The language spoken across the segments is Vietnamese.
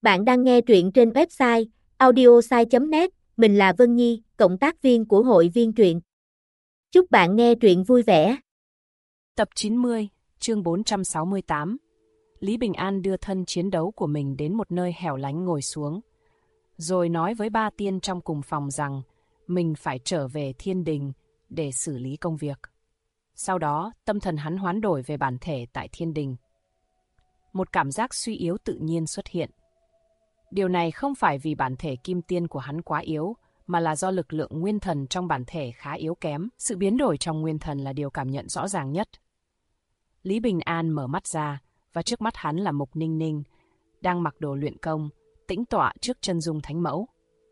Bạn đang nghe truyện trên website audiosai.net, mình là Vân Nhi, cộng tác viên của hội viên truyện. Chúc bạn nghe truyện vui vẻ. Tập 90, chương 468. Lý Bình An đưa thân chiến đấu của mình đến một nơi hẻo lánh ngồi xuống, rồi nói với ba tiên trong cùng phòng rằng mình phải trở về thiên đình để xử lý công việc. Sau đó, tâm thần hắn hoán đổi về bản thể tại thiên đình. Một cảm giác suy yếu tự nhiên xuất hiện. Điều này không phải vì bản thể kim tiên của hắn quá yếu, mà là do lực lượng nguyên thần trong bản thể khá yếu kém. Sự biến đổi trong nguyên thần là điều cảm nhận rõ ràng nhất. Lý Bình An mở mắt ra, và trước mắt hắn là Mục Ninh Ninh, đang mặc đồ luyện công, tĩnh tọa trước chân dung thánh mẫu.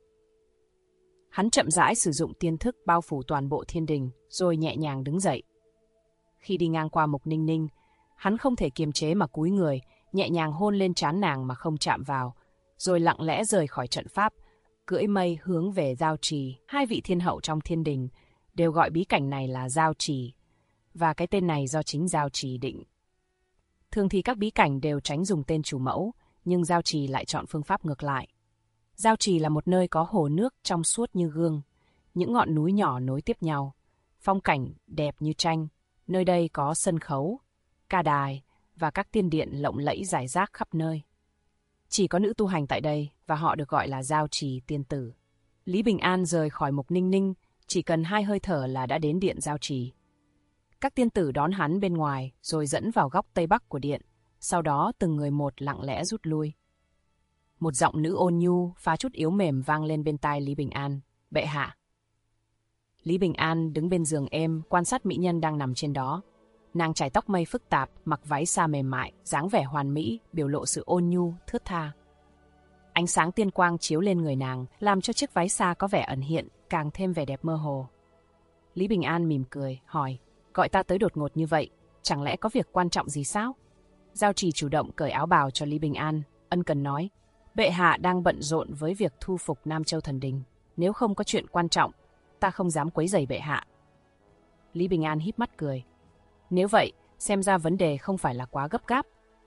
Hắn chậm rãi sử dụng tiên thức bao phủ toàn bộ thiên đình, rồi nhẹ nhàng đứng dậy. Khi đi ngang qua Mục Ninh Ninh, hắn không thể kiềm chế mà cúi người, nhẹ nhàng hôn lên trán nàng mà không chạm vào, rồi lặng lẽ rời khỏi trận pháp, cưỡi mây hướng về Giao Trì. Hai vị thiên hậu trong thiên đình đều gọi bí cảnh này là Giao Trì, và cái tên này do chính Giao Trì định. Thường thì các bí cảnh đều tránh dùng tên chủ mẫu, nhưng Giao Trì lại chọn phương pháp ngược lại. Giao Trì là một nơi có hồ nước trong suốt như gương, những ngọn núi nhỏ nối tiếp nhau, phong cảnh đẹp như tranh. Nơi đây có sân khấu, ca đài và các tiên điện lộng lẫy rải rác khắp nơi. Chỉ có nữ tu hành tại đây và họ được gọi là Giao Trì tiên tử. Lý Bình An rời khỏi Mục Ninh Ninh, chỉ cần 2 hơi thở là đã đến điện Giao Trì. Các tiên tử đón hắn bên ngoài rồi dẫn vào góc tây bắc của điện, sau đó từng người một lặng lẽ rút lui. Một giọng nữ ôn nhu pha chút yếu mềm vang lên bên tai Lý Bình An. Bệ hạ. Lý Bình An đứng bên giường êm quan sát mỹ nhân đang nằm trên đó. Nàng trải tóc mây phức tạp, mặc váy sa mềm mại, dáng vẻ hoàn mỹ, biểu lộ sự ôn nhu, thướt tha. Ánh sáng tiên quang chiếu lên người nàng, làm cho chiếc váy sa có vẻ ẩn hiện, càng thêm vẻ đẹp mơ hồ. Lý Bình An mỉm cười, hỏi, gọi ta tới đột ngột như vậy, chẳng lẽ có việc quan trọng gì sao? Giao Trì chủ động cởi áo bào cho Lý Bình An, ân cần nói, bệ hạ đang bận rộn với việc thu phục Nam Châu Thần Đình. Nếu không có chuyện quan trọng, ta không dám quấy rầy bệ hạ. Lý Bình An híp mắt cười. Nếu vậy, xem ra vấn đề không phải là quá gấp gáp.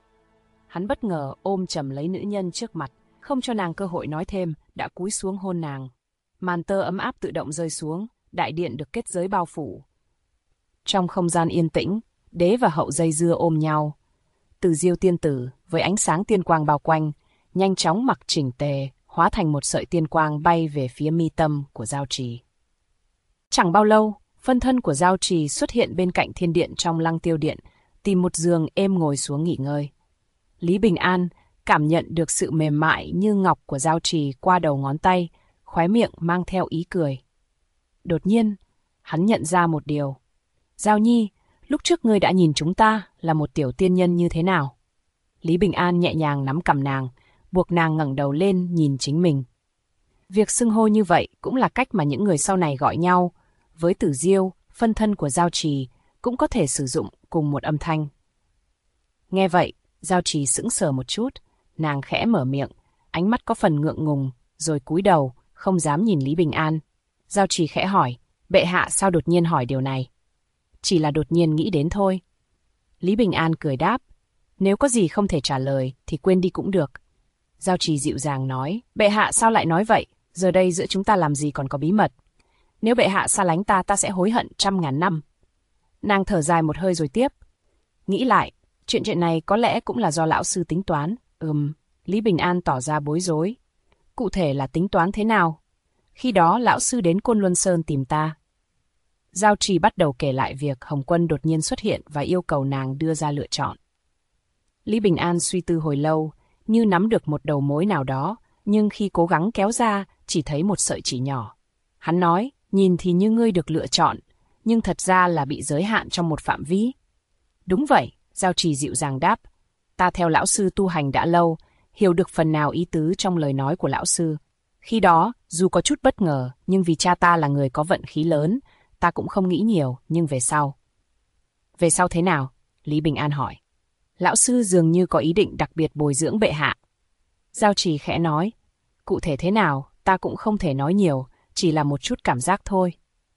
Hắn bất ngờ ôm chầm lấy nữ nhân trước mặt, không cho nàng cơ hội nói thêm, đã cúi xuống hôn nàng. Màn tơ ấm áp tự động rơi xuống, đại điện được kết giới bao phủ. Trong không gian yên tĩnh, đế và hậu dây dưa ôm nhau. Từ Diêu tiên tử, với ánh sáng tiên quang bao quanh, nhanh chóng mặc chỉnh tề, hóa thành một sợi tiên quang bay về phía mi tâm của Giao Trì. Chẳng bao lâu, phân thân của Giao Trì xuất hiện bên cạnh thiên điện trong Lăng Tiêu Điện, tìm một giường êm ngồi xuống nghỉ ngơi. Lý Bình An cảm nhận được sự mềm mại như ngọc của Giao Trì qua đầu ngón tay, khóe miệng mang theo ý cười. Đột nhiên, hắn nhận ra một điều. Giao Nhi, lúc trước ngươi đã nhìn chúng ta là một tiểu tiên nhân như thế nào? Lý Bình An nhẹ nhàng nắm cằm nàng, buộc nàng ngẩng đầu lên nhìn chính mình. Việc xưng hô như vậy cũng là cách mà những người sau này gọi nhau. Với Tử Diêu, phân thân của Giao Trì, cũng có thể sử dụng cùng một âm thanh. Nghe vậy, Giao Trì sững sờ một chút, nàng khẽ mở miệng, ánh mắt có phần ngượng ngùng, rồi cúi đầu, không dám nhìn Lý Bình An. Giao Trì khẽ hỏi, bệ hạ sao đột nhiên hỏi điều này? Chỉ là đột nhiên nghĩ đến thôi. Lý Bình An cười đáp, nếu có gì không thể trả lời thì quên đi cũng được. Giao Trì dịu dàng nói, bệ hạ sao lại nói vậy, giờ đây giữa chúng ta làm gì còn có bí mật. Nếu bệ hạ xa lánh ta, ta sẽ hối hận 100.000 năm. Nàng thở dài một hơi rồi tiếp. Nghĩ lại, chuyện này có lẽ cũng là do lão sư tính toán. Lý Bình An tỏ ra bối rối. Cụ thể là tính toán thế nào? Khi đó lão sư đến Côn Luân Sơn tìm ta. Giao Trì bắt đầu kể lại việc Hồng Quân đột nhiên xuất hiện và yêu cầu nàng đưa ra lựa chọn. Lý Bình An suy tư hồi lâu, như nắm được một đầu mối nào đó, nhưng khi cố gắng kéo ra, chỉ thấy một sợi chỉ nhỏ. Hắn nói, nhìn thì như ngươi được lựa chọn, nhưng thật ra là bị giới hạn trong một phạm vi. Đúng vậy, Giao Trì dịu dàng đáp. Ta theo lão sư tu hành đã lâu, hiểu được phần nào ý tứ trong lời nói của lão sư. Khi đó, dù có chút bất ngờ, nhưng vì cha ta là người có vận khí lớn, ta cũng không nghĩ nhiều, nhưng về sau. Về sau thế nào? Lý Bình An hỏi. Lão sư dường như có ý định đặc biệt bồi dưỡng bệ hạ. Giao Trì khẽ nói, cụ thể thế nào, ta cũng không thể nói nhiều, chỉ là một chút cảm giác thôi.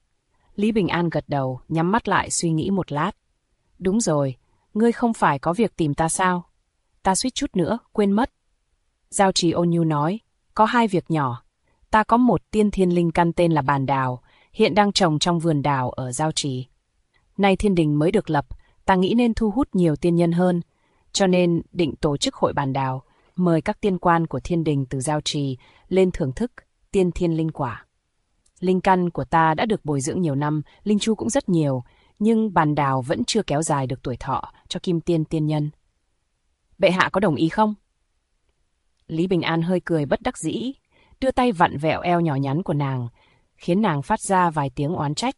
Lý Bình An gật đầu, nhắm mắt lại suy nghĩ một lát. Đúng rồi, ngươi không phải có việc tìm ta sao? Ta suýt chút nữa, quên mất. Giao trì ôn nhu nói, có hai việc nhỏ. Ta có một tiên thiên linh căn tên là bàn đào, hiện đang trồng trong vườn đào ở Giao trì. Nay thiên đình mới được lập, ta nghĩ nên thu hút nhiều tiên nhân hơn, cho nên định tổ chức hội bàn đào, mời các tiên quan của thiên đình từ Giao trì lên thưởng thức tiên thiên linh quả. Linh căn của ta đã được bồi dưỡng nhiều năm, linh chu cũng rất nhiều, nhưng bàn đào vẫn chưa kéo dài được tuổi thọ cho kim tiên tiên nhân. Bệ hạ có đồng ý không? Lý Bình An hơi cười bất đắc dĩ, đưa tay vặn vẹo eo nhỏ nhắn của nàng, khiến nàng phát ra vài tiếng oán trách.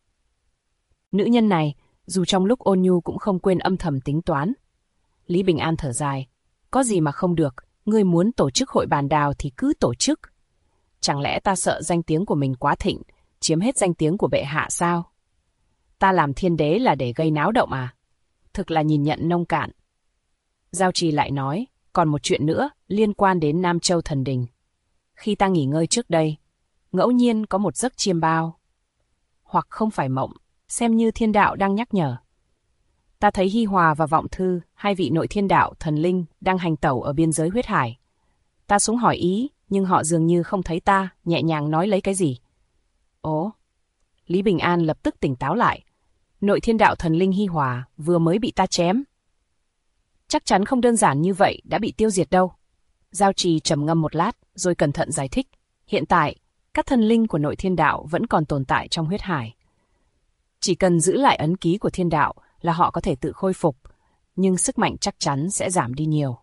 Nữ nhân này, dù trong lúc ôn nhu cũng không quên âm thầm tính toán. Lý Bình An thở dài, có gì mà không được, ngươi muốn tổ chức hội bàn đào thì cứ tổ chức. Chẳng lẽ ta sợ danh tiếng của mình quá thịnh, chiếm hết danh tiếng của bệ hạ sao? Ta làm thiên đế là để gây náo động à? Thực là nhìn nhận nông cạn. Giao trì lại nói, còn một chuyện nữa liên quan đến Nam Châu thần đình. Khi ta nghỉ ngơi trước đây, ngẫu nhiên có một giấc chiêm bao. Hoặc không phải mộng, xem như thiên đạo đang nhắc nhở. Ta thấy Hi Hòa và Vọng Thư, hai vị nội thiên đạo thần linh đang hành tẩu ở biên giới huyết hải. Ta xuống hỏi ý, nhưng họ dường như không thấy ta, nhẹ nhàng nói lấy cái gì. Ồ, Lý Bình An lập tức tỉnh táo lại. Nội thiên đạo thần linh Hi Hòa vừa mới bị ta chém. Chắc chắn không đơn giản như vậy đã bị tiêu diệt đâu. Giao trì trầm ngâm một lát, rồi cẩn thận giải thích. Hiện tại, các thần linh của nội thiên đạo vẫn còn tồn tại trong huyết hải. Chỉ cần giữ lại ấn ký của thiên đạo là họ có thể tự khôi phục, nhưng sức mạnh chắc chắn sẽ giảm đi nhiều.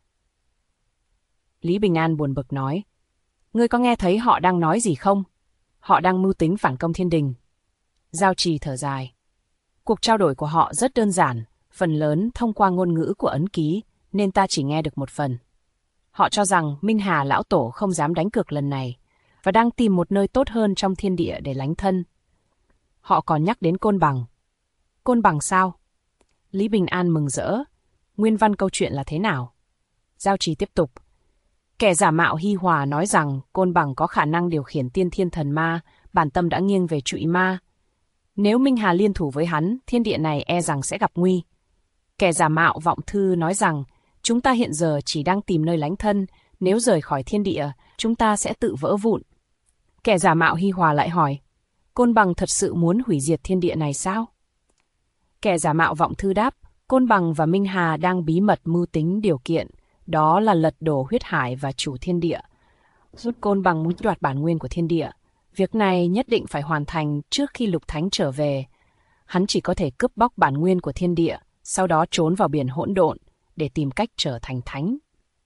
Lý Bình An buồn bực nói, ngươi có nghe thấy họ đang nói gì không? Họ đang mưu tính phản công thiên đình. Giao trì thở dài. Cuộc trao đổi của họ rất đơn giản, phần lớn thông qua ngôn ngữ của ấn ký, nên ta chỉ nghe được một phần. Họ cho rằng Minh Hà lão tổ không dám đánh cược lần này, và đang tìm một nơi tốt hơn trong thiên địa để lánh thân. Họ còn nhắc đến Côn Bằng. Côn Bằng sao? Lý Bình An mừng rỡ. Nguyên văn câu chuyện là thế nào? Giao trì tiếp tục. Kẻ giả mạo Hi Hòa nói rằng Côn Bằng có khả năng điều khiển tiên thiên thần ma, bản tâm đã nghiêng về trụy ma. Nếu Minh Hà liên thủ với hắn, thiên địa này e rằng sẽ gặp nguy. Kẻ giả mạo Vọng Thư nói rằng chúng ta hiện giờ chỉ đang tìm nơi lánh thân, nếu rời khỏi thiên địa, chúng ta sẽ tự vỡ vụn. Kẻ giả mạo Hi Hòa lại hỏi, Côn Bằng thật sự muốn hủy diệt thiên địa này sao? Kẻ giả mạo Vọng Thư đáp, Côn Bằng và Minh Hà đang bí mật mưu tính điều kiện, đó là lật đổ huyết hải và chủ thiên địa. Rút Côn Bằng muốn đoạt bản nguyên của thiên địa. Việc này nhất định phải hoàn thành trước khi Lục Thánh trở về. Hắn chỉ có thể cướp bóc bản nguyên của thiên địa, sau đó trốn vào biển hỗn độn để tìm cách trở thành thánh.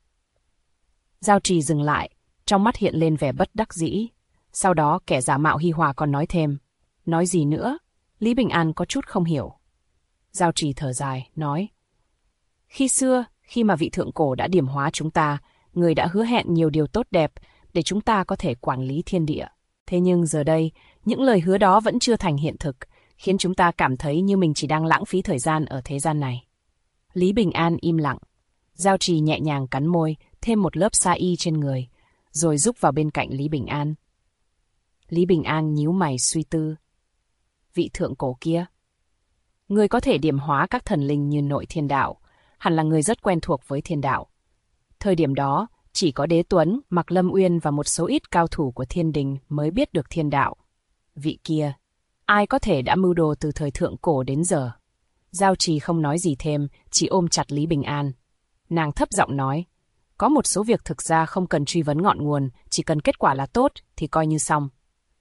Giao trì dừng lại, trong mắt hiện lên vẻ bất đắc dĩ. Sau đó kẻ giả mạo Hi Hòa còn nói thêm. Nói gì nữa? Lý Bình An có chút không hiểu. Giao trì thở dài, nói. Khi xưa, khi mà vị thượng cổ đã điểm hóa chúng ta, người đã hứa hẹn nhiều điều tốt đẹp để chúng ta có thể quản lý thiên địa. Thế nhưng giờ đây, những lời hứa đó vẫn chưa thành hiện thực, khiến chúng ta cảm thấy như mình chỉ đang lãng phí thời gian ở thế gian này. Lý Bình An im lặng. Giao trì nhẹ nhàng cắn môi, thêm một lớp sa y trên người, rồi rúc vào bên cạnh Lý Bình An. Lý Bình An nhíu mày suy tư. Vị thượng cổ kia. Người có thể điểm hóa các thần linh như nội thiên đạo, hẳn là người rất quen thuộc với thiên đạo. Thời điểm đó, chỉ có Đế Tuấn, Mạc Lâm Uyên và một số ít cao thủ của thiên đình mới biết được thiên đạo. Vị kia, ai có thể đã mưu đồ từ thời thượng cổ đến giờ? Giao trì không nói gì thêm, chỉ ôm chặt Lý Bình An. Nàng thấp giọng nói, có một số việc thực ra không cần truy vấn ngọn nguồn, chỉ cần kết quả là tốt thì coi như xong.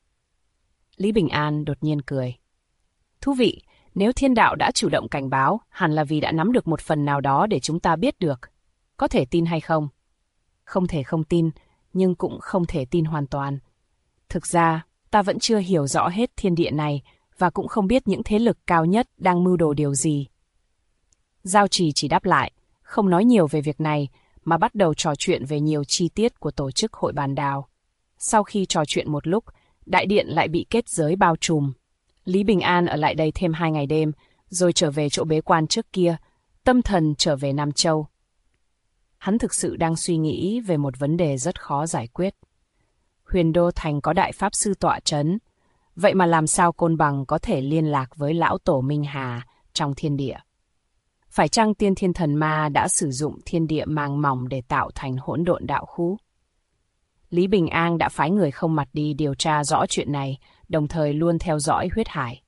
Lý Bình An đột nhiên cười. Thú vị, nếu thiên đạo đã chủ động cảnh báo, hẳn là vì đã nắm được một phần nào đó để chúng ta biết được. Có thể tin hay không? Không thể không tin, nhưng cũng không thể tin hoàn toàn. Thực ra, ta vẫn chưa hiểu rõ hết thiên địa này và cũng không biết những thế lực cao nhất đang mưu đồ điều gì. Giao trì chỉ đáp lại, không nói nhiều về việc này, mà bắt đầu trò chuyện về nhiều chi tiết của tổ chức hội bàn đào. Sau khi trò chuyện một lúc, đại điện lại bị kết giới bao trùm. Lý Bình An ở lại đây thêm 2 ngày đêm, rồi trở về chỗ bế quan trước kia, tâm thần trở về Nam Châu. Hắn thực sự đang suy nghĩ về một vấn đề rất khó giải quyết. Huyền Đô Thành có đại pháp sư tọa trấn, vậy mà làm sao Côn Bằng có thể liên lạc với lão tổ Minh Hà trong thiên địa? Phải chăng tiên thiên thần ma đã sử dụng thiên địa màng mỏng để tạo thành hỗn độn đạo khu? Lý Bình An đã phái người không mặt đi điều tra rõ chuyện này, đồng thời luôn theo dõi huyết hải.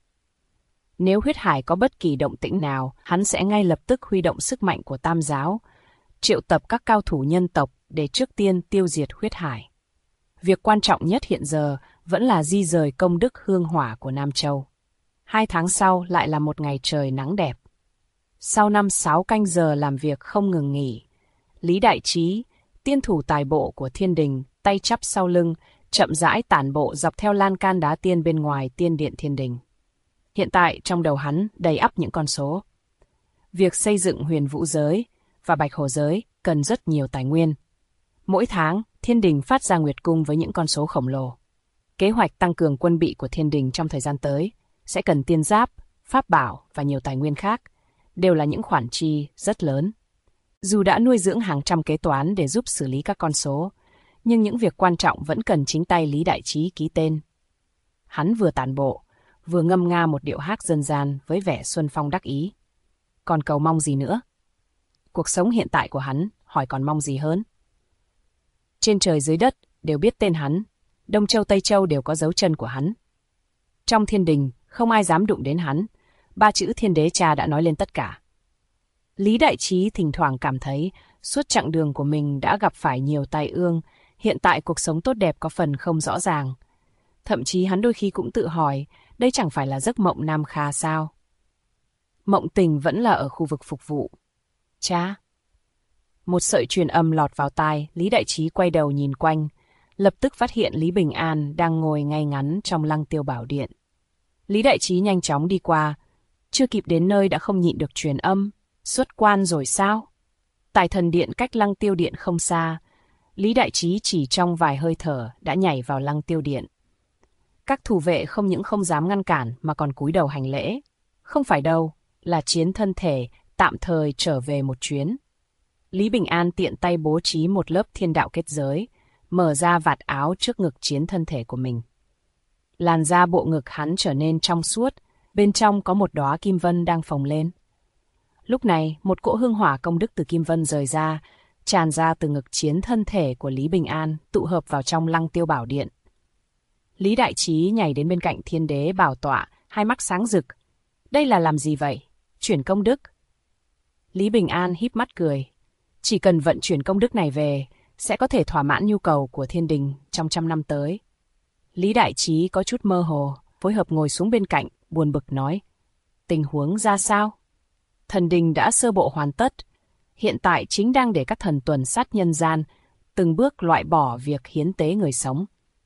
Nếu huyết hải có bất kỳ động tĩnh nào, hắn sẽ ngay lập tức huy động sức mạnh của Tam giáo, triệu tập các cao thủ nhân tộc để trước tiên tiêu diệt huyết hải. Việc quan trọng nhất hiện giờ vẫn là di rời công đức hương hỏa của Nam Châu. 2 tháng sau lại là một ngày trời nắng đẹp. Sau 5-6 canh giờ làm việc không ngừng nghỉ, Lý Đại Trí, tiên thủ tài bộ của thiên đình, tay chắp sau lưng, chậm rãi tản bộ dọc theo lan can đá tiên bên ngoài tiên điện thiên đình. Hiện tại trong đầu hắn đầy ắp những con số. Việc xây dựng huyền vũ giới và bạch hồ giới cần rất nhiều tài nguyên. Mỗi tháng, thiên đình phát ra nguyệt cung với những con số khổng lồ. Kế hoạch tăng cường quân bị của thiên đình trong thời gian tới sẽ cần tiên giáp, pháp bảo và nhiều tài nguyên khác, đều là những khoản chi rất lớn. Dù đã nuôi dưỡng hàng trăm kế toán để giúp xử lý các con số, nhưng những việc quan trọng vẫn cần chính tay Lý Đại Trí ký tên. Hắn vừa tản bộ, vừa ngâm nga một điệu hát dân gian với vẻ xuân phong đắc ý. Còn cầu mong gì nữa? Cuộc sống hiện tại của hắn hỏi còn mong gì hơn? Trên trời dưới đất đều biết tên hắn, Đông Châu Tây Châu đều có dấu chân của hắn. Trong thiên đình không ai dám đụng đến hắn, 3 chữ Thiên Đế Cha đã nói lên tất cả. Lý Đại Trí thỉnh thoảng cảm thấy suốt chặng đường của mình đã gặp phải nhiều tai ương, hiện tại cuộc sống tốt đẹp có phần không rõ ràng. Thậm chí hắn đôi khi cũng tự hỏi, đây chẳng phải là giấc mộng Nam Kha sao? Mộng tình vẫn là ở khu vực phục vụ. Cha! Một sợi truyền âm lọt vào tai, Lý Đại Trí quay đầu nhìn quanh, lập tức phát hiện Lý Bình An đang ngồi ngay ngắn trong Lăng Tiêu Bảo Điện. Lý Đại Trí nhanh chóng đi qua, chưa kịp đến nơi đã không nhịn được truyền âm. Xuất quan rồi sao? Tại thần điện cách Lăng Tiêu Điện không xa, Lý Đại Trí chỉ trong vài hơi thở đã nhảy vào Lăng Tiêu Điện. Các thủ vệ không những không dám ngăn cản mà còn cúi đầu hành lễ. Không phải đâu, là chiến thân thể tạm thời trở về một chuyến. Lý Bình An tiện tay bố trí một lớp thiên đạo kết giới, mở ra vạt áo trước ngực chiến thân thể của mình. Làn da bộ ngực hắn trở nên trong suốt, bên trong có một đóa kim vân đang phồng lên. Lúc này, một cỗ hương hỏa công đức từ kim vân rời ra, tràn ra từ ngực chiến thân thể của Lý Bình An, tụ hợp vào trong Lăng Tiêu Bảo Điện. Lý Đại Trí nhảy đến bên cạnh Thiên Đế bảo tọa, hai mắt sáng rực. Đây là làm gì vậy? Chuyển công đức. Lý Bình An híp mắt cười. Chỉ cần vận chuyển công đức này về, sẽ có thể thỏa mãn nhu cầu của thiên đình trong 100 năm tới. Lý Đại Trí có chút mơ hồ, phối hợp ngồi xuống bên cạnh, buồn bực nói. Tình huống ra sao? Thần đình đã sơ bộ hoàn tất, hiện tại chính đang để các thần tuần sát nhân gian, từng bước loại bỏ việc hiến tế người sống.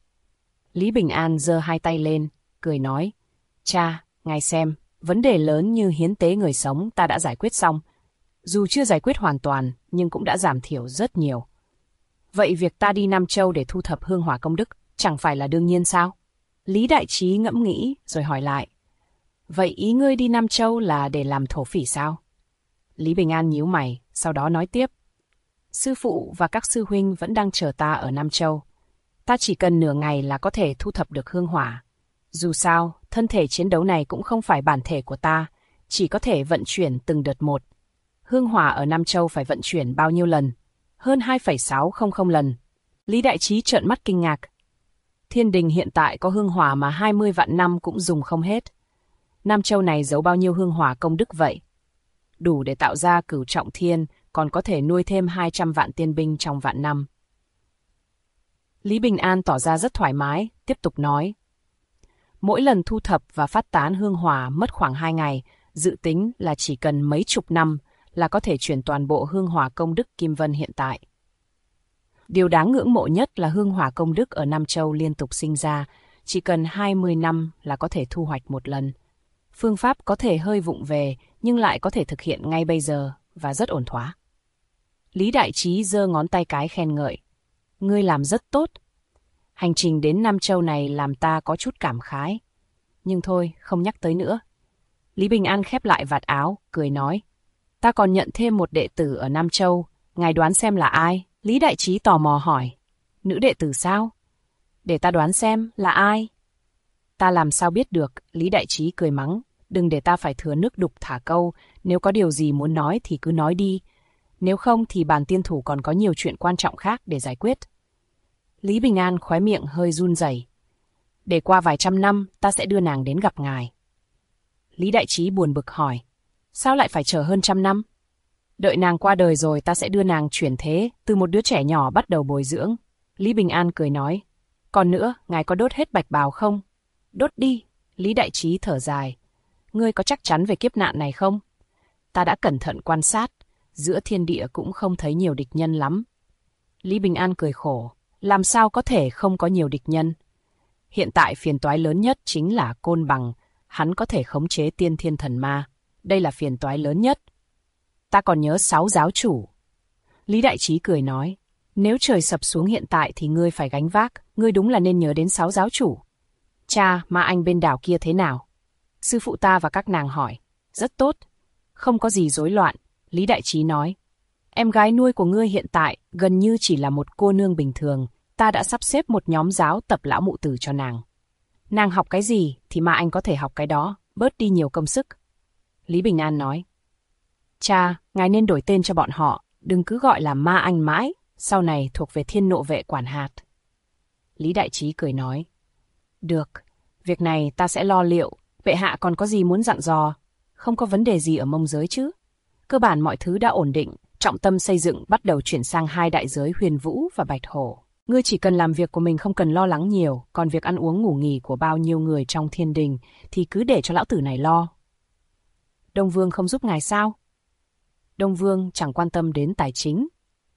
Lý Bình An giơ hai tay lên, cười nói, cha, ngài xem, vấn đề lớn như hiến tế người sống ta đã giải quyết xong. Dù chưa giải quyết hoàn toàn, nhưng cũng đã giảm thiểu rất nhiều. Vậy việc ta đi Nam Châu để thu thập hương hỏa công đức, chẳng phải là đương nhiên sao? Lý Đại Trí ngẫm nghĩ, rồi hỏi lại. Vậy ý ngươi đi Nam Châu là để làm thổ phỉ sao? Lý Bình An nhíu mày, sau đó nói tiếp. Sư phụ và các sư huynh vẫn đang chờ ta ở Nam Châu. Ta chỉ cần nửa ngày là có thể thu thập được hương hỏa. Dù sao, thân thể chiến đấu này cũng không phải bản thể của ta, chỉ có thể vận chuyển từng đợt một. Hương hỏa ở Nam Châu phải vận chuyển bao nhiêu lần? Hơn 2,600 lần. Lý Đại Trí trợn mắt kinh ngạc. Thiên đình hiện tại có hương hỏa mà 20 vạn năm cũng dùng không hết. Nam Châu này giấu bao nhiêu hương hỏa công đức vậy? Đủ để tạo ra Cửu Trọng Thiên, còn có thể nuôi thêm 200 vạn tiên binh trong vạn năm. Lý Bình An tỏ ra rất thoải mái, tiếp tục nói. Mỗi lần thu thập và phát tán hương hỏa mất khoảng 2 ngày, dự tính là chỉ cần mấy chục năm là có thể chuyển toàn bộ hương hỏa công đức Kim Vân hiện tại. Điều đáng ngưỡng mộ nhất là hương hỏa công đức ở Nam Châu liên tục sinh ra, chỉ cần 20 năm là có thể thu hoạch một lần. Phương pháp có thể hơi vụng về, nhưng lại có thể thực hiện ngay bây giờ và rất ổn thỏa. Lý Đại Trí giơ ngón tay cái khen ngợi. Ngươi làm rất tốt. Hành trình đến Nam Châu này làm ta có chút cảm khái. Nhưng thôi, không nhắc tới nữa. Lý Bình An khép lại vạt áo, cười nói. Ta còn nhận thêm một đệ tử ở Nam Châu, ngài đoán xem là ai? Lý Đại Trí tò mò hỏi. Nữ đệ tử sao? Để ta đoán xem là ai? Ta làm sao biết được, Lý Đại Trí cười mắng. Đừng để ta phải thừa nước đục thả câu, Nếu có điều gì muốn nói thì cứ nói đi, nếu không thì bản tiên thủ còn có nhiều chuyện quan trọng khác để giải quyết. Lý Bình An khóe miệng hơi run rẩy. Để qua vài trăm năm, ta sẽ đưa nàng đến gặp ngài. Lý Đại Trí buồn bực hỏi, sao lại phải chờ hơn 100 năm? Đợi nàng qua đời rồi ta sẽ đưa nàng chuyển thế, từ một đứa trẻ nhỏ bắt đầu bồi dưỡng. Lý Bình An cười nói, còn nữa, ngài có đốt hết bạch bào không? Đốt đi. Lý Đại Trí thở dài. Ngươi có chắc chắn về kiếp nạn này không? Ta đã cẩn thận quan sát, giữa thiên địa cũng không thấy nhiều địch nhân lắm. Lý Bình An cười khổ, làm sao có thể không có nhiều địch nhân? Hiện tại phiền toái lớn nhất chính là Côn Bằng, hắn có thể khống chế tiên thiên thần ma. Đây là phiền toái lớn nhất. Ta còn nhớ 6 giáo chủ. Lý Đại Trí cười nói, nếu trời sập xuống hiện tại thì ngươi phải gánh vác, ngươi đúng là nên nhớ đến 6 giáo chủ. Cha, Ma Anh bên đảo kia thế nào? Sư phụ ta và các nàng hỏi. Rất tốt. Không có gì rối loạn, Lý Đại Trí nói. Em gái nuôi của ngươi hiện tại gần như chỉ là một cô nương bình thường, ta đã sắp xếp một nhóm giáo tập lão mụ tử cho nàng. Nàng học cái gì thì Ma Anh có thể học cái đó, bớt đi nhiều công sức. Lý Bình An nói. Cha, ngài nên đổi tên cho bọn họ, đừng cứ gọi là Ma Anh mãi, sau này thuộc về Thiên Nộ Vệ quản hạt. Lý Đại Trí cười nói. Được, việc này ta sẽ lo liệu, bệ hạ còn có gì muốn dặn dò? Không có vấn đề gì ở Mông Giới chứ? Cơ bản mọi thứ đã ổn định, trọng tâm xây dựng bắt đầu chuyển sang 2 đại giới Huyền Vũ và Bạch Hổ. Ngươi chỉ cần làm việc của mình không cần lo lắng nhiều, còn việc ăn uống ngủ nghỉ của bao nhiêu người trong thiên đình thì cứ để cho lão tử này lo. Đông Vương không giúp ngài sao? Đông Vương chẳng quan tâm đến tài chính.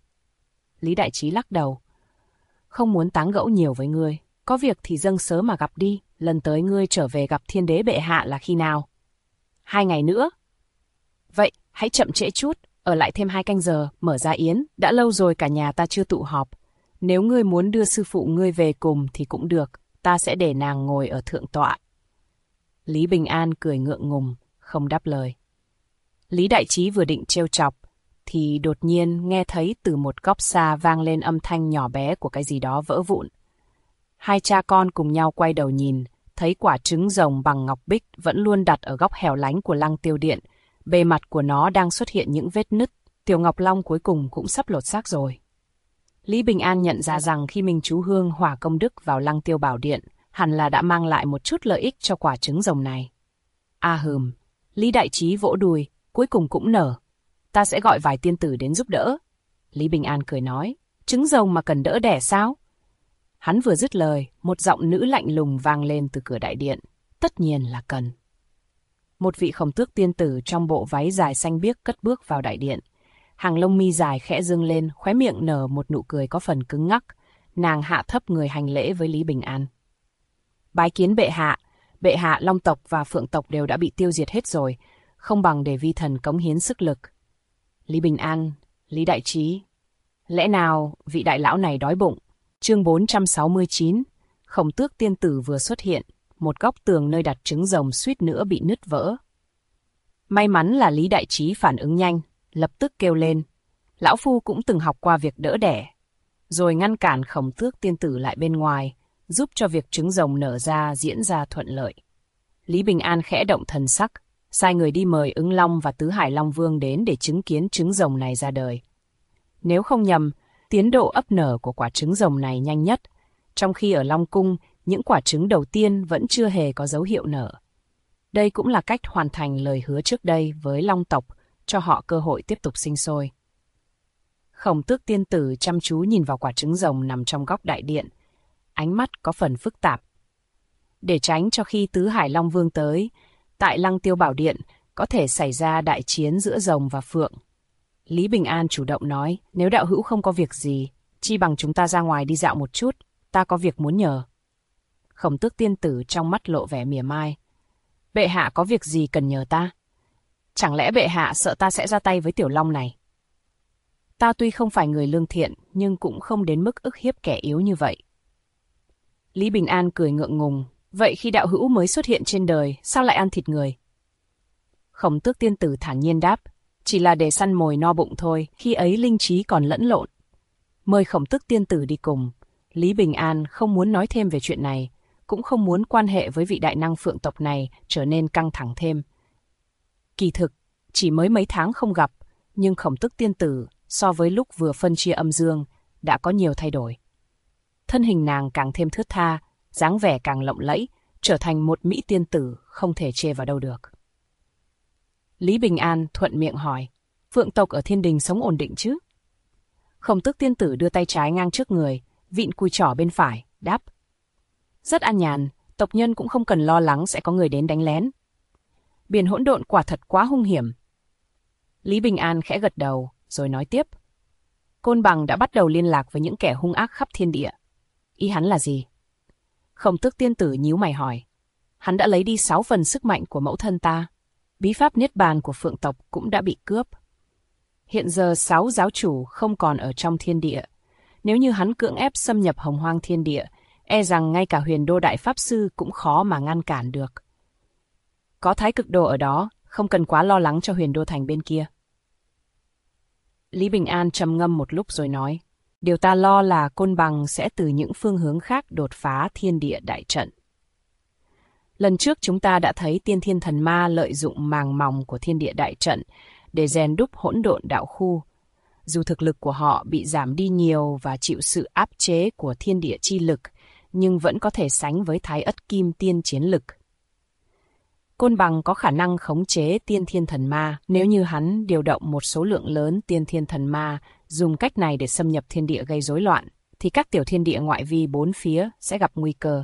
Lý Đại Trí lắc đầu. Không muốn táng gẫu nhiều với ngươi, có việc thì dâng sớ mà gặp đi, lần tới ngươi trở về gặp Thiên Đế bệ hạ là khi nào? 2 ngày nữa. Vậy, hãy chậm trễ chút, ở lại thêm 2 canh giờ, mở ra yến, đã lâu rồi cả nhà ta chưa tụ họp. Nếu ngươi muốn đưa sư phụ ngươi về cùng thì cũng được, ta sẽ để nàng ngồi ở thượng tọa. Lý Bình An cười ngượng ngùng, không đáp lời. Lý Đại Trí vừa định trêu chọc, thì đột nhiên nghe thấy từ một góc xa vang lên âm thanh nhỏ bé của cái gì đó vỡ vụn. 2 cha con cùng nhau quay đầu nhìn, thấy quả trứng rồng bằng ngọc bích vẫn luôn đặt ở góc hẻo lánh của Lăng Tiêu Điện. Bề mặt của nó đang xuất hiện những vết nứt, Tiểu Ngọc Long cuối cùng cũng sắp lột xác rồi. Lý Bình An nhận ra rằng khi mình chú hương hỏa công đức vào Lăng Tiêu Bảo Điện, hẳn là đã mang lại một chút lợi ích cho quả trứng rồng này. Lý Đại Trí vỗ đùi, cuối cùng cũng nở. Ta sẽ gọi vài tiên tử đến giúp đỡ. Lý Bình An cười nói, trứng rồng mà cần đỡ đẻ sao? Hắn vừa dứt lời, một giọng nữ lạnh lùng vang lên từ cửa đại điện. Tất nhiên là cần. Một vị Khổng Tước tiên tử trong bộ váy dài xanh biếc cất bước vào đại điện. Hàng lông mi dài khẽ dương lên, khóe miệng nở một nụ cười có phần cứng ngắc. Nàng hạ thấp người hành lễ với Lý Bình An. Bái kiến bệ hạ Long tộc và Phượng tộc đều đã bị tiêu diệt hết rồi, không bằng để vi thần cống hiến sức lực. Lý Bình An, Lý Đại Trí. Lẽ nào vị đại lão này đói bụng? Chương 469, Khổng Tước tiên tử vừa xuất hiện, một góc tường nơi đặt trứng rồng suýt nữa bị nứt vỡ. May mắn là Lý Đại Trí phản ứng nhanh, lập tức kêu lên. Lão Phu cũng từng học qua việc đỡ đẻ, rồi ngăn cản Khổng Tước tiên tử lại bên ngoài, giúp cho việc trứng rồng nở ra diễn ra thuận lợi. Lý Bình An khẽ động thần sắc, sai người đi mời Ứng Long và Tứ Hải Long Vương đến để chứng kiến trứng rồng này ra đời. Nếu không nhầm, tiến độ ấp nở của quả trứng rồng này nhanh nhất, trong khi ở Long Cung, những quả trứng đầu tiên vẫn chưa hề có dấu hiệu nở. Đây cũng là cách hoàn thành lời hứa trước đây với Long tộc, cho họ cơ hội tiếp tục sinh sôi. Khổng Tước tiên tử chăm chú nhìn vào quả trứng rồng nằm trong góc đại điện, ánh mắt có phần phức tạp. Để tránh cho khi Tứ Hải Long Vương tới, tại Lăng Tiêu Bảo Điện có thể xảy ra đại chiến giữa rồng và phượng. Lý Bình An chủ động nói, nếu đạo hữu không có việc gì, chi bằng chúng ta ra ngoài đi dạo một chút, ta có việc muốn nhờ. Khổng Tước tiên tử trong mắt lộ vẻ mỉa mai. Bệ hạ có việc gì cần nhờ ta? Chẳng lẽ bệ hạ sợ ta sẽ ra tay với Tiểu Long này? Ta tuy không phải người lương thiện, nhưng cũng không đến mức ức hiếp kẻ yếu như vậy. Lý Bình An cười ngượng ngùng. Vậy khi đạo hữu mới xuất hiện trên đời, sao lại ăn thịt người? Khổng Tước tiên tử thản nhiên đáp, chỉ là để săn mồi no bụng thôi, khi ấy linh trí còn lẫn lộn. Mời Khổng Tước tiên tử đi cùng. Lý Bình An không muốn nói thêm về chuyện này, cũng không muốn quan hệ với vị đại năng Phượng tộc này trở nên căng thẳng thêm. Kỳ thực, Chỉ mới mấy tháng không gặp, nhưng Khổng Tước tiên tử so với lúc vừa phân chia âm dương đã có nhiều thay đổi. Thân hình nàng càng thêm thướt tha, dáng vẻ càng lộng lẫy, trở thành một mỹ tiên tử không thể chê vào đâu được. Lý Bình An thuận miệng hỏi, Phượng tộc ở Thiên Đình sống ổn định chứ? Khổng Tước tiên tử đưa tay trái ngang trước người, vịn cùi trỏ bên phải, đáp. Rất an nhàn, tộc nhân cũng không cần lo lắng sẽ có người đến đánh lén. Biển hỗn độn quả thật quá hung hiểm. Lý Bình An khẽ gật đầu, rồi nói tiếp. Côn Bằng đã bắt đầu liên lạc với những kẻ hung ác khắp thiên địa. Ý hắn là gì? Khổng Tước tiên tử nhíu mày hỏi. Hắn đã lấy đi 6 phần sức mạnh của mẫu thân ta. Bí pháp niết bàn của Phượng tộc cũng đã bị cướp. Hiện giờ 6 giáo chủ không còn ở trong thiên địa. Nếu như hắn cưỡng ép xâm nhập Hồng Hoang thiên địa, e rằng ngay cả Huyền Đô Đại Pháp Sư cũng khó mà ngăn cản được. Có Thái Cực Đồ ở đó, không cần quá lo lắng cho Huyền Đô Thành bên kia. Lý Bình An trầm ngâm một lúc rồi nói, điều ta lo là Côn Bằng sẽ từ những phương hướng khác đột phá thiên địa đại trận. Lần trước chúng ta đã thấy Tiên Thiên Thần Ma lợi dụng màng mỏng của thiên địa đại trận để rèn đúc hỗn độn đạo khu. Dù thực lực của họ bị giảm đi nhiều và chịu sự áp chế của thiên địa chi lực, nhưng vẫn có thể sánh với Thái Ất Kim Tiên chiến lực. Côn Bằng có khả năng khống chế Tiên Thiên Thần Ma. Nếu như hắn điều động một số lượng lớn Tiên Thiên Thần Ma, dùng cách này để xâm nhập thiên địa gây rối loạn, thì các tiểu thiên địa ngoại vi bốn phía sẽ gặp nguy cơ.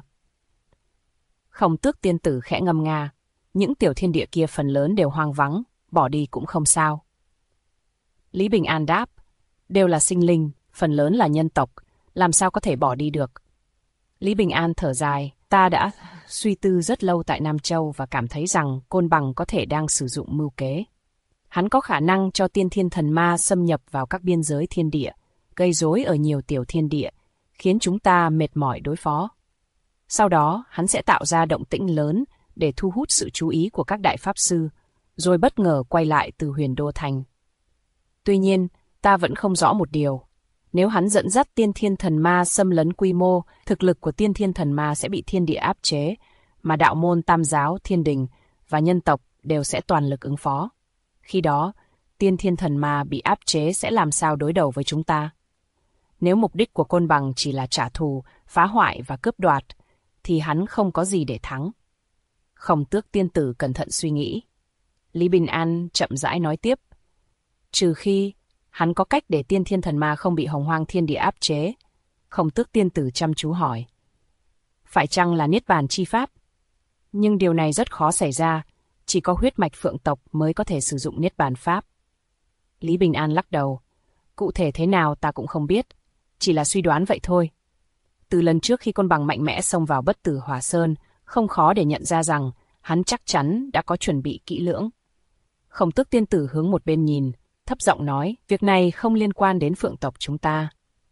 Khổng Tước tiên tử khẽ ngâm nga, những tiểu thiên địa kia phần lớn đều hoang vắng, bỏ đi cũng không sao. Lý Bình An đáp, đều là sinh linh, phần lớn là nhân tộc, làm sao có thể bỏ đi được. Lý Bình An thở dài, ta đã suy tư rất lâu tại Nam Châu và cảm thấy rằng Côn Bằng có thể đang sử dụng mưu kế. Hắn có khả năng cho Tiên Thiên Thần Ma xâm nhập vào các biên giới thiên địa, gây rối ở nhiều tiểu thiên địa, khiến chúng ta mệt mỏi đối phó. Sau đó, hắn sẽ tạo ra động tĩnh lớn để thu hút sự chú ý của các đại pháp sư, rồi bất ngờ quay lại từ Huyền Đô Thành. Tuy nhiên, ta vẫn không rõ một điều. Nếu hắn dẫn dắt Tiên Thiên Thần Ma xâm lấn quy mô, thực lực của Tiên Thiên Thần Ma sẽ bị thiên địa áp chế, mà đạo môn Tam giáo, Thiên Đình và nhân tộc đều sẽ toàn lực ứng phó. Khi đó, Tiên Thiên Thần Ma bị áp chế sẽ làm sao đối đầu với chúng ta? Nếu mục đích của Côn Bằng chỉ là trả thù, phá hoại và cướp đoạt, thì hắn không có gì để thắng. Khổng Tước tiên tử cẩn thận suy nghĩ. Lý Bình An chậm rãi nói tiếp. Trừ khi hắn có cách để Tiên Thiên Thần Ma không bị Hồng Hoang thiên địa áp chế. Khổng Tước tiên tử chăm chú hỏi. Phải chăng là niết bàn chi pháp? Nhưng điều này rất khó xảy ra, chỉ có huyết mạch Phượng tộc mới có thể sử dụng niết bàn pháp. Lý Bình An lắc đầu. Cụ thể thế nào ta cũng không biết, chỉ là suy đoán vậy thôi. Từ lần trước khi Côn Bằng mạnh mẽ xông vào Bất Tử Hỏa Sơn, không khó để nhận ra rằng hắn chắc chắn đã có chuẩn bị kỹ lưỡng. Khổng Tước tiên tử hướng một bên nhìn, thấp giọng nói, việc này không liên quan đến Phượng tộc chúng ta.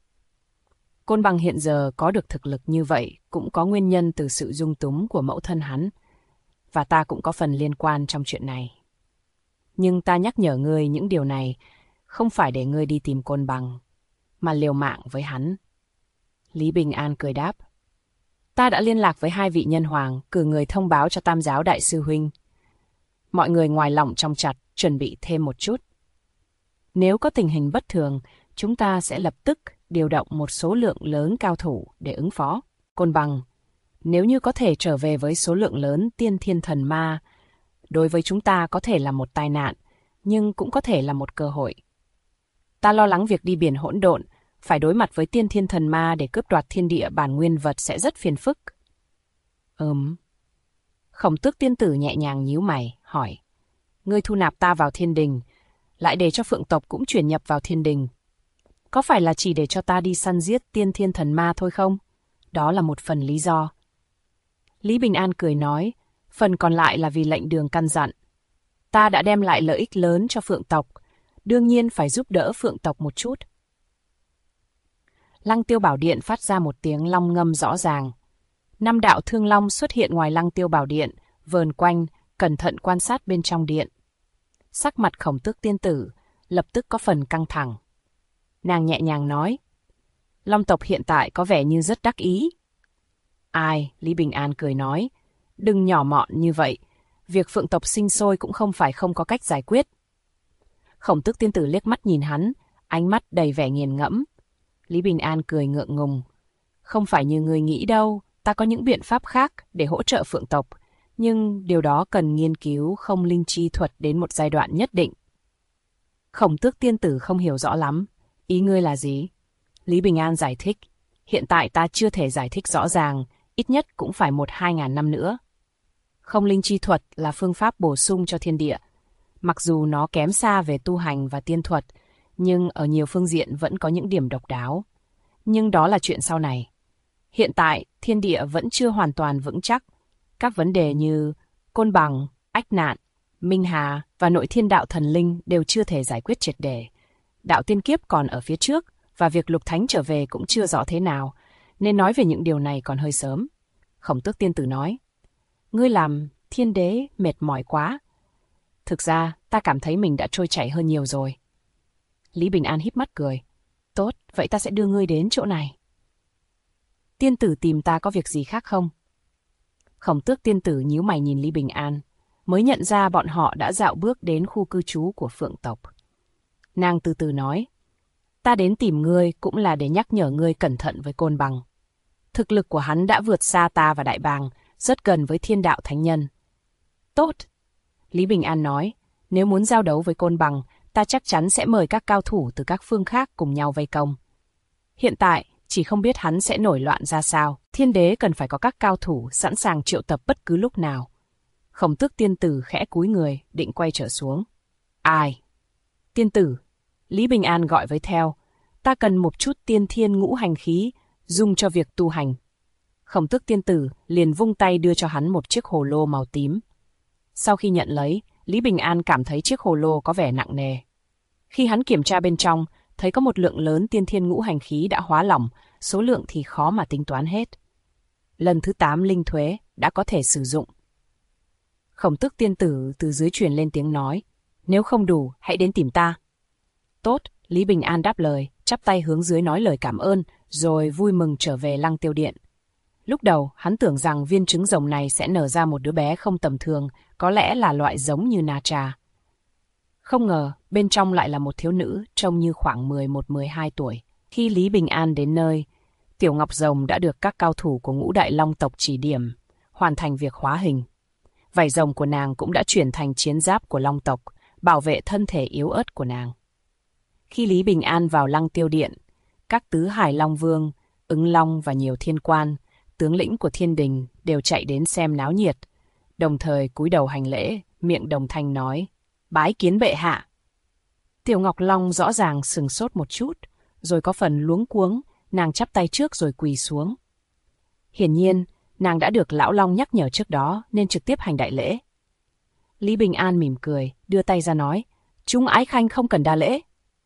Côn Bằng hiện giờ có được thực lực như vậy cũng có nguyên nhân từ sự dung túng của mẫu thân hắn, và ta cũng có phần liên quan trong chuyện này. Nhưng ta nhắc nhở ngươi những điều này không phải để ngươi đi tìm Côn Bằng, mà liều mạng với hắn. Lý Bình An cười đáp. Ta đã liên lạc với 2 vị nhân hoàng, cử người thông báo cho Tam giáo đại sư huynh. Mọi người ngoài lỏng trong chặt, chuẩn bị thêm một chút. Nếu có tình hình bất thường, chúng ta sẽ lập tức điều động một số lượng lớn cao thủ để ứng phó. Côn Bằng, nếu như có thể trở về với số lượng lớn Tiên Thiên Thần Ma, đối với chúng ta có thể là một tai nạn, nhưng cũng có thể là một cơ hội. Ta lo lắng việc đi biển hỗn độn, phải đối mặt với Tiên Thiên Thần Ma để cướp đoạt thiên địa bản nguyên vật sẽ rất phiền phức. Khổng Tước tiên tử nhẹ nhàng nhíu mày, hỏi. Ngươi thu nạp ta vào thiên đình, lại để cho Phượng tộc cũng chuyển nhập vào thiên đình. Có phải là chỉ để cho ta đi săn giết Tiên Thiên Thần Ma thôi không? Đó là một phần lý do. Lý Bình An cười nói, phần còn lại là vì lệnh đường căn dặn. Ta đã đem lại lợi ích lớn cho Phượng tộc, đương nhiên phải giúp đỡ Phượng tộc một chút. Lăng Tiêu Bảo Điện phát ra một tiếng long ngâm rõ ràng. 5 đạo thương long xuất hiện ngoài Lăng Tiêu Bảo Điện, vờn quanh, cẩn thận quan sát bên trong điện. Sắc mặt Khổng Tước tiên tử lập tức có phần căng thẳng. Nàng nhẹ nhàng nói, Long tộc hiện tại có vẻ như rất đắc ý. Ai, Lý Bình An cười nói, đừng nhỏ mọn như vậy, việc Phượng tộc sinh sôi cũng không phải không có cách giải quyết, Khổng Tước tiên tử liếc mắt nhìn hắn, ánh mắt đầy vẻ nghiền ngẫm. Lý Bình An cười ngượng ngùng. Không phải như ngươi nghĩ đâu, ta có những biện pháp khác để hỗ trợ Phượng tộc, nhưng điều đó cần nghiên cứu không linh chi thuật đến một giai đoạn nhất định. Khổng Tước tiên tử không hiểu rõ lắm. Ý ngươi là gì? Lý Bình An giải thích. Hiện tại ta chưa thể giải thích rõ ràng, ít nhất cũng phải 1-2 ngàn năm nữa. Không linh chi thuật là phương pháp bổ sung cho thiên địa. Mặc dù nó kém xa về tu hành và tiên thuật, nhưng ở nhiều phương diện vẫn có những điểm độc đáo. Nhưng đó là chuyện sau này. Hiện tại, thiên địa vẫn chưa hoàn toàn vững chắc. Các vấn đề như côn bằng, ách nạn, minh hà và nội thiên đạo thần linh đều chưa thể giải quyết triệt để. Đạo tiên kiếp còn ở phía trước, và việc Lục Thánh trở về cũng chưa rõ thế nào, nên nói về những điều này còn hơi sớm. Khổng Tước tiên tử nói, ngươi làm thiên đế mệt mỏi quá. Thực ra, ta cảm thấy mình đã trôi chảy hơn nhiều rồi. Lý Bình An híp mắt cười. Tốt, vậy ta sẽ đưa ngươi đến chỗ này. Tiên tử tìm ta có việc gì khác không? Khổng Tước tiên tử nhíu mày nhìn Lý Bình An, mới nhận ra bọn họ đã dạo bước đến khu cư trú của Phượng tộc. Nàng từ từ nói, ta đến tìm ngươi cũng là để nhắc nhở ngươi cẩn thận với Côn Bằng. Thực lực của hắn đã vượt xa ta và Đại Bàng, rất gần với thiên đạo thánh nhân. Tốt, Lý Bình An nói, nếu muốn giao đấu với Côn Bằng, ta chắc chắn sẽ mời các cao thủ từ các phương khác cùng nhau vây công. Hiện tại, chỉ không biết hắn sẽ nổi loạn ra sao, thiên đế cần phải có các cao thủ sẵn sàng triệu tập bất cứ lúc nào. Khổng Tước tiên tử khẽ cúi người, định quay trở xuống. Ai? Tiên tử, Lý Bình An gọi với theo, ta cần một chút tiên thiên ngũ hành khí, dùng cho việc tu hành. Khổng Tước tiên tử liền vung tay đưa cho hắn một chiếc hồ lô màu tím. Sau khi nhận lấy, Lý Bình An cảm thấy chiếc hồ lô có vẻ nặng nề. Khi hắn kiểm tra bên trong, thấy có một lượng lớn tiên thiên ngũ hành khí đã hóa lỏng, số lượng thì khó mà tính toán hết. Lần thứ 8 linh thuế đã có thể sử dụng. Khổng Tước tiên tử từ dưới truyền lên tiếng nói, nếu không đủ, hãy đến tìm ta. Tốt, Lý Bình An đáp lời, chắp tay hướng dưới nói lời cảm ơn, rồi vui mừng trở về Lăng Tiêu Điện. Lúc đầu, hắn tưởng rằng viên trứng rồng này sẽ nở ra một đứa bé không tầm thường, có lẽ là loại giống như Na Trà. Không ngờ, bên trong lại là một thiếu nữ trông như khoảng 11-12 tuổi. Khi Lý Bình An đến nơi, Tiểu Ngọc Rồng đã được các cao thủ của Ngũ Đại Long tộc chỉ điểm, hoàn thành việc hóa hình. Vảy rồng của nàng cũng đã chuyển thành chiến giáp của Long tộc, bảo vệ thân thể yếu ớt của nàng. Khi Lý Bình An vào Lăng Tiêu Điện, các tứ hải Long Vương, Ứng Long và nhiều thiên quan, tướng lĩnh của thiên đình đều chạy đến xem náo nhiệt, đồng thời cúi đầu hành lễ, miệng đồng thanh nói, bái kiến bệ hạ. Tiểu Ngọc Long rõ ràng sừng sốt một chút, rồi có phần luống cuống, nàng chắp tay trước rồi quỳ xuống. Hiển nhiên, nàng đã được Lão Long nhắc nhở trước đó nên trực tiếp hành đại lễ. Lý Bình An mỉm cười, đưa tay ra nói, chúng ái khanh không cần đa lễ.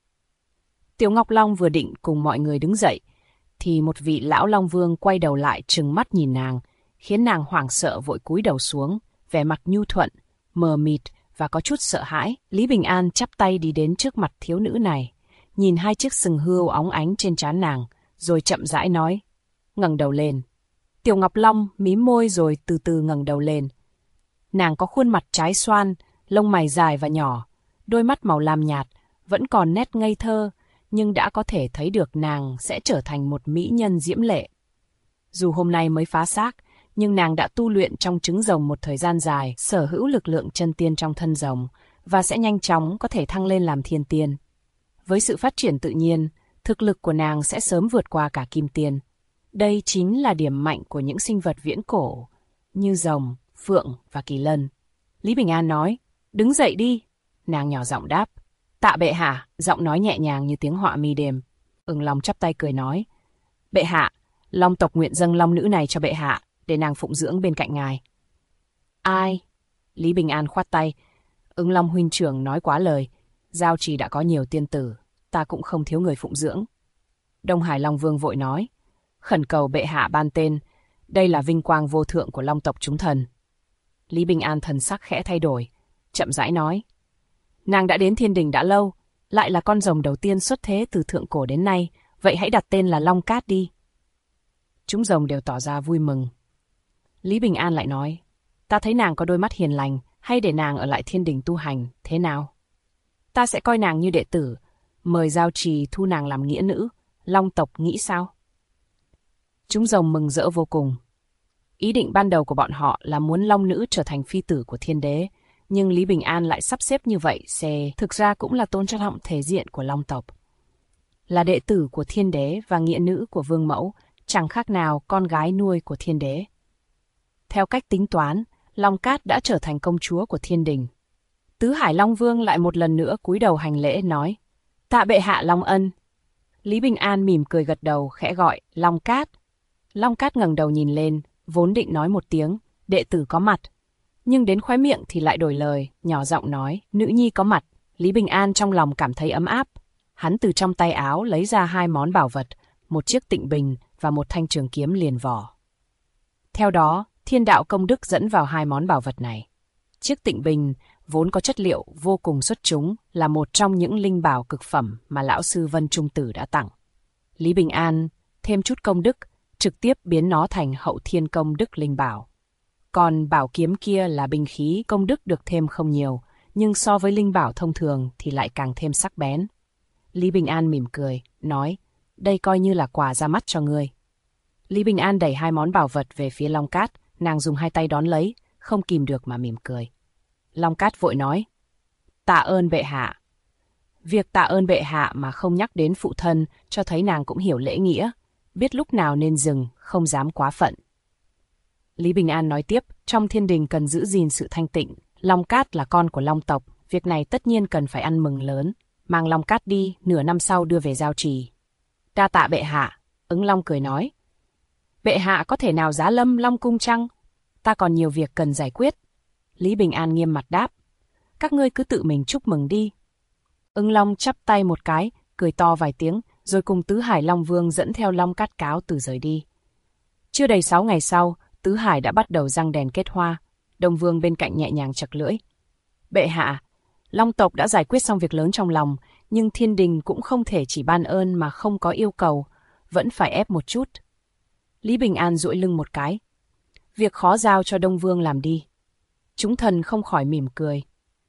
Tiểu Ngọc Long vừa định cùng mọi người đứng dậy, thì một vị Lão Long Vương quay đầu lại trừng mắt nhìn nàng, khiến nàng hoảng sợ vội cúi đầu xuống, vẻ mặt nhu thuận, mờ mịt và có chút sợ hãi. Lý Bình An chắp tay đi đến trước mặt thiếu nữ này, nhìn hai chiếc sừng hươu óng ánh trên trán nàng, rồi chậm rãi nói, ngẩng đầu lên. Tiểu Ngọc Long mím môi rồi từ từ ngẩng đầu lên. Nàng có khuôn mặt trái xoan, lông mày dài và nhỏ, đôi mắt màu lam nhạt, vẫn còn nét ngây thơ, nhưng đã có thể thấy được nàng sẽ trở thành một mỹ nhân diễm lệ. Dù hôm nay mới phá xác, nhưng nàng đã tu luyện trong trứng rồng một thời gian dài, sở hữu lực lượng chân tiên trong thân rồng, và sẽ nhanh chóng có thể thăng lên làm thiên tiên. Với sự phát triển tự nhiên, thực lực của nàng sẽ sớm vượt qua cả kim tiên. Đây chính là điểm mạnh của những sinh vật viễn cổ, như rồng, phượng và kỳ lân. Lý Bình An nói, đứng dậy đi. Nàng nhỏ giọng đáp, tạ bệ hạ, giọng nói nhẹ nhàng như tiếng họa mi đêm. Ưng Long chắp tay cười nói, bệ hạ, Long tộc nguyện dâng long nữ này cho bệ hạ, để nàng phụng dưỡng bên cạnh ngài. Ai? Lý Bình An khoát tay, Ưng Long huynh trưởng nói quá lời, Giao Trì đã có nhiều tiên tử, ta cũng không thiếu người phụng dưỡng. Đông Hải Long Vương vội nói, khẩn cầu bệ hạ ban tên, đây là vinh quang vô thượng của Long tộc chúng thần. Lý Bình An thần sắc khẽ thay đổi, chậm rãi nói, nàng đã đến thiên đình đã lâu, lại là con rồng đầu tiên xuất thế từ thượng cổ đến nay, vậy hãy đặt tên là Long Cát đi. Chúng rồng đều tỏ ra vui mừng. Lý Bình An lại nói, ta thấy nàng có đôi mắt hiền lành, hay để nàng ở lại thiên đình tu hành, thế nào? Ta sẽ coi nàng như đệ tử, mời giao trì thu nàng làm nghĩa nữ. Long tộc nghĩ sao? Chúng rồng mừng rỡ vô cùng. Ý định ban đầu của bọn họ là muốn Long nữ trở thành phi tử của thiên đế, nhưng Lý Bình An lại sắp xếp như vậy thực ra cũng là tôn trọng thể diện của Long tộc. Là đệ tử của thiên đế và nghĩa nữ của vương mẫu, chẳng khác nào con gái nuôi của thiên đế. Theo cách tính toán, Long Cát đã trở thành công chúa của thiên đình. Tứ Hải Long Vương lại một lần nữa cúi đầu hành lễ nói, tạ bệ hạ Long ân. Lý Bình An mỉm cười gật đầu khẽ gọi, Long Cát. Long Cát ngẩng đầu nhìn lên, vốn định nói một tiếng, đệ tử có mặt. Nhưng đến khóe miệng thì lại đổi lời, nhỏ giọng nói, nữ nhi có mặt. Lý Bình An trong lòng cảm thấy ấm áp. Hắn từ trong tay áo lấy ra 2 món bảo vật, một chiếc tịnh bình và một thanh trường kiếm liền vỏ. Theo đó, thiên đạo công đức dẫn vào 2 món bảo vật này. Chiếc tịnh bình, vốn có chất liệu vô cùng xuất chúng, là một trong những linh bảo cực phẩm mà lão sư Vân Trung Tử đã tặng. Lý Bình An thêm chút công đức, trực tiếp biến nó thành hậu thiên công đức linh bảo. Còn bảo kiếm kia là binh khí công đức được thêm không nhiều, nhưng so với linh bảo thông thường thì lại càng thêm sắc bén. Lý Bình An mỉm cười, nói, đây coi như là quà ra mắt cho ngươi. Lý Bình An đẩy 2 món bảo vật về phía Long Cát, nàng dùng 2 tay đón lấy, không kìm được mà mỉm cười. Long Cát vội nói, tạ ơn bệ hạ. Việc tạ ơn bệ hạ mà không nhắc đến phụ thân cho thấy nàng cũng hiểu lễ nghĩa, biết lúc nào nên dừng, không dám quá phận. Lý Bình An nói tiếp, trong thiên đình cần giữ gìn sự thanh tịnh, Long Cát là con của Long tộc, việc này tất nhiên cần phải ăn mừng lớn. Mang Long Cát đi, nửa năm sau đưa về giao trì. Đa tạ bệ hạ, Ứng Long cười nói. Bệ hạ có thể nào giá lâm Long cung chăng? Ta còn nhiều việc cần giải quyết. Lý Bình An nghiêm mặt đáp. Các ngươi cứ tự mình chúc mừng đi. Ứng Long chắp tay một cái, cười to vài tiếng, rồi cùng Tứ Hải Long Vương dẫn theo Long Cát cáo từ rời đi. Chưa đầy 6 ngày sau, Tứ Hải đã bắt đầu răng đèn kết hoa. Đông Vương bên cạnh nhẹ nhàng chật lưỡi. Bệ hạ, Long tộc đã giải quyết xong việc lớn trong lòng, nhưng thiên đình cũng không thể chỉ ban ơn mà không có yêu cầu, vẫn phải ép một chút. Lý Bình An duỗi lưng một cái. Việc khó giao cho Đông Vương làm đi. Chúng thần không khỏi mỉm cười.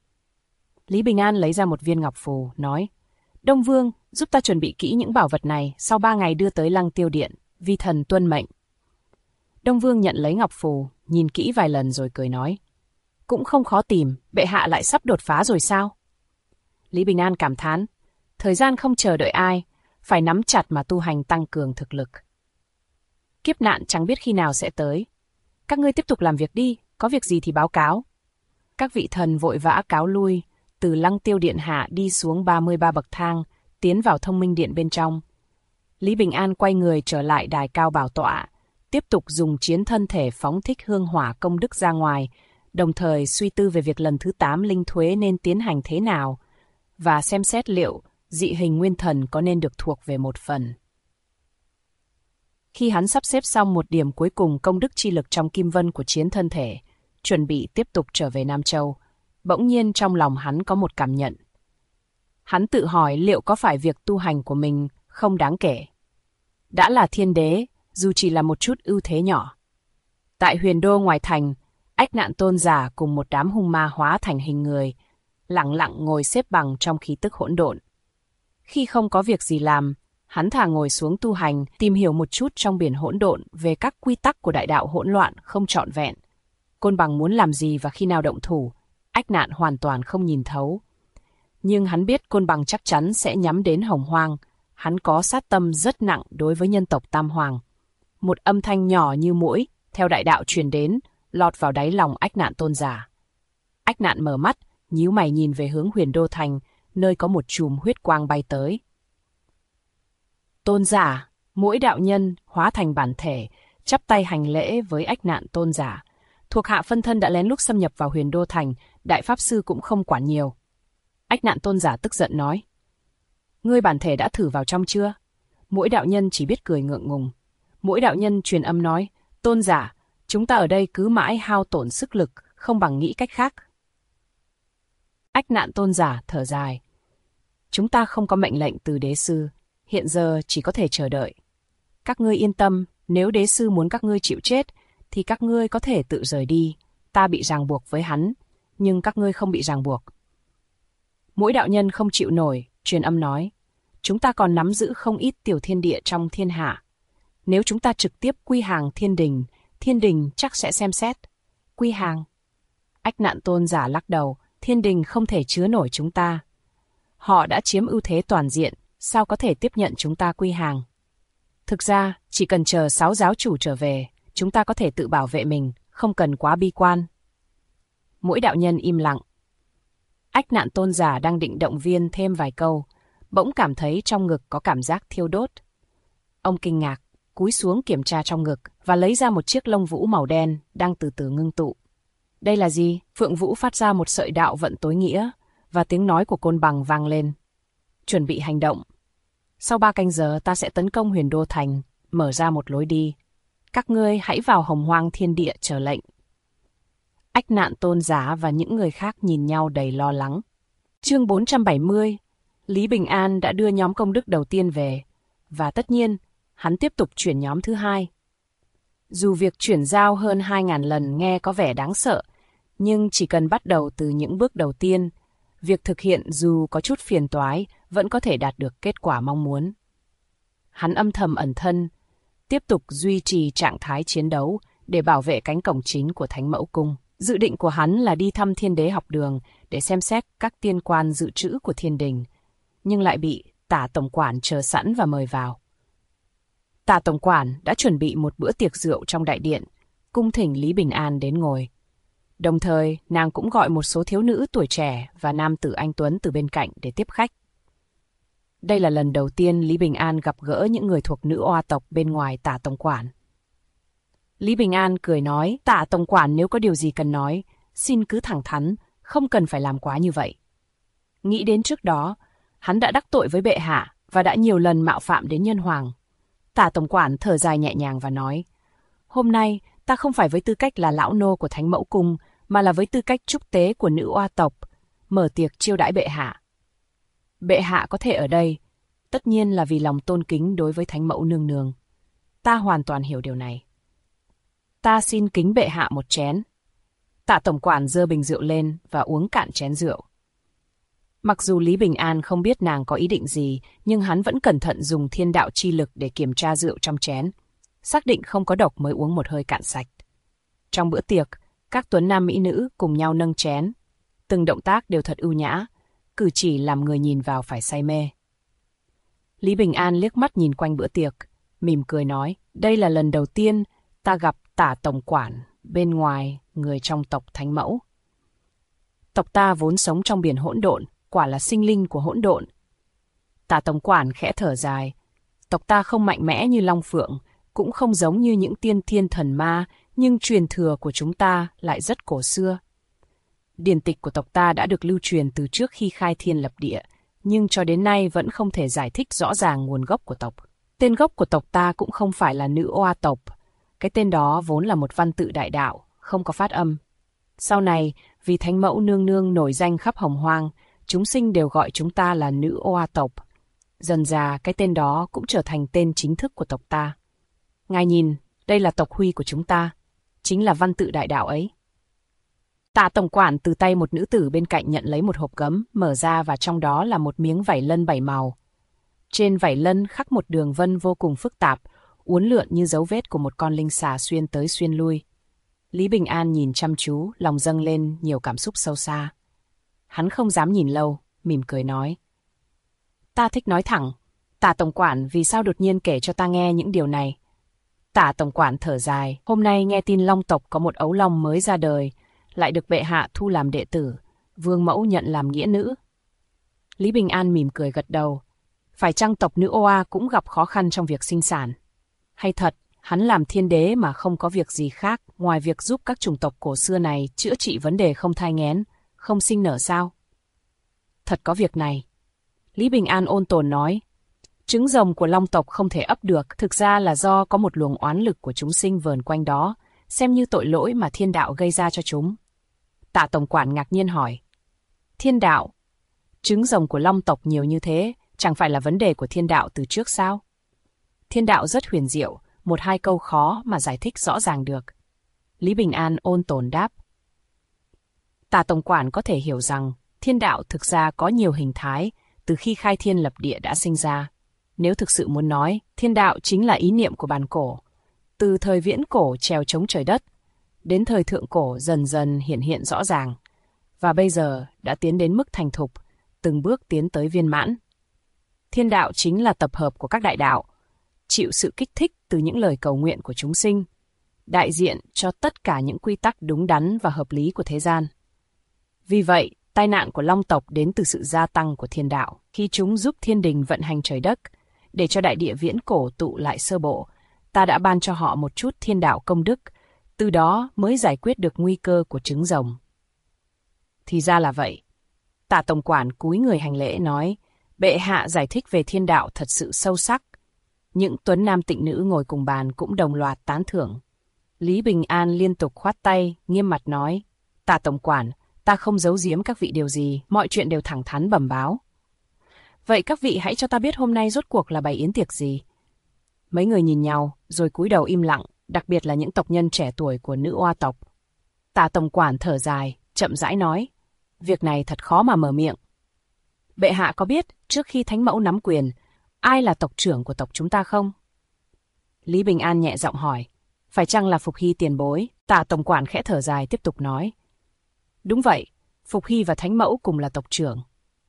Lý Bình An lấy ra một viên ngọc phù, nói, Đông Vương, giúp ta chuẩn bị kỹ những bảo vật này, sau 3 ngày đưa tới Lăng Tiêu Điện, vi thần tuân mệnh. Đông Vương nhận lấy ngọc phù, nhìn kỹ vài lần rồi cười nói, cũng không khó tìm, bệ hạ lại sắp đột phá rồi sao? Lý Bình An cảm thán, thời gian không chờ đợi ai, phải nắm chặt mà tu hành tăng cường thực lực. Kiếp nạn chẳng biết khi nào sẽ tới. Các ngươi tiếp tục làm việc đi, có việc gì thì báo cáo. Các vị thần vội vã cáo lui, từ Lăng Tiêu Điện hạ đi xuống 33 bậc thang, tiến vào Thông Minh Điện bên trong. Lý Bình An quay người trở lại đài cao bảo tọa, tiếp tục dùng chiến thân thể phóng thích hương hỏa công đức ra ngoài, đồng thời suy tư về việc lần thứ 8 linh thuế nên tiến hành thế nào, và xem xét liệu dị hình nguyên thần có nên được thuộc về một phần. Khi hắn sắp xếp xong một điểm cuối cùng công đức chi lực trong kim vân của chiến thân thể, chuẩn bị tiếp tục trở về Nam Châu, bỗng nhiên trong lòng hắn có một cảm nhận. Hắn tự hỏi liệu có phải việc tu hành của mình không đáng kể. Đã là thiên đế, dù chỉ là một chút ưu thế nhỏ. Tại huyền đô ngoài thành, Ách Nạn tôn giả cùng một đám hung ma hóa thành hình người, lặng lặng ngồi xếp bằng trong khí tức hỗn độn. Khi không có việc gì làm, hắn thà ngồi xuống tu hành, tìm hiểu một chút trong biển hỗn độn về các quy tắc của đại đạo hỗn loạn không trọn vẹn. Côn Bằng muốn làm gì và khi nào động thủ, Ách Nạn hoàn toàn không nhìn thấu. Nhưng hắn biết Côn Bằng chắc chắn sẽ nhắm đến Hồng Hoang, hắn có sát tâm rất nặng đối với nhân tộc Tam Hoàng. Một âm thanh nhỏ như muỗi, theo đại đạo truyền đến, lọt vào đáy lòng Ách Nạn tôn giả. Ách Nạn mở mắt, nhíu mày nhìn về hướng Huyền Đô Thành, nơi có một chùm huyết quang bay tới. Tôn giả, muỗi đạo nhân hóa thành bản thể, chắp tay hành lễ với Ách Nạn tôn giả. Thuộc hạ phân thân đã lén lút xâm nhập vào Huyền Đô Thành, đại pháp sư cũng không quản nhiều. Ách Nạn tôn giả tức giận nói, ngươi bản thể đã thử vào trong chưa? Muỗi đạo nhân chỉ biết cười ngượng ngùng. Muỗi đạo nhân truyền âm nói, tôn giả, chúng ta ở đây cứ mãi hao tổn sức lực, không bằng nghĩ cách khác. Ách Nạn tôn giả thở dài. Chúng ta không có mệnh lệnh từ đế sư, hiện giờ chỉ có thể chờ đợi. Các ngươi yên tâm, nếu đế sư muốn các ngươi chịu chết, thì các ngươi có thể tự rời đi. Ta bị ràng buộc với hắn, nhưng các ngươi không bị ràng buộc. Mỗi đạo nhân không chịu nổi, truyền âm nói, chúng ta còn nắm giữ không ít tiểu thiên địa trong thiên hạ. Nếu chúng ta trực tiếp quy hàng thiên đình chắc sẽ xem xét. Quy hàng? Ách Nạn Tôn giả lắc đầu, thiên đình không thể chứa nổi chúng ta. Họ đã chiếm ưu thế toàn diện, sao có thể tiếp nhận chúng ta quy hàng? Thực ra, chỉ cần chờ 6 giáo chủ trở về, chúng ta có thể tự bảo vệ mình, không cần quá bi quan. Mỗi đạo nhân im lặng. Ách Nạn Tôn giả đang định động viên thêm vài câu, bỗng cảm thấy trong ngực có cảm giác thiêu đốt. Ông kinh ngạc, cúi xuống kiểm tra trong ngực và lấy ra một chiếc lông vũ màu đen đang từ từ ngưng tụ. Đây là gì? Phượng Vũ phát ra một sợi đạo vận tối nghĩa và tiếng nói của Côn Bằng vang lên. Chuẩn bị hành động. Sau 3 canh giờ ta sẽ tấn công Huyền Đô Thành, mở ra một lối đi. Các ngươi hãy vào Hồng Hoang Thiên Địa chờ lệnh. Ách Nạn Tôn giả và những người khác nhìn nhau đầy lo lắng. Chương 470. Lý Bình An đã đưa nhóm công đức đầu tiên về, và tất nhiên, hắn tiếp tục chuyển nhóm thứ hai. Dù việc chuyển giao hơn 2.000 lần nghe có vẻ đáng sợ, nhưng chỉ cần bắt đầu từ những bước đầu tiên, việc thực hiện dù có chút phiền toái vẫn có thể đạt được kết quả mong muốn. Hắn âm thầm ẩn thân, tiếp tục duy trì trạng thái chiến đấu để bảo vệ cánh cổng chính của Thánh Mẫu Cung. Dự định của hắn là đi thăm Thiên Đế học đường để xem xét các tiên quan dự trữ của thiên đình, nhưng lại bị Tả tổng quản chờ sẵn và mời vào. Tả tổng quản đã chuẩn bị một bữa tiệc rượu trong đại điện, cung thỉnh Lý Bình An đến ngồi. Đồng thời, nàng cũng gọi một số thiếu nữ tuổi trẻ và nam tử anh tuấn từ bên cạnh để tiếp khách. Đây là lần đầu tiên Lý Bình An gặp gỡ những người thuộc nữ oa tộc bên ngoài Tả tổng quản. Lý Bình An cười nói, Tả tổng quản nếu có điều gì cần nói, xin cứ thẳng thắn, không cần phải làm quá như vậy. Nghĩ đến trước đó, hắn đã đắc tội với bệ hạ và đã nhiều lần mạo phạm đến nhân hoàng. Tả tổng quản thở dài nhẹ nhàng và nói, hôm nay ta không phải với tư cách là lão nô của Thánh Mẫu Cung, mà là với tư cách trúc tế của nữ oa tộc, mở tiệc chiêu đãi bệ hạ. Bệ hạ có thể ở đây, tất nhiên là vì lòng tôn kính đối với Thánh Mẫu nương nương. Ta hoàn toàn hiểu điều này. Ta xin kính bệ hạ một chén. Tả tổng quản giơ bình rượu lên và uống cạn chén rượu. Mặc dù Lý Bình An không biết nàng có ý định gì, nhưng hắn vẫn cẩn thận dùng thiên đạo chi lực để kiểm tra rượu trong chén, xác định không có độc mới uống một hơi cạn sạch. Trong bữa tiệc, các tuấn nam mỹ nữ cùng nhau nâng chén, từng động tác đều thật ưu nhã, cử chỉ làm người nhìn vào phải say mê. Lý Bình An liếc mắt nhìn quanh bữa tiệc, mỉm cười nói, đây là lần đầu tiên ta gặp Tả tổng quản bên ngoài người trong tộc Thánh Mẫu. Tộc ta vốn sống trong biển hỗn độn, quả là sinh linh của hỗn độn. Tả tổng quản khẽ thở dài, tộc ta không mạnh mẽ như Long Phượng, cũng không giống như những tiên thiên thần ma, nhưng truyền thừa của chúng ta lại rất cổ xưa. Điển tịch của tộc ta đã được lưu truyền từ trước khi khai thiên lập địa, nhưng cho đến nay vẫn không thể giải thích rõ ràng nguồn gốc của tộc. Tên gốc của tộc ta cũng không phải là nữ oa tộc. Cái tên đó vốn là một văn tự đại đạo, không có phát âm. Sau này, vì Thánh Mẫu nương nương nổi danh khắp Hồng Hoang, chúng sinh đều gọi chúng ta là nữ oa tộc. Dần dà, cái tên đó cũng trở thành tên chính thức của tộc ta. Ngài nhìn, đây là tộc huy của chúng ta, chính là văn tự đại đạo ấy. Tả tổng quản từ tay một nữ tử bên cạnh nhận lấy một hộp gấm, mở ra và trong đó là một miếng vảy lân 7 màu. Trên vảy lân khắc một đường vân vô cùng phức tạp, uốn lượn như dấu vết của một con linh xà xuyên tới xuyên lui. Lý Bình An nhìn chăm chú, lòng dâng lên nhiều cảm xúc sâu xa. Hắn không dám nhìn lâu, mỉm cười nói. Ta thích nói thẳng, Tả tổng quản vì sao đột nhiên kể cho ta nghe những điều này? Tả tổng quản thở dài, hôm nay nghe tin Long tộc có một ấu long mới ra đời, lại được bệ hạ thu làm đệ tử, vương mẫu nhận làm nghĩa nữ. Lý Bình An mỉm cười gật đầu. Phải chăng tộc nữ Oa cũng gặp khó khăn trong việc sinh sản? Hay thật, hắn làm thiên đế mà không có việc gì khác ngoài việc giúp các chủng tộc cổ xưa này chữa trị vấn đề không thai nghén, không sinh nở sao? Thật có việc này. Lý Bình An ôn tồn nói. Trứng rồng của long tộc không thể ấp được, thực ra là do có một luồng oán lực của chúng sinh vờn quanh đó, xem như tội lỗi mà thiên đạo gây ra cho chúng. Tả tổng quản ngạc nhiên hỏi. Thiên đạo? Trứng rồng của long tộc nhiều như thế, chẳng phải là vấn đề của thiên đạo từ trước sao? Thiên đạo rất huyền diệu, một hai câu khó mà giải thích rõ ràng được. Lý Bình An ôn tồn đáp. Tả tổng quản có thể hiểu rằng Thiên đạo thực ra có nhiều hình thái, từ khi khai thiên lập địa đã sinh ra. Nếu thực sự muốn nói, thiên đạo chính là ý niệm của bản cổ. Từ thời viễn cổ trèo chống trời đất, đến thời thượng cổ dần dần hiện hiện rõ ràng, và bây giờ đã tiến đến mức thành thục, từng bước tiến tới viên mãn. Thiên đạo chính là tập hợp của các đại đạo, chịu sự kích thích từ những lời cầu nguyện của chúng sinh, đại diện cho tất cả những quy tắc đúng đắn và hợp lý của thế gian. Vì vậy, tai nạn của Long tộc đến từ sự gia tăng của thiên đạo, khi chúng giúp thiên đình vận hành trời đất, để cho đại địa viễn cổ tụ lại sơ bộ, ta đã ban cho họ một chút thiên đạo công đức, từ đó mới giải quyết được nguy cơ của trứng rồng. Thì ra là vậy. Tả tổng quản cúi người hành lễ nói, bệ hạ giải thích về thiên đạo thật sự sâu sắc. Những tuấn nam tịnh nữ ngồi cùng bàn cũng đồng loạt tán thưởng. Lý Bình An liên tục khoát tay, nghiêm mặt nói, Tả tổng quản, ta không giấu giếm các vị điều gì, mọi chuyện đều thẳng thắn bẩm báo. Vậy các vị hãy cho ta biết hôm nay rốt cuộc là bày yến tiệc gì? Mấy người nhìn nhau, rồi cúi đầu im lặng, đặc biệt là những tộc nhân trẻ tuổi của nữ oa tộc. Tả tổng quản thở dài, chậm rãi nói, việc này thật khó mà mở miệng. Bệ hạ có biết, trước khi Thánh Mẫu nắm quyền, ai là tộc trưởng của tộc chúng ta không? Lý Bình An nhẹ giọng hỏi, phải chăng là Phục Hy tiền bối? Tả tổng quản khẽ thở dài tiếp tục nói. Đúng vậy, Phục Hy và Thánh Mẫu cùng là tộc trưởng.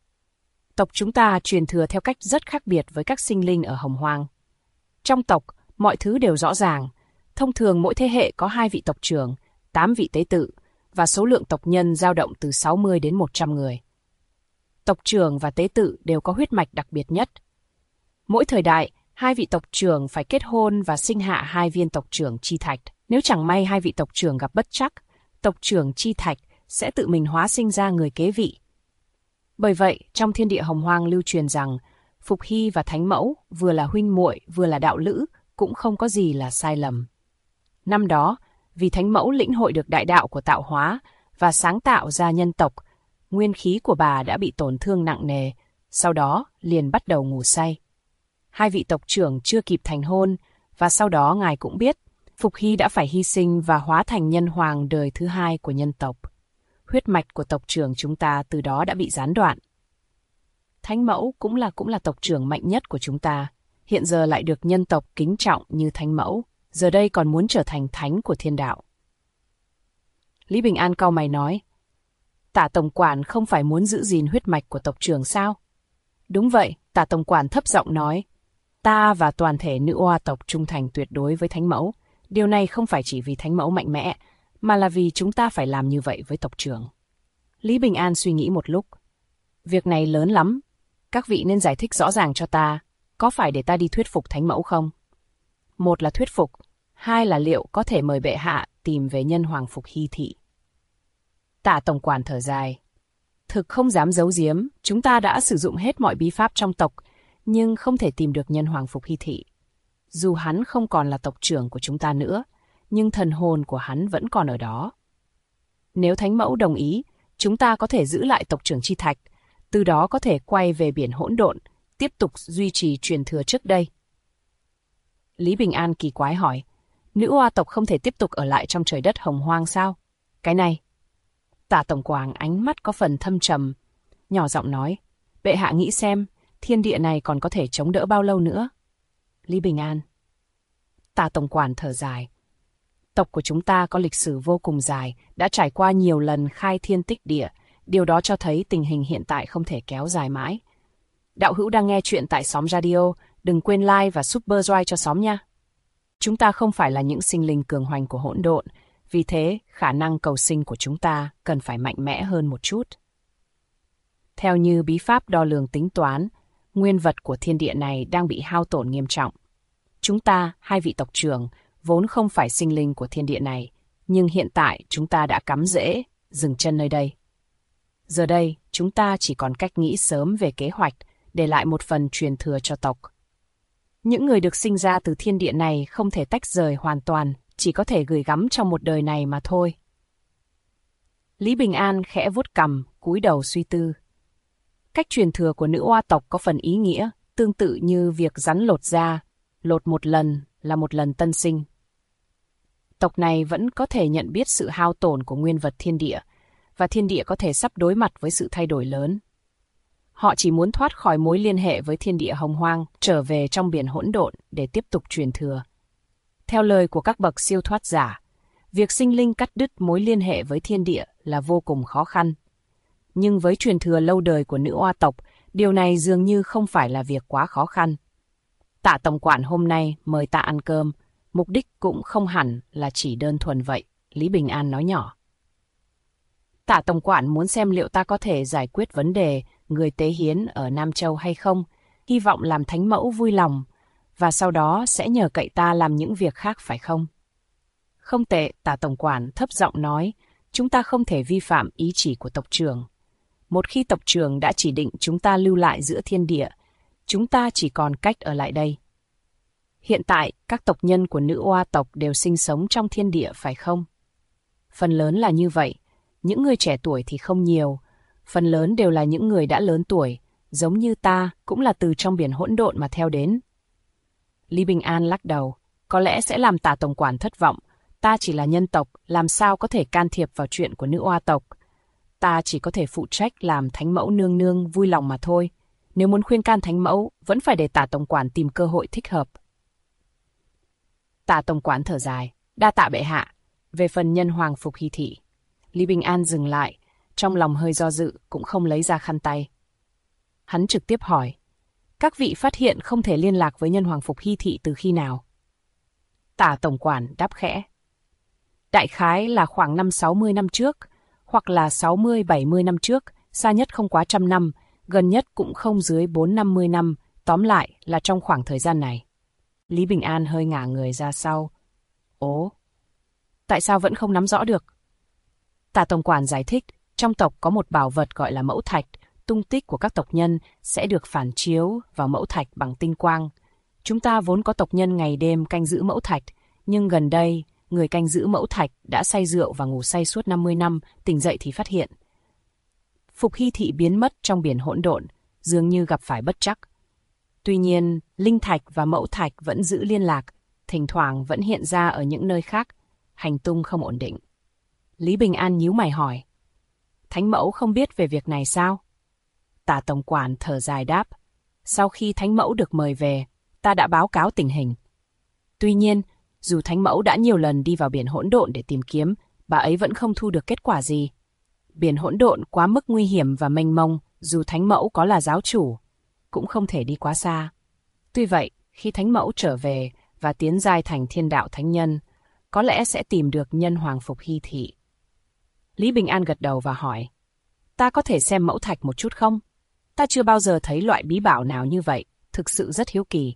Tộc chúng ta truyền thừa theo cách rất khác biệt với các sinh linh ở Hồng Hoang. Trong tộc, mọi thứ đều rõ ràng. Thông thường mỗi thế hệ có 2 vị tộc trưởng, 8 vị tế tự, và số lượng tộc nhân dao động từ 60 đến 100 người. Tộc trưởng và tế tự đều có huyết mạch đặc biệt nhất. Mỗi thời đại, 2 vị tộc trưởng phải kết hôn và sinh hạ 2 viên tộc trưởng chi thạch. Nếu chẳng may 2 vị tộc trưởng gặp bất trắc, tộc trưởng chi thạch sẽ tự mình hóa sinh ra người kế vị. Bởi vậy, trong thiên địa Hồng Hoang lưu truyền rằng, Phục Hy và Thánh Mẫu vừa là huynh muội vừa là đạo lữ, cũng không có gì là sai lầm. Năm đó, vì Thánh Mẫu lĩnh hội được đại đạo của tạo hóa và sáng tạo ra nhân tộc, nguyên khí của bà đã bị tổn thương nặng nề, sau đó liền bắt đầu ngủ say. 2 vị tộc trưởng chưa kịp thành hôn, và sau đó ngài cũng biết, Phục Hy đã phải hy sinh và hóa thành nhân hoàng đời thứ 2 của nhân tộc. Huyết mạch của tộc trưởng chúng ta từ đó đã bị gián đoạn. Thánh Mẫu cũng là tộc trưởng mạnh nhất của chúng ta, hiện giờ lại được nhân tộc kính trọng như Thánh Mẫu, giờ đây còn muốn trở thành thánh của thiên đạo. Lý Bình An cau mày nói, Tả tổng quản không phải muốn giữ gìn huyết mạch của tộc trưởng sao? Đúng vậy, Tả tổng quản thấp giọng nói, ta và toàn thể nữ oa tộc trung thành tuyệt đối với Thánh Mẫu. Điều này không phải chỉ vì Thánh Mẫu mạnh mẽ, mà là vì chúng ta phải làm như vậy với tộc trưởng. Lý Bình An suy nghĩ một lúc. Việc này lớn lắm. Các vị nên giải thích rõ ràng cho ta, có phải để ta đi thuyết phục Thánh Mẫu không? Một là thuyết phục, 2 là liệu có thể mời bệ hạ tìm về nhân hoàng Phục Hy thị. Tả tổng quản thở dài. Thực không dám giấu giếm, chúng ta đã sử dụng hết mọi bí pháp trong tộc, nhưng không thể tìm được nhân hoàng Phục Hy thị. Dù hắn không còn là tộc trưởng của chúng ta nữa, nhưng thần hồn của hắn vẫn còn ở đó. Nếu Thánh Mẫu đồng ý, chúng ta có thể giữ lại tộc trưởng chi thạch, từ đó có thể quay về biển hỗn độn, tiếp tục duy trì truyền thừa trước đây. Lý Bình An kỳ quái hỏi, nữ oa tộc không thể tiếp tục ở lại trong trời đất Hồng Hoang sao? Cái này. Tả tổng quản ánh mắt có phần thâm trầm, nhỏ giọng nói, bệ hạ nghĩ xem, thiên địa này còn có thể chống đỡ bao lâu nữa? Lý Bình An. Tả tổng quản thở dài. Tộc của chúng ta có lịch sử vô cùng dài, đã trải qua nhiều lần khai thiên tích địa, điều đó cho thấy tình hình hiện tại không thể kéo dài mãi. Đạo hữu đang nghe chuyện tại Xóm Radio, đừng quên like và subscribe cho Xóm nha. Chúng ta không phải là những sinh linh cường hoành của hỗn độn, vì thế khả năng cầu sinh của chúng ta cần phải mạnh mẽ hơn một chút. Theo như bí pháp đo lường tính toán, nguyên vật của thiên địa này đang bị hao tổn nghiêm trọng. Chúng ta, 2 vị tộc trưởng, vốn không phải sinh linh của thiên địa này, nhưng hiện tại chúng ta đã cắm rễ, dừng chân nơi đây. Giờ đây, chúng ta chỉ còn cách nghĩ sớm về kế hoạch, để lại một phần truyền thừa cho tộc. Những người được sinh ra từ thiên địa này không thể tách rời hoàn toàn, chỉ có thể gửi gắm trong một đời này mà thôi. Lý Bình An khẽ vuốt cằm, cúi đầu suy tư. Cách truyền thừa của nữ oa tộc có phần ý nghĩa, tương tự như việc rắn lột da, lột một lần là một lần tân sinh. Tộc này vẫn có thể nhận biết sự hao tổn của nguyên vật thiên địa, và thiên địa có thể sắp đối mặt với sự thay đổi lớn. Họ chỉ muốn thoát khỏi mối liên hệ với thiên địa hồng hoang, trở về trong biển hỗn độn để tiếp tục truyền thừa. Theo lời của các bậc siêu thoát giả, việc sinh linh cắt đứt mối liên hệ với thiên địa là vô cùng khó khăn. Nhưng với truyền thừa lâu đời của nữ oa tộc, điều này dường như không phải là việc quá khó khăn. Tạ tổng quản hôm nay mời ta ăn cơm, mục đích cũng không hẳn là chỉ đơn thuần vậy, Lý Bình An nói nhỏ. Tạ tổng quản muốn xem liệu ta có thể giải quyết vấn đề người tế hiến ở Nam Châu hay không, hy vọng làm thánh mẫu vui lòng, và sau đó sẽ nhờ cậy ta làm những việc khác phải không? Không tệ, Tạ tổng quản thấp giọng nói, chúng ta không thể vi phạm ý chỉ của tộc trưởng. Một khi tộc trưởng đã chỉ định chúng ta lưu lại giữa thiên địa, chúng ta chỉ còn cách ở lại đây. Hiện tại, các tộc nhân của nữ oa tộc đều sinh sống trong thiên địa phải không? Phần lớn là như vậy, những người trẻ tuổi thì không nhiều, phần lớn đều là những người đã lớn tuổi, giống như ta cũng là từ trong biển hỗn độn mà theo đến. Lý Bình An lắc đầu, có lẽ sẽ làm Tạ tổng quản thất vọng, ta chỉ là nhân tộc, làm sao có thể can thiệp vào chuyện của nữ oa tộc. Ta chỉ có thể phụ trách làm thánh mẫu nương nương vui lòng mà thôi. Nếu muốn khuyên can thánh mẫu, vẫn phải để Tạ tổng quản tìm cơ hội thích hợp. Tạ tổng quản thở dài, đa tạ bệ hạ. Về phần nhân hoàng Phục Hy Thị, Lý Bình An dừng lại, trong lòng hơi do dự, cũng không lấy ra khăn tay. Hắn trực tiếp hỏi, các vị phát hiện không thể liên lạc với nhân hoàng Phục Hy Thị từ khi nào? Tạ tổng quản đáp khẽ. Đại khái là khoảng 60 năm trước, hoặc là 60-70 năm trước, xa nhất không quá 100 năm, gần nhất cũng không dưới 4-50 năm, tóm lại là trong khoảng thời gian này. Lý Bình An hơi ngả người ra sau. Ố, tại sao vẫn không nắm rõ được? Tạ tổng quản giải thích, trong tộc có một bảo vật gọi là mẫu thạch, tung tích của các tộc nhân sẽ được phản chiếu vào mẫu thạch bằng tinh quang. Chúng ta vốn có tộc nhân ngày đêm canh giữ mẫu thạch, nhưng gần đây, người canh giữ mẫu thạch đã say rượu và ngủ say suốt 50 năm, tỉnh dậy thì phát hiện. Phục Hy Thị biến mất trong biển hỗn độn, dường như gặp phải bất trắc. Tuy nhiên, linh thạch và mẫu thạch vẫn giữ liên lạc, thỉnh thoảng vẫn hiện ra ở những nơi khác, hành tung không ổn định. Lý Bình An nhíu mày hỏi, thánh mẫu không biết về việc này sao? Tạ tổng quản thở dài đáp, sau khi thánh mẫu được mời về, ta đã báo cáo tình hình. Tuy nhiên, dù thánh mẫu đã nhiều lần đi vào biển hỗn độn để tìm kiếm, bà ấy vẫn không thu được kết quả gì. Biển hỗn độn quá mức nguy hiểm và mênh mông, dù thánh mẫu có là giáo chủ, cũng không thể đi quá xa. Tuy vậy, khi thánh mẫu trở về và tiến giai thành thiên đạo thánh nhân, có lẽ sẽ tìm được nhân hoàng Phục Hy Thị. Lý Bình An gật đầu và hỏi, ta có thể xem mẫu thạch một chút không? Ta chưa bao giờ thấy loại bí bảo nào như vậy, thực sự rất hiếu kỳ.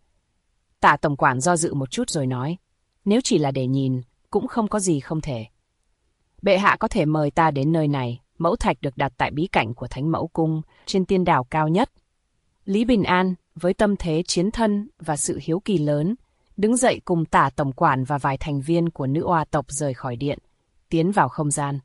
Tạ tổng quản do dự một chút rồi nói, nếu chỉ là để nhìn, cũng không có gì không thể. Bệ hạ có thể mời ta đến nơi này, mẫu thạch được đặt tại bí cảnh của Thánh Mẫu Cung, trên tiên đảo cao nhất. Lý Bình An, với tâm thế chiến thân và sự hiếu kỳ lớn, đứng dậy cùng Tạ tổng quản và vài thành viên của nữ oa tộc rời khỏi điện, tiến vào không gian.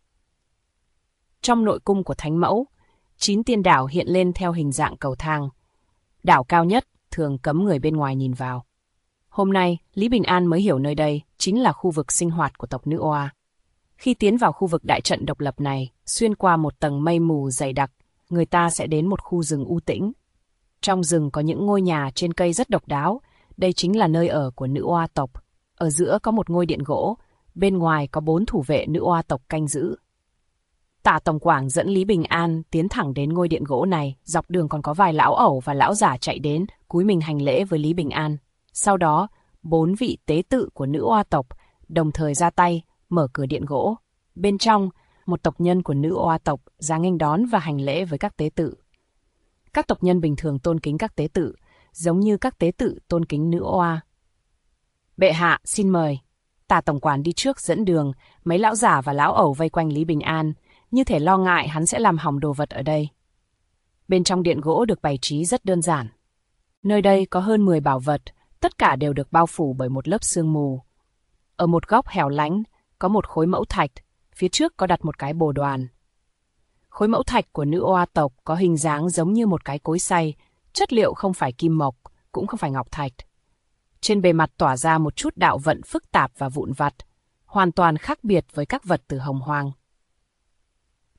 Trong nội cung của Thánh Mẫu, 9 tiên đảo hiện lên theo hình dạng cầu thang. Đảo cao nhất thường cấm người bên ngoài nhìn vào. Hôm nay, Lý Bình An mới hiểu nơi đây chính là khu vực sinh hoạt của tộc nữ oa. Khi tiến vào khu vực đại trận độc lập này, xuyên qua một tầng mây mù dày đặc, người ta sẽ đến một khu rừng u tĩnh. Trong rừng có những ngôi nhà trên cây rất độc đáo, đây chính là nơi ở của nữ oa tộc. Ở giữa có một ngôi điện gỗ, bên ngoài có 4 thủ vệ nữ oa tộc canh giữ. Tạ tổng quản dẫn Lý Bình An tiến thẳng đến ngôi điện gỗ này, dọc đường còn có vài lão ẩu và lão giả chạy đến, cúi mình hành lễ với Lý Bình An. Sau đó, 4 vị tế tự của nữ oa tộc đồng thời ra tay, mở cửa điện gỗ. Bên trong, một tộc nhân của nữ oa tộc ra nghênh đón và hành lễ với các tế tự. Các tộc nhân bình thường tôn kính các tế tự, giống như các tế tự tôn kính nữ oa. Bệ hạ, xin mời. Tạ tổng quản đi trước dẫn đường, mấy lão giả và lão ẩu vây quanh Lý Bình An, như thể lo ngại hắn sẽ làm hỏng đồ vật ở đây. Bên trong điện gỗ được bày trí rất đơn giản. Nơi đây có hơn 10 bảo vật, tất cả đều được bao phủ bởi một lớp sương mù. Ở một góc hẻo lánh, có một khối mẫu thạch, phía trước có đặt một cái bồ đoàn. Khối mẫu thạch của nữ oa tộc có hình dáng giống như một cái cối xay, chất liệu không phải kim mộc, cũng không phải ngọc thạch. Trên bề mặt tỏa ra một chút đạo vận phức tạp và vụn vặt, hoàn toàn khác biệt với các vật từ hồng hoang.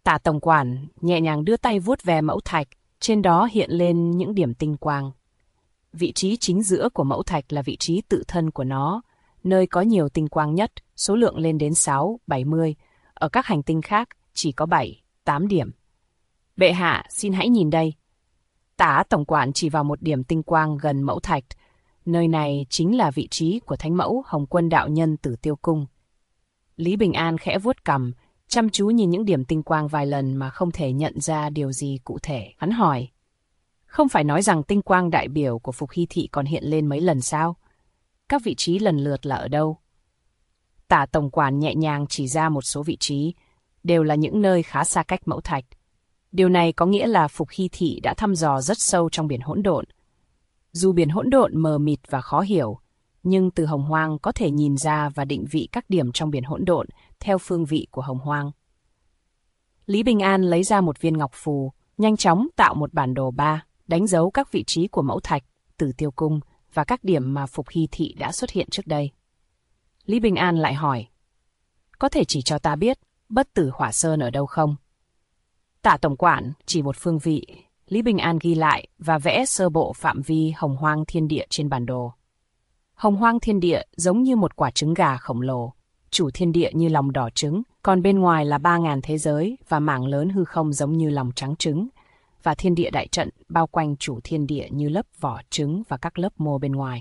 Tả tổng quản nhẹ nhàng đưa tay vuốt ve mẫu thạch, trên đó hiện lên những điểm tinh quang. Vị trí chính giữa của mẫu thạch là vị trí tự thân của nó, nơi có nhiều tinh quang nhất, số lượng lên đến 6, 70. Ở các hành tinh khác chỉ có 7, 8 điểm. Bệ hạ, xin hãy nhìn đây. Tả tổng quản chỉ vào một điểm tinh quang gần mẫu thạch. Nơi này chính là vị trí của thánh mẫu Hồng Quân đạo nhân Tử Tiêu Cung. Lý Bình An khẽ vuốt cằm, chăm chú nhìn những điểm tinh quang vài lần mà không thể nhận ra điều gì cụ thể. Hắn hỏi, không phải nói rằng tinh quang đại biểu của Phục Hy Thị còn hiện lên mấy lần sao? Các vị trí lần lượt là ở đâu? Tả tổng quản nhẹ nhàng chỉ ra một số vị trí, đều là những nơi khá xa cách mẫu thạch. Điều này có nghĩa là Phục Hy Thị đã thăm dò rất sâu trong biển hỗn độn. Dù biển hỗn độn mờ mịt và khó hiểu, nhưng từ Hồng Hoang có thể nhìn ra và định vị các điểm trong biển hỗn độn theo phương vị của Hồng Hoang. Lý Bình An lấy ra một viên ngọc phù, nhanh chóng tạo một bản đồ 3, đánh dấu các vị trí của mẫu thạch, Tử Tiêu Cung và các điểm mà Phục Hy Thị đã xuất hiện trước đây. Lý Bình An lại hỏi, có thể chỉ cho ta biết Bất Tử Hỏa Sơn ở đâu không? Tả tổng quản chỉ một phương vị, Lý Bình An ghi lại và vẽ sơ bộ phạm vi Hồng Hoang thiên địa trên bản đồ. Hồng Hoang thiên địa giống như một quả trứng gà khổng lồ, chủ thiên địa như lòng đỏ trứng, còn bên ngoài là 3.000 thế giới và mảng lớn hư không giống như lòng trắng trứng, và thiên địa đại trận bao quanh chủ thiên địa như lớp vỏ trứng và các lớp mô bên ngoài.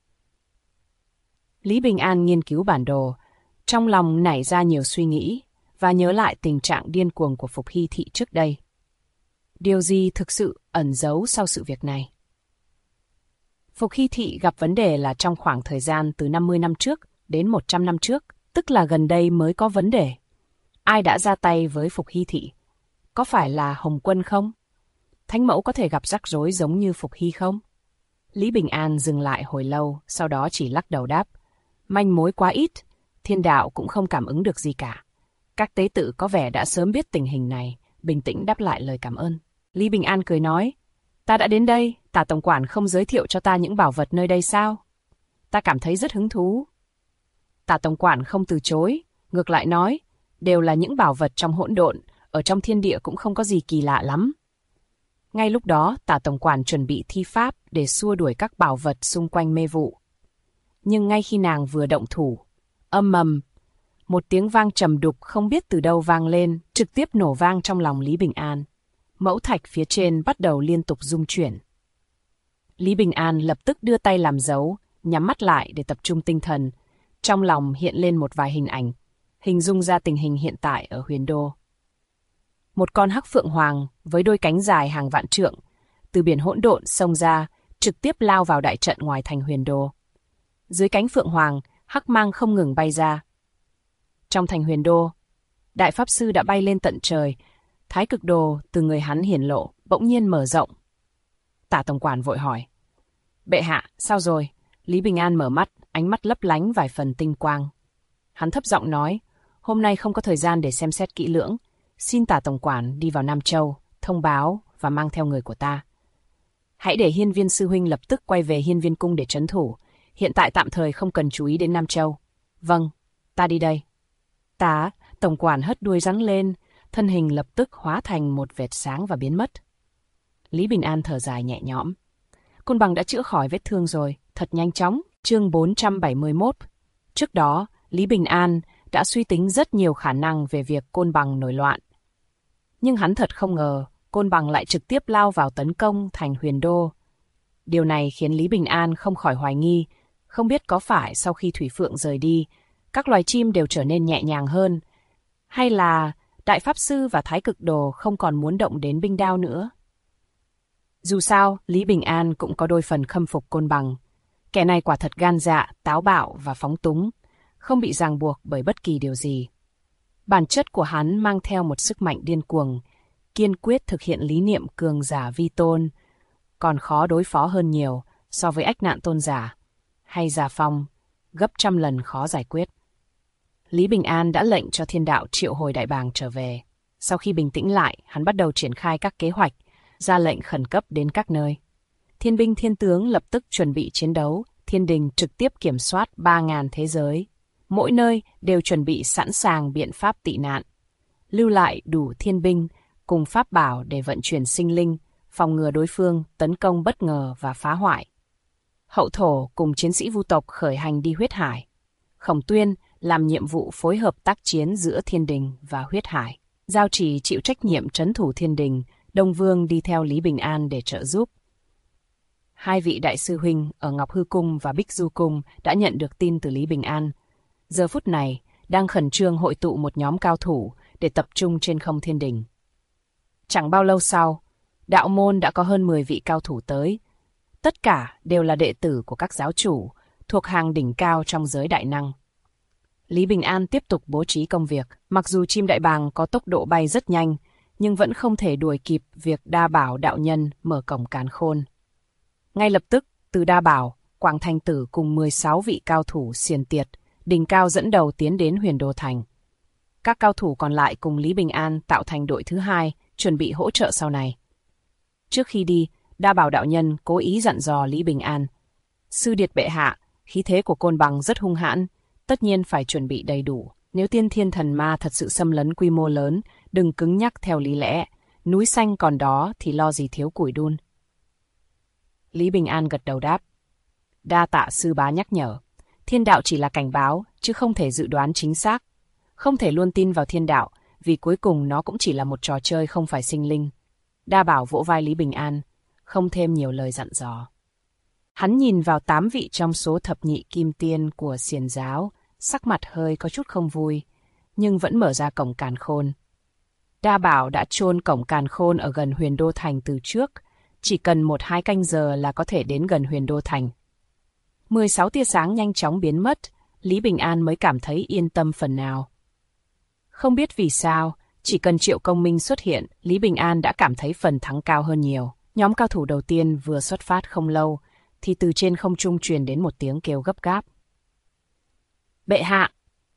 Lý Bình An nghiên cứu bản đồ, trong lòng nảy ra nhiều suy nghĩ và nhớ lại tình trạng điên cuồng của Phục Hy Thị trước đây. Điều gì thực sự ẩn giấu sau sự việc này? Phục Hy Thị gặp vấn đề là trong khoảng thời gian từ 50 năm trước đến 100 năm trước, tức là gần đây mới có vấn đề. Ai đã ra tay với Phục Hy Thị? Có phải là Hồng Quân không? Thánh mẫu có thể gặp rắc rối giống như Phục Hy không? Lý Bình An dừng lại hồi lâu, sau đó chỉ lắc đầu đáp. Manh mối quá ít, thiên đạo cũng không cảm ứng được gì cả. Các tế tự có vẻ đã sớm biết tình hình này, bình tĩnh đáp lại lời cảm ơn. Lý Bình An cười nói, ta đã đến đây, Tả tổng quản không giới thiệu cho ta những bảo vật nơi đây sao? Ta cảm thấy rất hứng thú. Tả tổng quản không từ chối, ngược lại nói, đều là những bảo vật trong hỗn độn, ở trong thiên địa cũng không có gì kỳ lạ lắm. Ngay lúc đó, Tả tổng quản chuẩn bị thi pháp để xua đuổi các bảo vật xung quanh mê vụ. Nhưng ngay khi nàng vừa động thủ, âm ầm, một tiếng vang trầm đục không biết từ đâu vang lên, trực tiếp nổ vang trong lòng Lý Bình An. Mẫu thạch phía trên bắt đầu liên tục rung chuyển. Lý Bình An lập tức đưa tay làm dấu, nhắm mắt lại để tập trung tinh thần. Trong lòng hiện lên một vài hình ảnh, hình dung ra tình hình hiện tại ở Huyền Đô. Một con hắc phượng hoàng với đôi cánh dài hàng vạn trượng, từ biển hỗn độn xông ra, trực tiếp lao vào đại trận ngoài thành Huyền Đô. Dưới cánh phượng hoàng, hắc mang không ngừng bay ra. Trong thành Huyền Đô, Đại Pháp Sư đã bay lên tận trời, Thái Cực Đồ từ người hắn hiển lộ, bỗng nhiên mở rộng. Tả tổng quản vội hỏi, bệ hạ, sao rồi? Lý Bình An mở mắt, ánh mắt lấp lánh vài phần tinh quang. Hắn thấp giọng nói, hôm nay không có thời gian để xem xét kỹ lưỡng, xin Tả tổng quản đi vào Nam Châu, thông báo và mang theo người của ta. Hãy để Hiên Viên sư huynh lập tức quay về Hiên Viên cung để trấn thủ, hiện tại tạm thời không cần chú ý đến Nam Châu. Vâng, ta đi đây. Tả tổng quản hất đuôi rắn lên, thân hình lập tức hóa thành một vệt sáng và biến mất. Lý Bình An thở dài nhẹ nhõm. Côn Bằng đã chữa khỏi vết thương rồi, thật nhanh chóng. Chương 471. Trước đó, Lý Bình An đã suy tính rất nhiều khả năng về việc Côn Bằng nổi loạn. Nhưng hắn thật không ngờ, Côn Bằng lại trực tiếp lao vào tấn công thành Huyền Đô. Điều này khiến Lý Bình An không khỏi hoài nghi, không biết có phải sau khi Thủy Phượng rời đi, các loài chim đều trở nên nhẹ nhàng hơn, hay là Đại Pháp Sư và Thái Cực Đồ không còn muốn động đến binh đao nữa. Dù sao, Lý Bình An cũng có đôi phần khâm phục Côn Bằng. Kẻ này quả thật gan dạ, táo bạo và phóng túng, không bị ràng buộc bởi bất kỳ điều gì. Bản chất của hắn mang theo một sức mạnh điên cuồng, kiên quyết thực hiện lý niệm cường giả vi tôn, còn khó đối phó hơn nhiều so với Ách Nạn tôn giả hay Già Phong, gấp trăm lần khó giải quyết. Lý Bình An đã lệnh cho thiên đạo triệu hồi đại bàng trở về. Sau khi bình tĩnh lại, hắn bắt đầu triển khai các kế hoạch, ra lệnh khẩn cấp đến các nơi. Thiên binh thiên tướng lập tức chuẩn bị chiến đấu, thiên đình trực tiếp kiểm soát 3.000 thế giới. Mỗi nơi đều chuẩn bị sẵn sàng biện pháp tị nạn. lưu lại đủ thiên binh cùng pháp bảo để vận chuyển sinh linh, phòng ngừa đối phương tấn công bất ngờ và phá hoại. Hậu thổ cùng chiến sĩ vu tộc khởi hành đi huyết hải. Khổng Tuyên làm nhiệm vụ phối hợp tác chiến giữa thiên đình và huyết hải. Giao Chỉ chịu trách nhiệm trấn thủ thiên đình, Đông Vương đi theo Lý Bình An để trợ giúp. Hai vị đại sư huynh ở Ngọc Hư Cung và Bích Du Cung đã nhận được tin từ Lý Bình An. Giờ phút này, đang khẩn trương hội tụ một nhóm cao thủ để tập trung trên không thiên đình. Chẳng bao lâu sau, đạo môn đã có hơn 10 vị cao thủ tới. Tất cả đều là đệ tử của các giáo chủ, thuộc hàng đỉnh cao trong giới đại năng. Lý Bình An tiếp tục bố trí công việc. Mặc dù chim đại bàng có tốc độ bay rất nhanh, nhưng vẫn không thể đuổi kịp việc Đa Bảo đạo nhân mở cổng Càn Khôn. Ngay lập tức, từ Đa Bảo, Quảng Thành Tử cùng 16 vị cao thủ xiển tiệt, đỉnh cao dẫn đầu tiến đến Huyền Đô Thành. Các cao thủ còn lại cùng Lý Bình An tạo thành đội thứ hai, chuẩn bị hỗ trợ sau này. Trước khi đi, Đa Bảo đạo nhân cố ý dặn dò Lý Bình An. Sư điệt bệ hạ, khí thế của Côn Bằng rất hung hãn, tất nhiên phải chuẩn bị đầy đủ. Nếu tiên thiên thần ma thật sự xâm lấn quy mô lớn, đừng cứng nhắc theo lý lẽ. Núi xanh còn đó thì lo gì thiếu củi đun. Lý Bình An gật đầu đáp. Đa tạ sư bá nhắc nhở. Thiên đạo chỉ là cảnh báo, chứ không thể dự đoán chính xác. Không thể luôn tin vào thiên đạo, vì cuối cùng nó cũng chỉ là một trò chơi không phải sinh linh. Đa Bảo vỗ vai Lý Bình An, không thêm nhiều lời dặn dò. Hắn nhìn vào 8 vị trong số thập nhị kim tiên của xiển giáo, sắc mặt hơi có chút không vui, nhưng vẫn mở ra cổng Càn Khôn. Đa Bảo đã chôn cổng Càn Khôn ở gần Huyền Đô Thành từ trước, chỉ cần 1-2 canh giờ là có thể đến gần Huyền Đô Thành. 16 tia sáng nhanh chóng biến mất, Lý Bình An mới cảm thấy yên tâm phần nào. Không biết vì sao, chỉ cần Triệu Công Minh xuất hiện, Lý Bình An đã cảm thấy phần thắng cao hơn nhiều. Nhóm cao thủ đầu tiên vừa xuất phát không lâu, thì từ trên không trung truyền đến một tiếng kêu gấp gáp. Bệ hạ!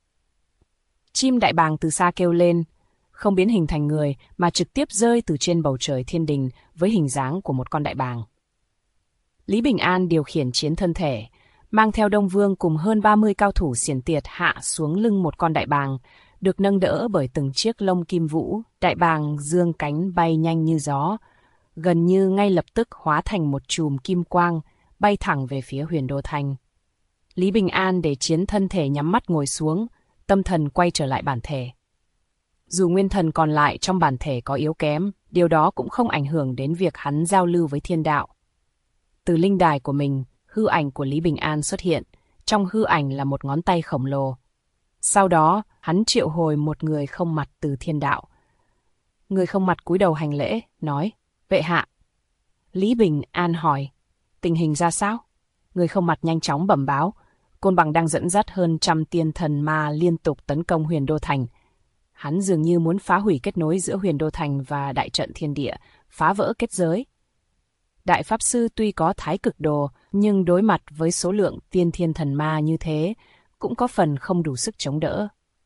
Chim đại bàng từ xa kêu lên, không biến hình thành người mà trực tiếp rơi từ trên bầu trời thiên đình với hình dáng của một con đại bàng. Lý Bình An điều khiển chiến thân thể, mang theo Đông Vương cùng hơn 30 cao thủ xiển tiệt hạ xuống lưng một con đại bàng, được nâng đỡ bởi từng chiếc lông kim vũ. Đại bàng dương cánh bay nhanh như gió, gần như ngay lập tức hóa thành một chùm kim quang, bay thẳng về phía Huyền Đô Thành. Lý Bình An để chiến thân thể nhắm mắt ngồi xuống, tâm thần quay trở lại bản thể. Dù nguyên thần còn lại trong bản thể có yếu kém, điều đó cũng không ảnh hưởng đến việc hắn giao lưu với thiên đạo. Từ linh đài của mình, hư ảnh của Lý Bình An xuất hiện, trong hư ảnh là một ngón tay khổng lồ. Sau đó, hắn triệu hồi một người không mặt từ thiên đạo. Người không mặt cúi đầu hành lễ, nói, bệ hạ. Lý Bình An hỏi, tình hình ra sao? Người không mặt nhanh chóng bẩm báo, Côn Bằng đang dẫn dắt hơn 100 tiên thần ma liên tục tấn công Huyền Đô Thành. Hắn dường như muốn phá hủy kết nối giữa Huyền Đô Thành và đại trận thiên địa, phá vỡ kết giới. Đại Pháp Sư tuy có thái cực đồ, nhưng đối mặt với số lượng tiên thiên thần ma như thế, cũng có phần không đủ sức chống đỡ.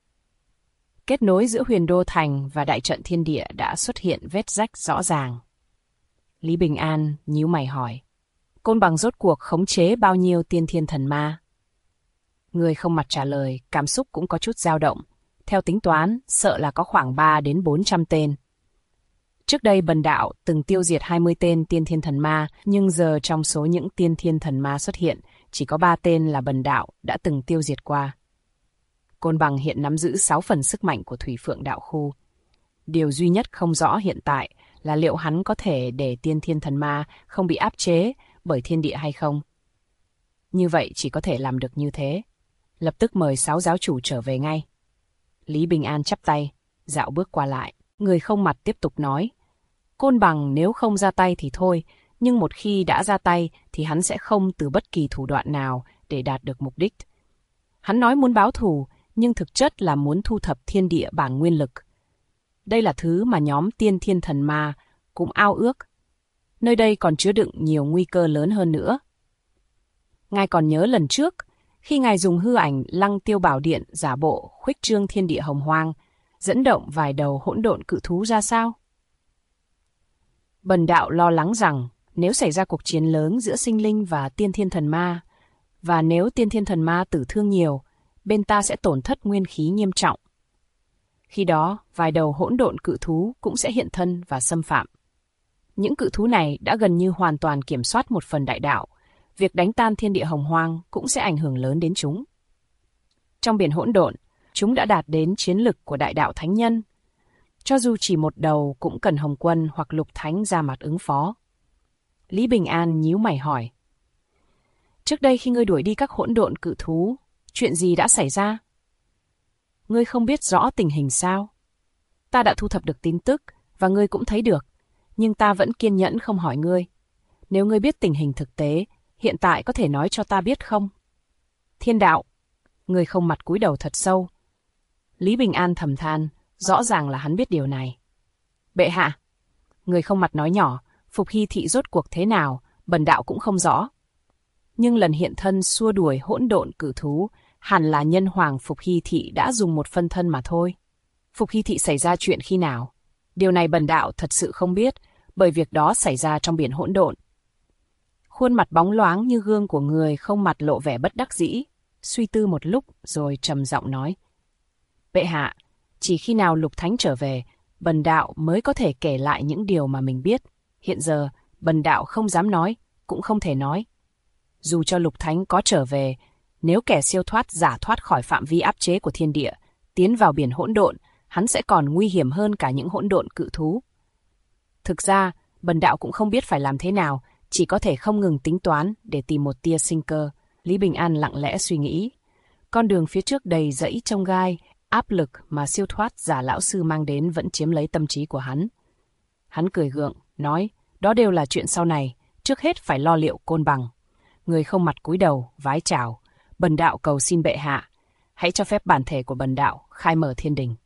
Kết nối giữa Huyền Đô Thành và đại trận thiên địa đã xuất hiện vết rách rõ ràng. Lý Bình An nhíu mày hỏi, Côn Bằng rốt cuộc khống chế bao nhiêu tiên thiên thần ma? Người không mặt trả lời, cảm xúc cũng có chút dao động. Theo tính toán, sợ là có khoảng 3 đến 400 tên. Trước đây bần đạo từng tiêu diệt 20 tên tiên thiên thần ma, nhưng giờ trong số những tiên thiên thần ma xuất hiện, chỉ có 3 tên là bần đạo đã từng tiêu diệt qua. Côn Bằng hiện nắm giữ 6 phần sức mạnh của Thủy Phượng Đạo Khu. Điều duy nhất không rõ hiện tại là liệu hắn có thể để tiên thiên thần ma không bị áp chế bởi thiên địa hay không. Như vậy chỉ có thể làm được như thế. Lập tức mời 6 giáo chủ trở về ngay. Lý Bình An chắp tay, dạo bước qua lại. Người không mặt tiếp tục nói, Côn Bằng nếu không ra tay thì thôi, nhưng một khi đã ra tay thì hắn sẽ không từ bất kỳ thủ đoạn nào để đạt được mục đích. Hắn nói muốn báo thù, nhưng thực chất là muốn thu thập thiên địa bản nguyên lực. Đây là thứ mà nhóm tiên thiên thần ma cũng ao ước. Nơi đây còn chứa đựng nhiều nguy cơ lớn hơn nữa. Ngài còn nhớ lần trước, khi ngài dùng hư ảnh Lăng Tiêu Bảo Điện giả bộ khuếch trương thiên địa hồng hoang, dẫn động vài đầu hỗn độn cự thú ra sao? Bần đạo lo lắng rằng nếu xảy ra cuộc chiến lớn giữa sinh linh và tiên thiên thần ma, và nếu tiên thiên thần ma tử thương nhiều, bên ta sẽ tổn thất nguyên khí nghiêm trọng. Khi đó, vài đầu hỗn độn cự thú cũng sẽ hiện thân và xâm phạm. Những cự thú này đã gần như hoàn toàn kiểm soát một phần đại đạo. Việc đánh tan thiên địa hồng hoang cũng sẽ ảnh hưởng lớn đến chúng. Trong biển hỗn độn, chúng đã đạt đến chiến lực của đại đạo thánh nhân. Cho dù chỉ một đầu cũng cần Hồng Quân hoặc Lục Thánh ra mặt ứng phó. Lý Bình An nhíu mày hỏi. Trước đây khi ngươi đuổi đi các hỗn độn cự thú, chuyện gì đã xảy ra? Ngươi không biết rõ tình hình sao? Ta đã thu thập được tin tức và ngươi cũng thấy được, nhưng ta vẫn kiên nhẫn không hỏi ngươi. Nếu ngươi biết tình hình thực tế, hiện tại có thể nói cho ta biết không? Thiên đạo, ngươi không mặt cúi đầu thật sâu. Lý Bình An thầm than, rõ ràng là hắn biết điều này. Bệ hạ, người không mặt nói nhỏ, Phục Hy Thị rốt cuộc thế nào, bần đạo cũng không rõ. Nhưng lần hiện thân xua đuổi hỗn độn cự thú, hẳn là nhân hoàng Phục Hy Thị đã dùng một phân thân mà thôi. Phục Hy Thị xảy ra chuyện khi nào? Điều này bần đạo thật sự không biết, bởi việc đó xảy ra trong biển hỗn độn. Khuôn mặt bóng loáng như gương của người không mặt lộ vẻ bất đắc dĩ, suy tư một lúc rồi trầm giọng nói. Bệ hạ, chỉ khi nào Lục Thánh trở về, bần đạo mới có thể kể lại những điều mà mình biết. Hiện giờ, bần đạo không dám nói, cũng không thể nói. Dù cho Lục Thánh có trở về, nếu kẻ siêu thoát giả thoát khỏi phạm vi áp chế của thiên địa, tiến vào biển hỗn độn, hắn sẽ còn nguy hiểm hơn cả những hỗn độn cự thú. Thực ra, bần đạo cũng không biết phải làm thế nào, chỉ có thể không ngừng tính toán để tìm một tia sinh cơ. Lý Bình An lặng lẽ suy nghĩ. Con đường phía trước đầy rẫy chông gai, áp lực mà siêu thoát giả lão sư mang đến vẫn chiếm lấy tâm trí của hắn. Hắn cười gượng, nói, đó đều là chuyện sau này, trước hết phải lo liệu Côn Bằng. Người không mặt cúi đầu, vái chào, bần đạo cầu xin bệ hạ, hãy cho phép bản thể của bần đạo khai mở thiên đình.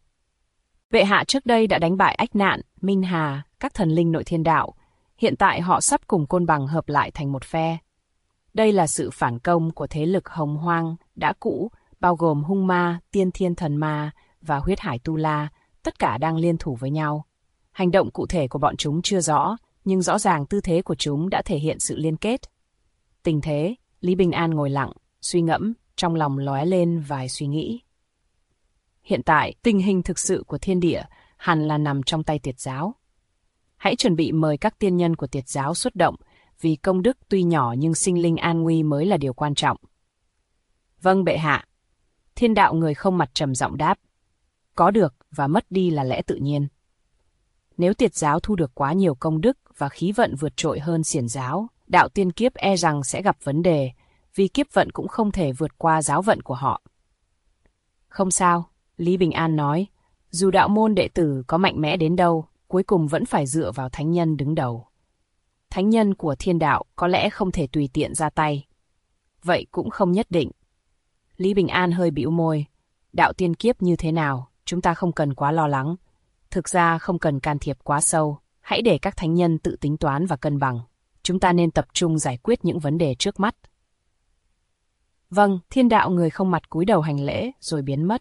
Bệ hạ trước đây đã đánh bại Ách Nạn, Minh Hà, các thần linh nội thiên đạo, hiện tại họ sắp cùng Côn Bằng hợp lại thành một phe. Đây là sự phản công của thế lực hồng hoang đã cũ, bao gồm Hung Ma, Tiên Thiên Thần Ma và Huyết Hải Tu La, tất cả đang liên thủ với nhau. Hành động cụ thể của bọn chúng chưa rõ, nhưng rõ ràng tư thế của chúng đã thể hiện sự liên kết. Tình thế, Lý Bình An ngồi lặng, suy ngẫm, trong lòng lóe lên vài suy nghĩ. Hiện tại, tình hình thực sự của thiên địa hẳn là nằm trong tay Tiệt giáo. Hãy chuẩn bị mời các tiên nhân của Tiệt giáo xuất động, vì công đức tuy nhỏ nhưng sinh linh an nguy mới là điều quan trọng. Vâng bệ hạ. Thiên đạo người không mặt trầm giọng đáp. Có được và mất đi là lẽ tự nhiên. Nếu Tiệt giáo thu được quá nhiều công đức và khí vận vượt trội hơn Xiển giáo, đạo tiên kiếp e rằng sẽ gặp vấn đề, vì kiếp vận cũng không thể vượt qua giáo vận của họ. Không sao, Lý Bình An nói, dù đạo môn đệ tử có mạnh mẽ đến đâu, cuối cùng vẫn phải dựa vào thánh nhân đứng đầu. Thánh nhân của thiên đạo có lẽ không thể tùy tiện ra tay. Vậy cũng không nhất định. Lý Bình An hơi bĩu môi. Đạo tiên kiếp như thế nào, chúng ta không cần quá lo lắng. Thực ra không cần can thiệp quá sâu, hãy để các thánh nhân tự tính toán và cân bằng. Chúng ta nên tập trung giải quyết những vấn đề trước mắt. Vâng, thiên đạo người không mặt cúi đầu hành lễ rồi biến mất.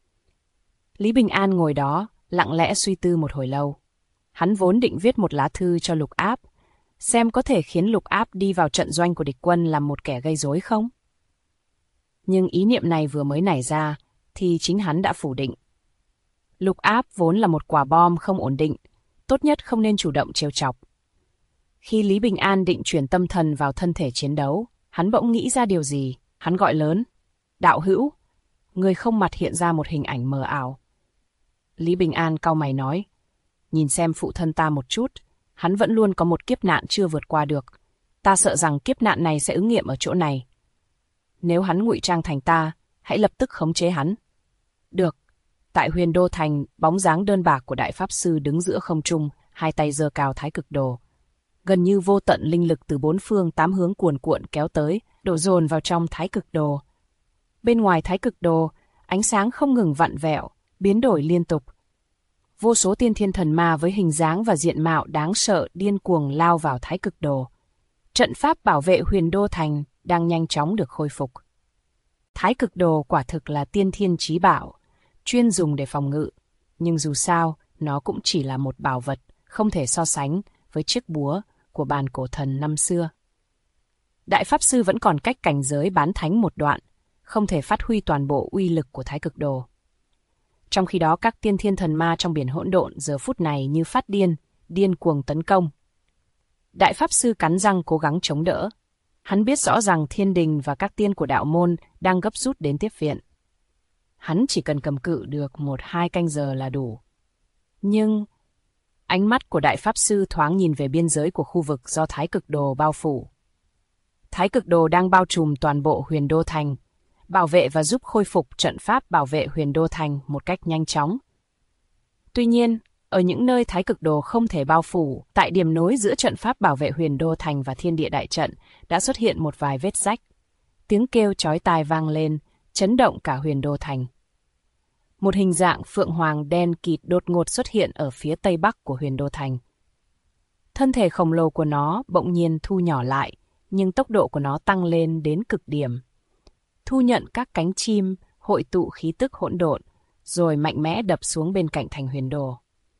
Lý Bình An ngồi đó, lặng lẽ suy tư một hồi lâu. Hắn vốn định viết một lá thư cho Lục Áp, xem có thể khiến Lục Áp đi vào trận doanh của địch quân làm một kẻ gây rối không? Nhưng ý niệm này vừa mới nảy ra, thì chính hắn đã phủ định. Lục Áp vốn là một quả bom không ổn định, tốt nhất không nên chủ động trêu chọc. Khi Lý Bình An định chuyển tâm thần vào thân thể chiến đấu, hắn bỗng nghĩ ra điều gì, hắn gọi lớn. Đạo hữu, người không mặt hiện ra một hình ảnh mờ ảo. Lý Bình An cau mày nói, nhìn xem phụ thân ta một chút, hắn vẫn luôn có một kiếp nạn chưa vượt qua được. Ta sợ rằng kiếp nạn này sẽ ứng nghiệm ở chỗ này. Nếu hắn ngụy trang thành ta, hãy lập tức khống chế hắn. Được. Tại Huyền Đô Thành, bóng dáng đơn bạc của Đại Pháp Sư đứng giữa không trung, hai tay giơ cao Thái Cực Đồ. Gần như vô tận linh lực từ bốn phương tám hướng cuồn cuộn kéo tới, đổ dồn vào trong Thái Cực Đồ. Bên ngoài Thái Cực Đồ, ánh sáng không ngừng vặn vẹo, biến đổi liên tục. Vô số tiên thiên thần ma với hình dáng và diện mạo đáng sợ điên cuồng lao vào Thái Cực Đồ. Trận pháp bảo vệ Huyền Đô Thành đang nhanh chóng được khôi phục. Thái Cực Đồ quả thực là tiên thiên chí bảo, chuyên dùng để phòng ngự, nhưng dù sao, nó cũng chỉ là một bảo vật, không thể so sánh với chiếc búa của bàn cổ thần năm xưa. Đại Pháp Sư vẫn còn cách cảnh giới bán thánh một đoạn, không thể phát huy toàn bộ uy lực của Thái Cực Đồ. Trong khi đó các tiên thiên thần ma trong biển hỗn độn giờ phút này như phát điên, điên cuồng tấn công. Đại Pháp Sư cắn răng cố gắng chống đỡ. Hắn biết rõ rằng thiên đình và các tiên của đạo môn đang gấp rút đến tiếp viện. Hắn chỉ cần cầm cự được 1-2 canh giờ là đủ. Nhưng ánh mắt của Đại Pháp Sư thoáng nhìn về biên giới của khu vực do Thái Cực Đồ bao phủ. Thái Cực Đồ đang bao trùm toàn bộ Huyền Đô Thành, bảo vệ và giúp khôi phục trận pháp bảo vệ Huyền Đô Thành một cách nhanh chóng. Tuy nhiên, ở những nơi Thái Cực Đồ không thể bao phủ, tại điểm nối giữa trận pháp bảo vệ Huyền Đô Thành và Thiên Địa Đại Trận, đã xuất hiện một vài vết rách. Tiếng kêu chói tai vang lên, chấn động cả Huyền Đô Thành. Một hình dạng phượng hoàng đen kịt đột ngột xuất hiện ở phía tây bắc của Huyền Đô Thành. Thân thể khổng lồ của nó bỗng nhiên thu nhỏ lại, nhưng tốc độ của nó tăng lên đến cực điểm. Thu nhận các cánh chim, hội tụ khí tức hỗn độn, rồi mạnh mẽ đập xuống bên cạnh thành Huyền Đô.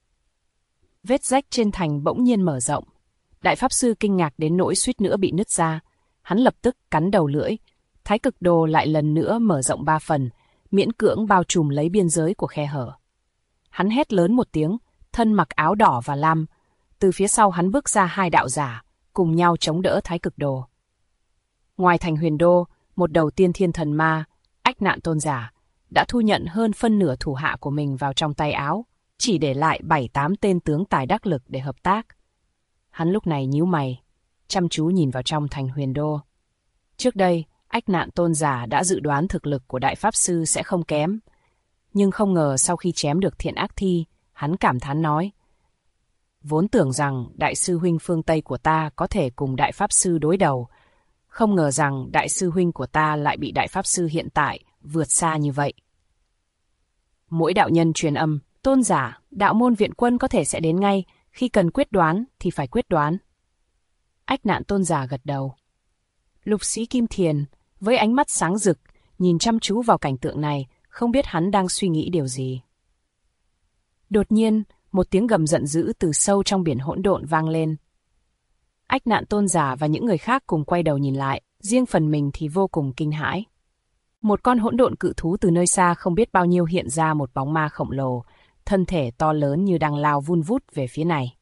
Vết rách trên thành bỗng nhiên mở rộng. Đại Pháp Sư kinh ngạc đến nỗi suýt nữa bị nứt ra. Hắn lập tức cắn đầu lưỡi. Thái Cực Đồ lại lần nữa mở rộng 3 phần, miễn cưỡng bao trùm lấy biên giới của khe hở. Hắn hét lớn một tiếng, thân mặc áo đỏ và lam. Từ phía sau hắn bước ra 2 đạo giả, cùng nhau chống đỡ Thái Cực Đồ. Ngoài thành Huyền Đô, một đầu tiên thiên thần ma, Ách Nạn Tôn Giả, đã thu nhận hơn phân nửa thủ hạ của mình vào trong tay áo, chỉ để lại 7-8 tên tướng tài đắc lực để hợp tác. Hắn lúc này nhíu mày, chăm chú nhìn vào trong thành Huyền Đô. Trước đây, Ách Nạn Tôn Giả đã dự đoán thực lực của Đại Pháp Sư sẽ không kém. Nhưng không ngờ sau khi chém được Thiện Ác Thi, hắn cảm thán nói: vốn tưởng rằng Đại sư huynh phương Tây của ta có thể cùng Đại Pháp Sư đối đầu, không ngờ rằng Đại sư huynh của ta lại bị Đại Pháp Sư hiện tại vượt xa như vậy. Mỗi đạo nhân truyền âm: Tôn giả, đạo môn viện quân có thể sẽ đến ngay, khi cần quyết đoán thì phải quyết đoán. Ách Nạn Tôn Giả gật đầu. Lục Sĩ Kim Thiền, với ánh mắt sáng rực, nhìn chăm chú vào cảnh tượng này, không biết hắn đang suy nghĩ điều gì. Đột nhiên, một tiếng gầm giận dữ từ sâu trong biển hỗn độn vang lên. Ách Nạn Tôn Giả và những người khác cùng quay đầu nhìn lại, riêng phần mình thì vô cùng kinh hãi. Một con hỗn độn cự thú từ nơi xa không biết bao nhiêu hiện ra một bóng ma khổng lồ, thân thể to lớn như đang lao vun vút về phía này.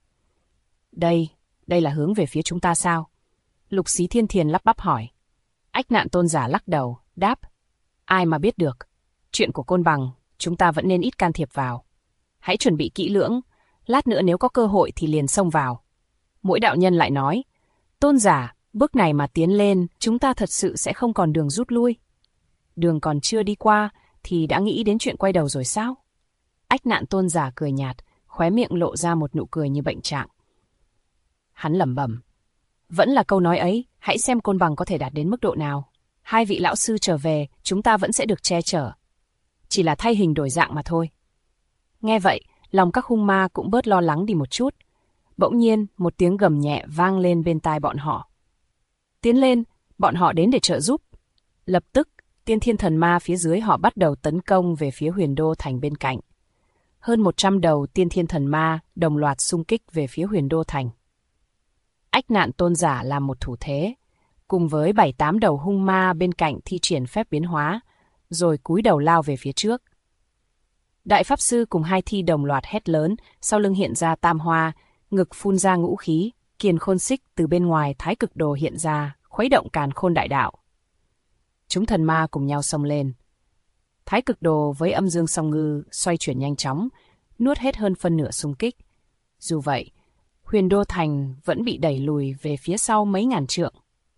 Đây là hướng về phía chúng ta sao? Lục Xí Thiên Thiền lắp bắp hỏi. Ách Nạn Tôn Giả lắc đầu, đáp: ai mà biết được. Chuyện của Côn Bằng, chúng ta vẫn nên ít can thiệp vào. Hãy chuẩn bị kỹ lưỡng, lát nữa nếu có cơ hội thì liền xông vào. Mỗi đạo nhân lại nói: Tôn giả, bước này mà tiến lên, chúng ta thật sự sẽ không còn đường rút lui. Đường còn chưa đi qua thì đã nghĩ đến chuyện quay đầu rồi sao? Ách Nạn Tôn Giả cười nhạt, khóe miệng lộ ra một nụ cười như bệnh trạng. Hắn lẩm bẩm: vẫn là câu nói ấy, hãy xem Côn Bằng có thể đạt đến mức độ nào. 2 vị lão sư trở về, chúng ta vẫn sẽ được che chở. Chỉ là thay hình đổi dạng mà thôi. Nghe vậy, lòng các hung ma cũng bớt lo lắng đi một chút. Bỗng nhiên, một tiếng gầm nhẹ vang lên bên tai bọn họ. Tiến lên, bọn họ đến để trợ giúp. Lập tức, tiên thiên thần ma phía dưới họ bắt đầu tấn công về phía Huyền Đô Thành bên cạnh. Hơn 100 đầu tiên thiên thần ma đồng loạt xung kích về phía Huyền Đô Thành. Ách Nạn Tôn Giả làm một thủ thế, cùng với 7-8 đầu hung ma bên cạnh thi triển phép biến hóa, rồi cúi đầu lao về phía trước. Đại Pháp Sư cùng 2 thi đồng loạt hét lớn, sau lưng hiện ra tam hoa, ngực phun ra ngũ khí, kiền khôn xích từ bên ngoài Thái Cực Đồ hiện ra, khuấy động càn khôn đại đạo. Chúng thần ma cùng nhau xông lên. Thái Cực Đồ với âm dương song ngư xoay chuyển nhanh chóng, nuốt hết hơn phân nửa xung kích. Dù vậy, Huyền Đô Thành vẫn bị đẩy lùi về phía sau mấy ngàn trượng.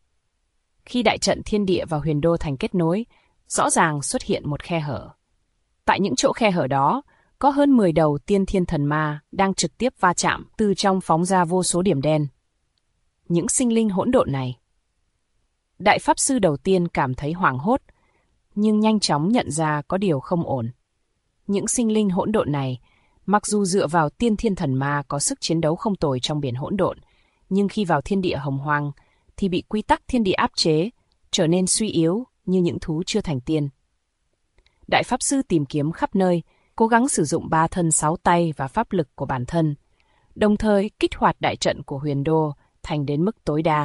Khi đại trận thiên địa và Huyền Đô Thành kết nối, rõ ràng xuất hiện một khe hở. Tại những chỗ khe hở đó, có hơn 10 đầu tiên thiên thần ma đang trực tiếp va chạm, từ trong phóng ra vô số điểm đen. Những sinh linh hỗn độn này. Đại Pháp Sư đầu tiên cảm thấy hoảng hốt, nhưng nhanh chóng nhận ra có điều không ổn. Những sinh linh hỗn độn này, mặc dù dựa vào tiên thiên thần ma có sức chiến đấu không tồi trong biển hỗn độn, nhưng khi vào thiên địa hồng hoang thì bị quy tắc thiên địa áp chế, trở nên suy yếu như những thú chưa thành tiên. Đại Pháp Sư tìm kiếm khắp nơi, cố gắng sử dụng 3 thân 6 tay và pháp lực của bản thân, đồng thời kích hoạt đại trận của Huyền Đô Thành đến mức tối đa.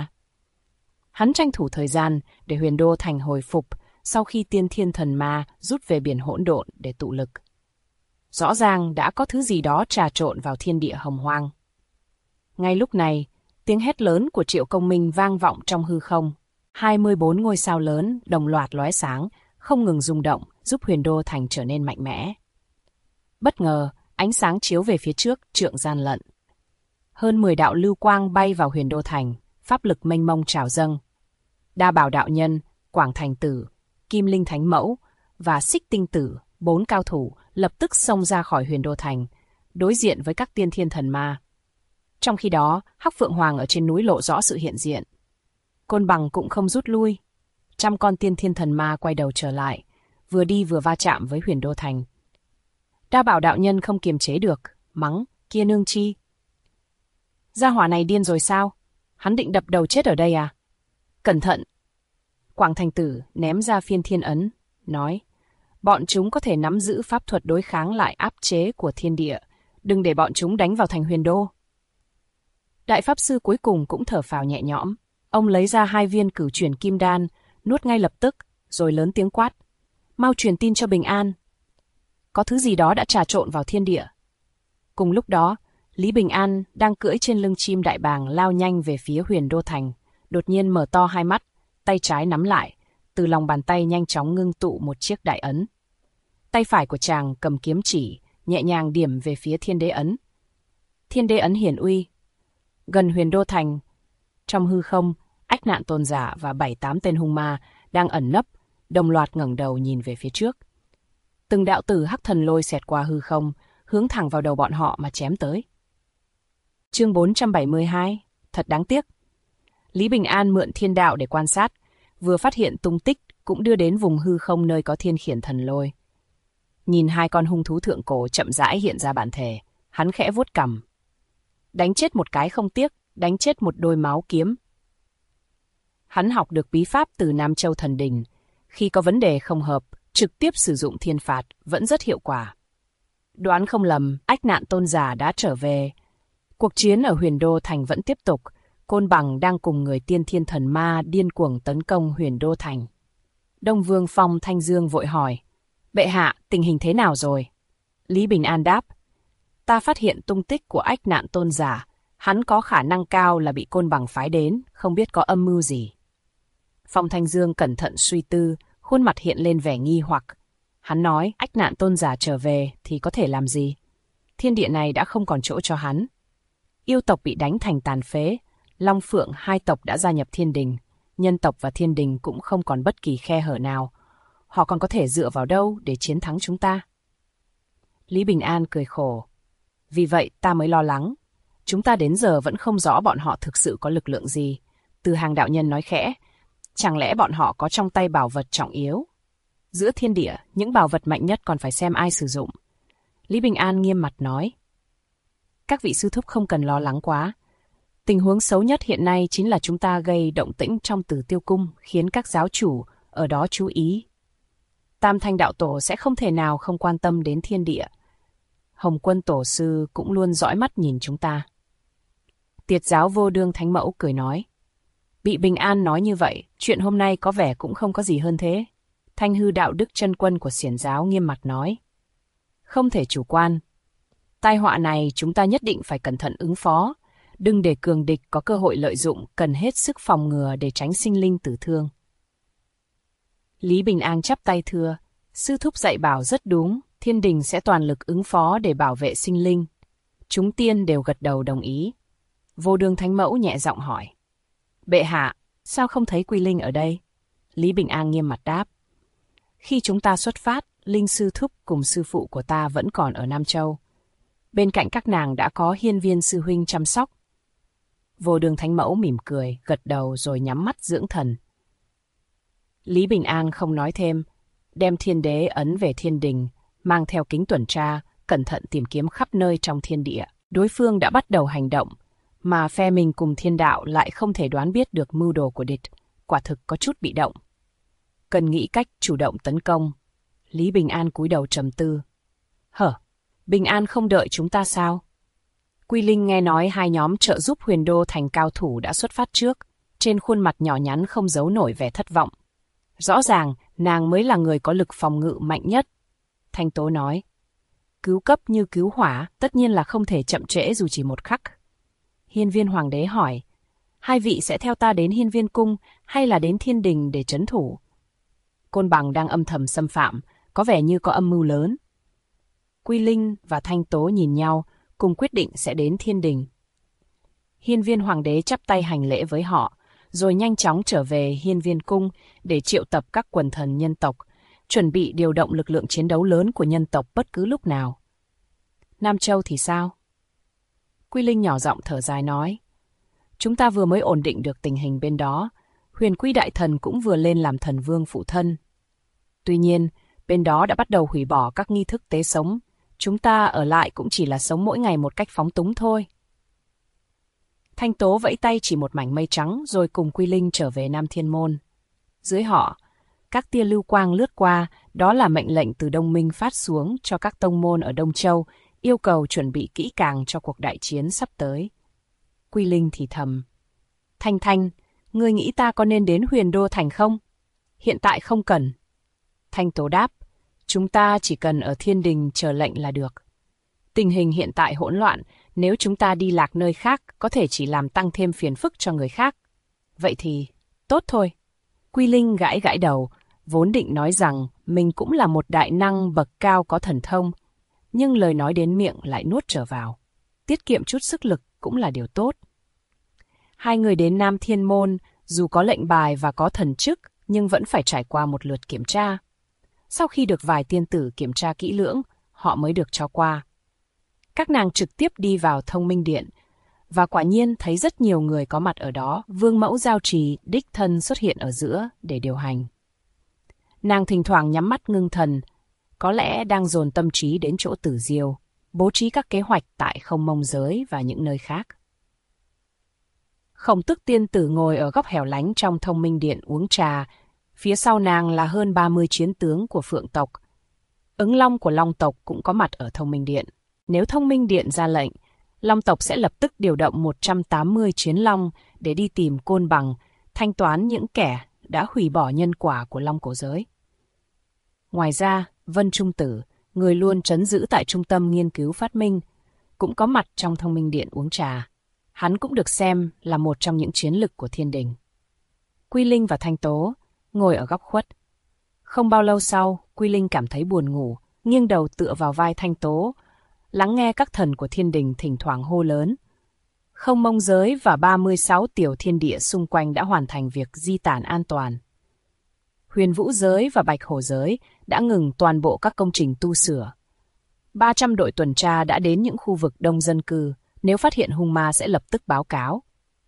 Hắn tranh thủ thời gian để Huyền Đô Thành hồi phục sau khi tiên thiên thần ma rút về biển hỗn độn để tụ lực. Rõ ràng đã có thứ gì đó trà trộn vào thiên địa hồng hoang. Ngay lúc này, tiếng hét lớn của Triệu Công Minh vang vọng trong hư không. 24 ngôi sao lớn đồng loạt lóe sáng, không ngừng rung động, giúp Huyền Đô Thành trở nên mạnh mẽ. Bất ngờ, ánh sáng chiếu về phía trước, trượng gian lận. Hơn 10 đạo lưu quang bay vào Huyền Đô Thành, pháp lực mênh mông trào dâng. Đa Bảo đạo nhân, Quảng Thành Tử, Kim Linh Thánh Mẫu và Xích Tinh Tử, 4 cao thủ lập tức xông ra khỏi Huyền Đô Thành, đối diện với các tiên thiên thần ma. Trong khi đó, Hắc Phượng Hoàng ở trên núi lộ rõ sự hiện diện. Côn Bằng cũng không rút lui. 100 con tiên thiên thần ma quay đầu trở lại, vừa đi vừa va chạm với Huyền Đô Thành. Đa Bảo đạo nhân không kiềm chế được, mắng, kia nương chi. Gia hỏa này điên rồi sao? Hắn định đập đầu chết ở đây à? Cẩn thận! Quảng Thành Tử ném ra phiên thiên ấn, nói, bọn chúng có thể nắm giữ pháp thuật đối kháng lại áp chế của thiên địa, đừng để bọn chúng đánh vào thành Huyền Đô. Đại Pháp Sư cuối cùng cũng thở phào nhẹ nhõm, ông lấy ra 2 viên cửu chuyển kim đan, nuốt ngay lập tức, rồi lớn tiếng quát, mau truyền tin cho Bình An. Có thứ gì đó đã trà trộn vào thiên địa. Cùng lúc đó, Lý Bình An đang cưỡi trên lưng chim đại bàng lao nhanh về phía Huyền Đô Thành, đột nhiên mở to hai mắt, tay trái nắm lại, từ lòng bàn tay nhanh chóng ngưng tụ một chiếc đại ấn. Tay phải của chàng cầm kiếm chỉ, nhẹ nhàng điểm về phía Thiên Đế ấn. Thiên Đế ấn hiển uy. Gần Huyền Đô Thành, trong hư không, Ách Nạn Tôn Giả và 7-8 tên hung ma đang ẩn nấp, đồng loạt ngẩng đầu nhìn về phía trước. Từng đạo tử hắc thần lôi xẹt qua hư không, hướng thẳng vào đầu bọn họ mà chém tới. Chương 472, thật đáng tiếc. Lý Bình An mượn thiên đạo để quan sát, vừa phát hiện tung tích cũng đưa đến vùng hư không nơi có thiên khiển thần lôi. Nhìn 2 con hung thú thượng cổ chậm rãi hiện ra bản thể, hắn khẽ vuốt cằm. Đánh chết một cái không tiếc, đánh chết một đôi máu kiếm. Hắn học được bí pháp từ Nam Châu Thần Đình, khi có vấn đề không hợp, trực tiếp sử dụng thiên phạt vẫn rất hiệu quả. Đoán không lầm, Ách Nạn Tôn Giả đã trở về. Cuộc chiến ở Huyền Đô Thành vẫn tiếp tục, Côn Bằng đang cùng người tiên thiên thần ma điên cuồng tấn công Huyền Đô Thành. Đông Vương Phong Thanh Dương vội hỏi, bệ hạ, tình hình thế nào rồi? Lý Bình An đáp, ta phát hiện tung tích của Ách Nạn Tôn Giả, hắn có khả năng cao là bị Côn Bằng phái đến, không biết có âm mưu gì. Phong Thanh Dương cẩn thận suy tư, khuôn mặt hiện lên vẻ nghi hoặc. Hắn nói, Ách Nạn Tôn Giả trở về thì có thể làm gì? Thiên địa này đã không còn chỗ cho hắn. Yêu tộc bị đánh thành tàn phế, Long Phượng 2 tộc đã gia nhập thiên đình, nhân tộc và thiên đình cũng không còn bất kỳ khe hở nào. Họ còn có thể dựa vào đâu để chiến thắng chúng ta? Lý Bình An cười khổ. Vì vậy ta mới lo lắng. Chúng ta đến giờ vẫn không rõ bọn họ thực sự có lực lượng gì. Từ Hàng đạo nhân nói khẽ, chẳng lẽ bọn họ có trong tay bảo vật trọng yếu? Giữa thiên địa, những bảo vật mạnh nhất còn phải xem ai sử dụng. Lý Bình An nghiêm mặt nói. Các vị sư thúc không cần lo lắng quá. Tình huống xấu nhất hiện nay chính là chúng ta gây động tĩnh trong Tử Tiêu Cung, khiến các giáo chủ ở đó chú ý. Tam Thanh đạo tổ sẽ không thể nào không quan tâm đến thiên địa. Hồng Quân tổ sư cũng luôn dõi mắt nhìn chúng ta. Tiệt giáo Vô Đương Thánh Mẫu cười nói. Bị Bình An nói như vậy, chuyện hôm nay có vẻ cũng không có gì hơn thế. Thanh Hư đạo đức chân quân của Xiển giáo nghiêm mặt nói. Không thể chủ quan. Tai họa này chúng ta nhất định phải cẩn thận ứng phó. Đừng để cường địch có cơ hội lợi dụng, cần hết sức phòng ngừa để tránh sinh linh tử thương. Lý Bình An chắp tay thưa, sư thúc dạy bảo rất đúng, thiên đình sẽ toàn lực ứng phó để bảo vệ sinh linh. Chúng tiên đều gật đầu đồng ý. Vô Đương Thánh Mẫu nhẹ giọng hỏi. Bệ hạ, sao không thấy Quy Linh ở đây? Lý Bình An nghiêm mặt đáp. Khi chúng ta xuất phát, Linh sư thúc cùng sư phụ của ta vẫn còn ở Nam Châu. Bên cạnh các nàng đã có Hiên Viên sư huynh chăm sóc. Vô Đương Thánh Mẫu mỉm cười, gật đầu rồi nhắm mắt dưỡng thần. Lý Bình An không nói thêm, đem Thiên Đế ấn về thiên đình, mang theo kính tuần tra, cẩn thận tìm kiếm khắp nơi trong thiên địa. Đối phương đã bắt đầu hành động, mà phe mình cùng thiên đạo lại không thể đoán biết được mưu đồ của địch, quả thực có chút bị động. Cần nghĩ cách chủ động tấn công. Lý Bình An cúi đầu trầm tư. Bình An không đợi chúng ta sao? Quy Linh nghe nói 2 nhóm trợ giúp Huyền Đô Thành cao thủ đã xuất phát trước, trên khuôn mặt nhỏ nhắn không giấu nổi vẻ thất vọng. Rõ ràng, nàng mới là người có lực phòng ngự mạnh nhất. Thanh Tố nói. cứu cấp như cứu hỏa, tất nhiên là không thể chậm trễ dù chỉ một khắc. Hiên viên hoàng đế hỏi, hai vị sẽ theo ta đến Hiên viên cung hay là đến thiên đình để trấn thủ? Côn Bằng đang âm thầm xâm phạm, có vẻ như có âm mưu lớn. Quy Linh và Thanh Tố nhìn nhau, cùng quyết định sẽ đến thiên đình. Hiên viên hoàng đế chắp tay hành lễ với họ, rồi nhanh chóng trở về Hiên viên cung để triệu tập các quần thần nhân tộc, chuẩn bị điều động lực lượng chiến đấu lớn của nhân tộc bất cứ lúc nào. Nam Châu thì sao? Quy Linh nhỏ giọng thở dài nói, chúng ta vừa mới ổn định được tình hình bên đó, Huyền Quy Đại Thần cũng vừa lên làm thần vương phụ thân. Tuy nhiên, bên đó đã bắt đầu hủy bỏ các nghi thức tế sống, chúng ta ở lại cũng chỉ là sống mỗi ngày một cách phóng túng thôi. Thanh Tố vẫy tay chỉ một mảnh mây trắng rồi cùng Quy Linh trở về Nam Thiên Môn. Dưới họ, các tia lưu quang lướt qua, đó là mệnh lệnh từ Đông Minh phát xuống cho các tông môn ở Đông Châu, yêu cầu chuẩn bị kỹ càng cho cuộc đại chiến sắp tới. Quy Linh thì thầm, Thanh Thanh, ngươi nghĩ ta có nên đến Huyền Đô Thành không? Hiện tại không cần. Thanh Tố đáp, chúng ta chỉ cần ở thiên đình chờ lệnh là được. Tình hình hiện tại hỗn loạn, nếu chúng ta đi lạc nơi khác có thể chỉ làm tăng thêm phiền phức cho người khác. Vậy thì, tốt thôi. Quy Linh gãi gãi đầu, vốn định nói rằng mình cũng là một đại năng bậc cao có thần thông, nhưng lời nói đến miệng lại nuốt trở vào. Tiết kiệm chút sức lực cũng là điều tốt. Hai người đến Nam Thiên Môn, dù có lệnh bài và có thần chức, nhưng vẫn phải trải qua một lượt kiểm tra. Sau khi được vài tiên tử kiểm tra kỹ lưỡng, họ mới được cho qua. Các nàng trực tiếp đi vào Thông Minh Điện, và quả nhiên thấy rất nhiều người có mặt ở đó. Vương mẫu Giao Trì đích thân xuất hiện ở giữa để điều hành. Nàng thỉnh thoảng nhắm mắt ngưng thần, có lẽ đang dồn tâm trí đến chỗ Tử Diêu, bố trí các kế hoạch tại Không Mông Giới và những nơi khác. Khổng Tức tiên tử ngồi ở góc hẻo lánh trong Thông Minh Điện uống trà, phía sau nàng là hơn 30 chiến tướng của Phượng tộc. Ứng Long của Long tộc cũng có mặt ở Thông Minh Điện. Nếu Thông Minh Điện ra lệnh, Long tộc sẽ lập tức điều động 180 chiến long để đi tìm Côn Bằng, thanh toán những kẻ đã hủy bỏ nhân quả của Long cổ giới. Ngoài ra, Vân Trung Tử, người luôn trấn giữ tại Trung tâm Nghiên cứu Phát minh, cũng có mặt trong Thông Minh Điện uống trà. Hắn cũng được xem là một trong những chiến lực của thiên đình. Quy Linh và Thanh Tố ngồi ở góc khuất. Không bao lâu sau, Quy Linh cảm thấy buồn ngủ, nghiêng đầu tựa vào vai Thanh Tố, lắng nghe các thần của thiên đình thỉnh thoảng hô lớn. Không Mông Giới và 36 tiểu thiên địa xung quanh đã hoàn thành việc di tản an toàn. Huyền Vũ Giới và Bạch Hổ Giới đã ngừng toàn bộ các công trình tu sửa. 300 đội tuần tra đã đến những khu vực đông dân cư, nếu phát hiện hung ma sẽ lập tức báo cáo.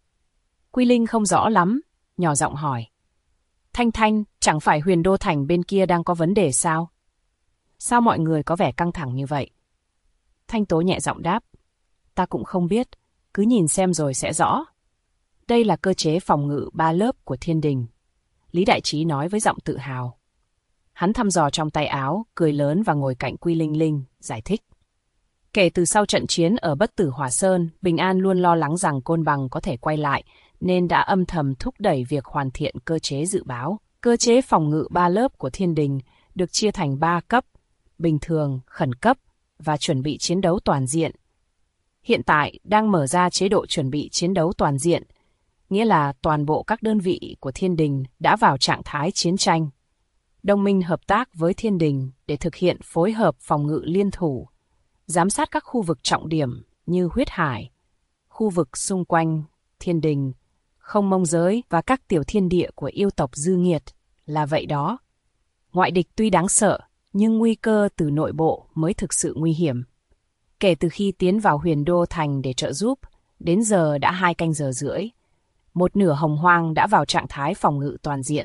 Quy Linh không rõ lắm, nhỏ giọng hỏi. Thanh Thanh, chẳng phải Huyền Đô Thành bên kia đang có vấn đề sao? Sao mọi người có vẻ căng thẳng như vậy? Thanh Tố nhẹ giọng đáp. Ta cũng không biết, cứ nhìn xem rồi sẽ rõ. Đây là cơ chế phòng ngự 3 lớp của thiên đình. Lý Đại Trí nói với giọng tự hào. Hắn thăm dò trong tay áo, cười lớn và ngồi cạnh Quy Linh Linh, giải thích. Kể từ sau trận chiến ở Bất Tử Hỏa Sơn, Bình An luôn lo lắng rằng Côn Bằng có thể quay lại, nên đã âm thầm thúc đẩy việc hoàn thiện cơ chế dự báo. Cơ chế phòng ngự 3 lớp của thiên đình được chia thành 3 cấp, bình thường, khẩn cấp và chuẩn bị chiến đấu toàn diện. Hiện tại đang mở ra chế độ chuẩn bị chiến đấu toàn diện, nghĩa là toàn bộ các đơn vị của thiên đình đã vào trạng thái chiến tranh. Đồng minh hợp tác với thiên đình để thực hiện phối hợp phòng ngự liên thủ, giám sát các khu vực trọng điểm như Huyết Hải, khu vực xung quanh thiên đình, Không Mông Giới và các tiểu thiên địa của yêu tộc dư nghiệt, là vậy đó. Ngoại địch tuy đáng sợ, nhưng nguy cơ từ nội bộ mới thực sự nguy hiểm. Kể từ khi tiến vào Huyền Đô Thành để trợ giúp, đến giờ đã 2 canh giờ rưỡi. Một nửa Hồng Hoang đã vào trạng thái phòng ngự toàn diện.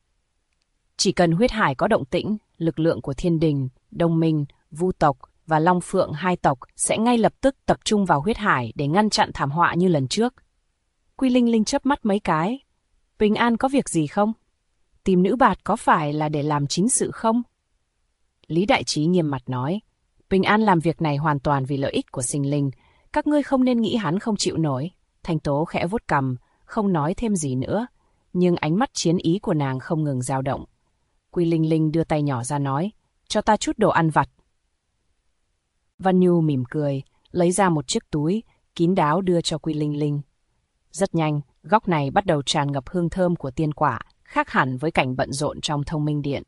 Chỉ cần Huyết Hải có động tĩnh, lực lượng của thiên đình, Đông Minh, Vu tộc và Long Phượng 2 tộc sẽ ngay lập tức tập trung vào Huyết Hải để ngăn chặn thảm họa như lần trước. Quy Linh Linh chớp mắt mấy cái. Bình An có việc gì không? Tìm nữ bạt có phải là để làm chính sự không? Lý Đại Trí nghiêm mặt nói. Bình An làm việc này hoàn toàn vì lợi ích của sinh linh. Các ngươi không nên nghĩ hắn không chịu nổi. Thanh Tố khẽ vuốt cằm, không nói thêm gì nữa. Nhưng ánh mắt chiến ý của nàng không ngừng dao động. Quy Linh Linh đưa tay nhỏ ra nói. Cho ta chút đồ ăn vặt. Văn Nhu mỉm cười, lấy ra một chiếc túi, kín đáo đưa cho Quy Linh Linh. Rất nhanh, góc này bắt đầu tràn ngập hương thơm của tiên quả, khác hẳn với cảnh bận rộn trong Thông Minh Điện.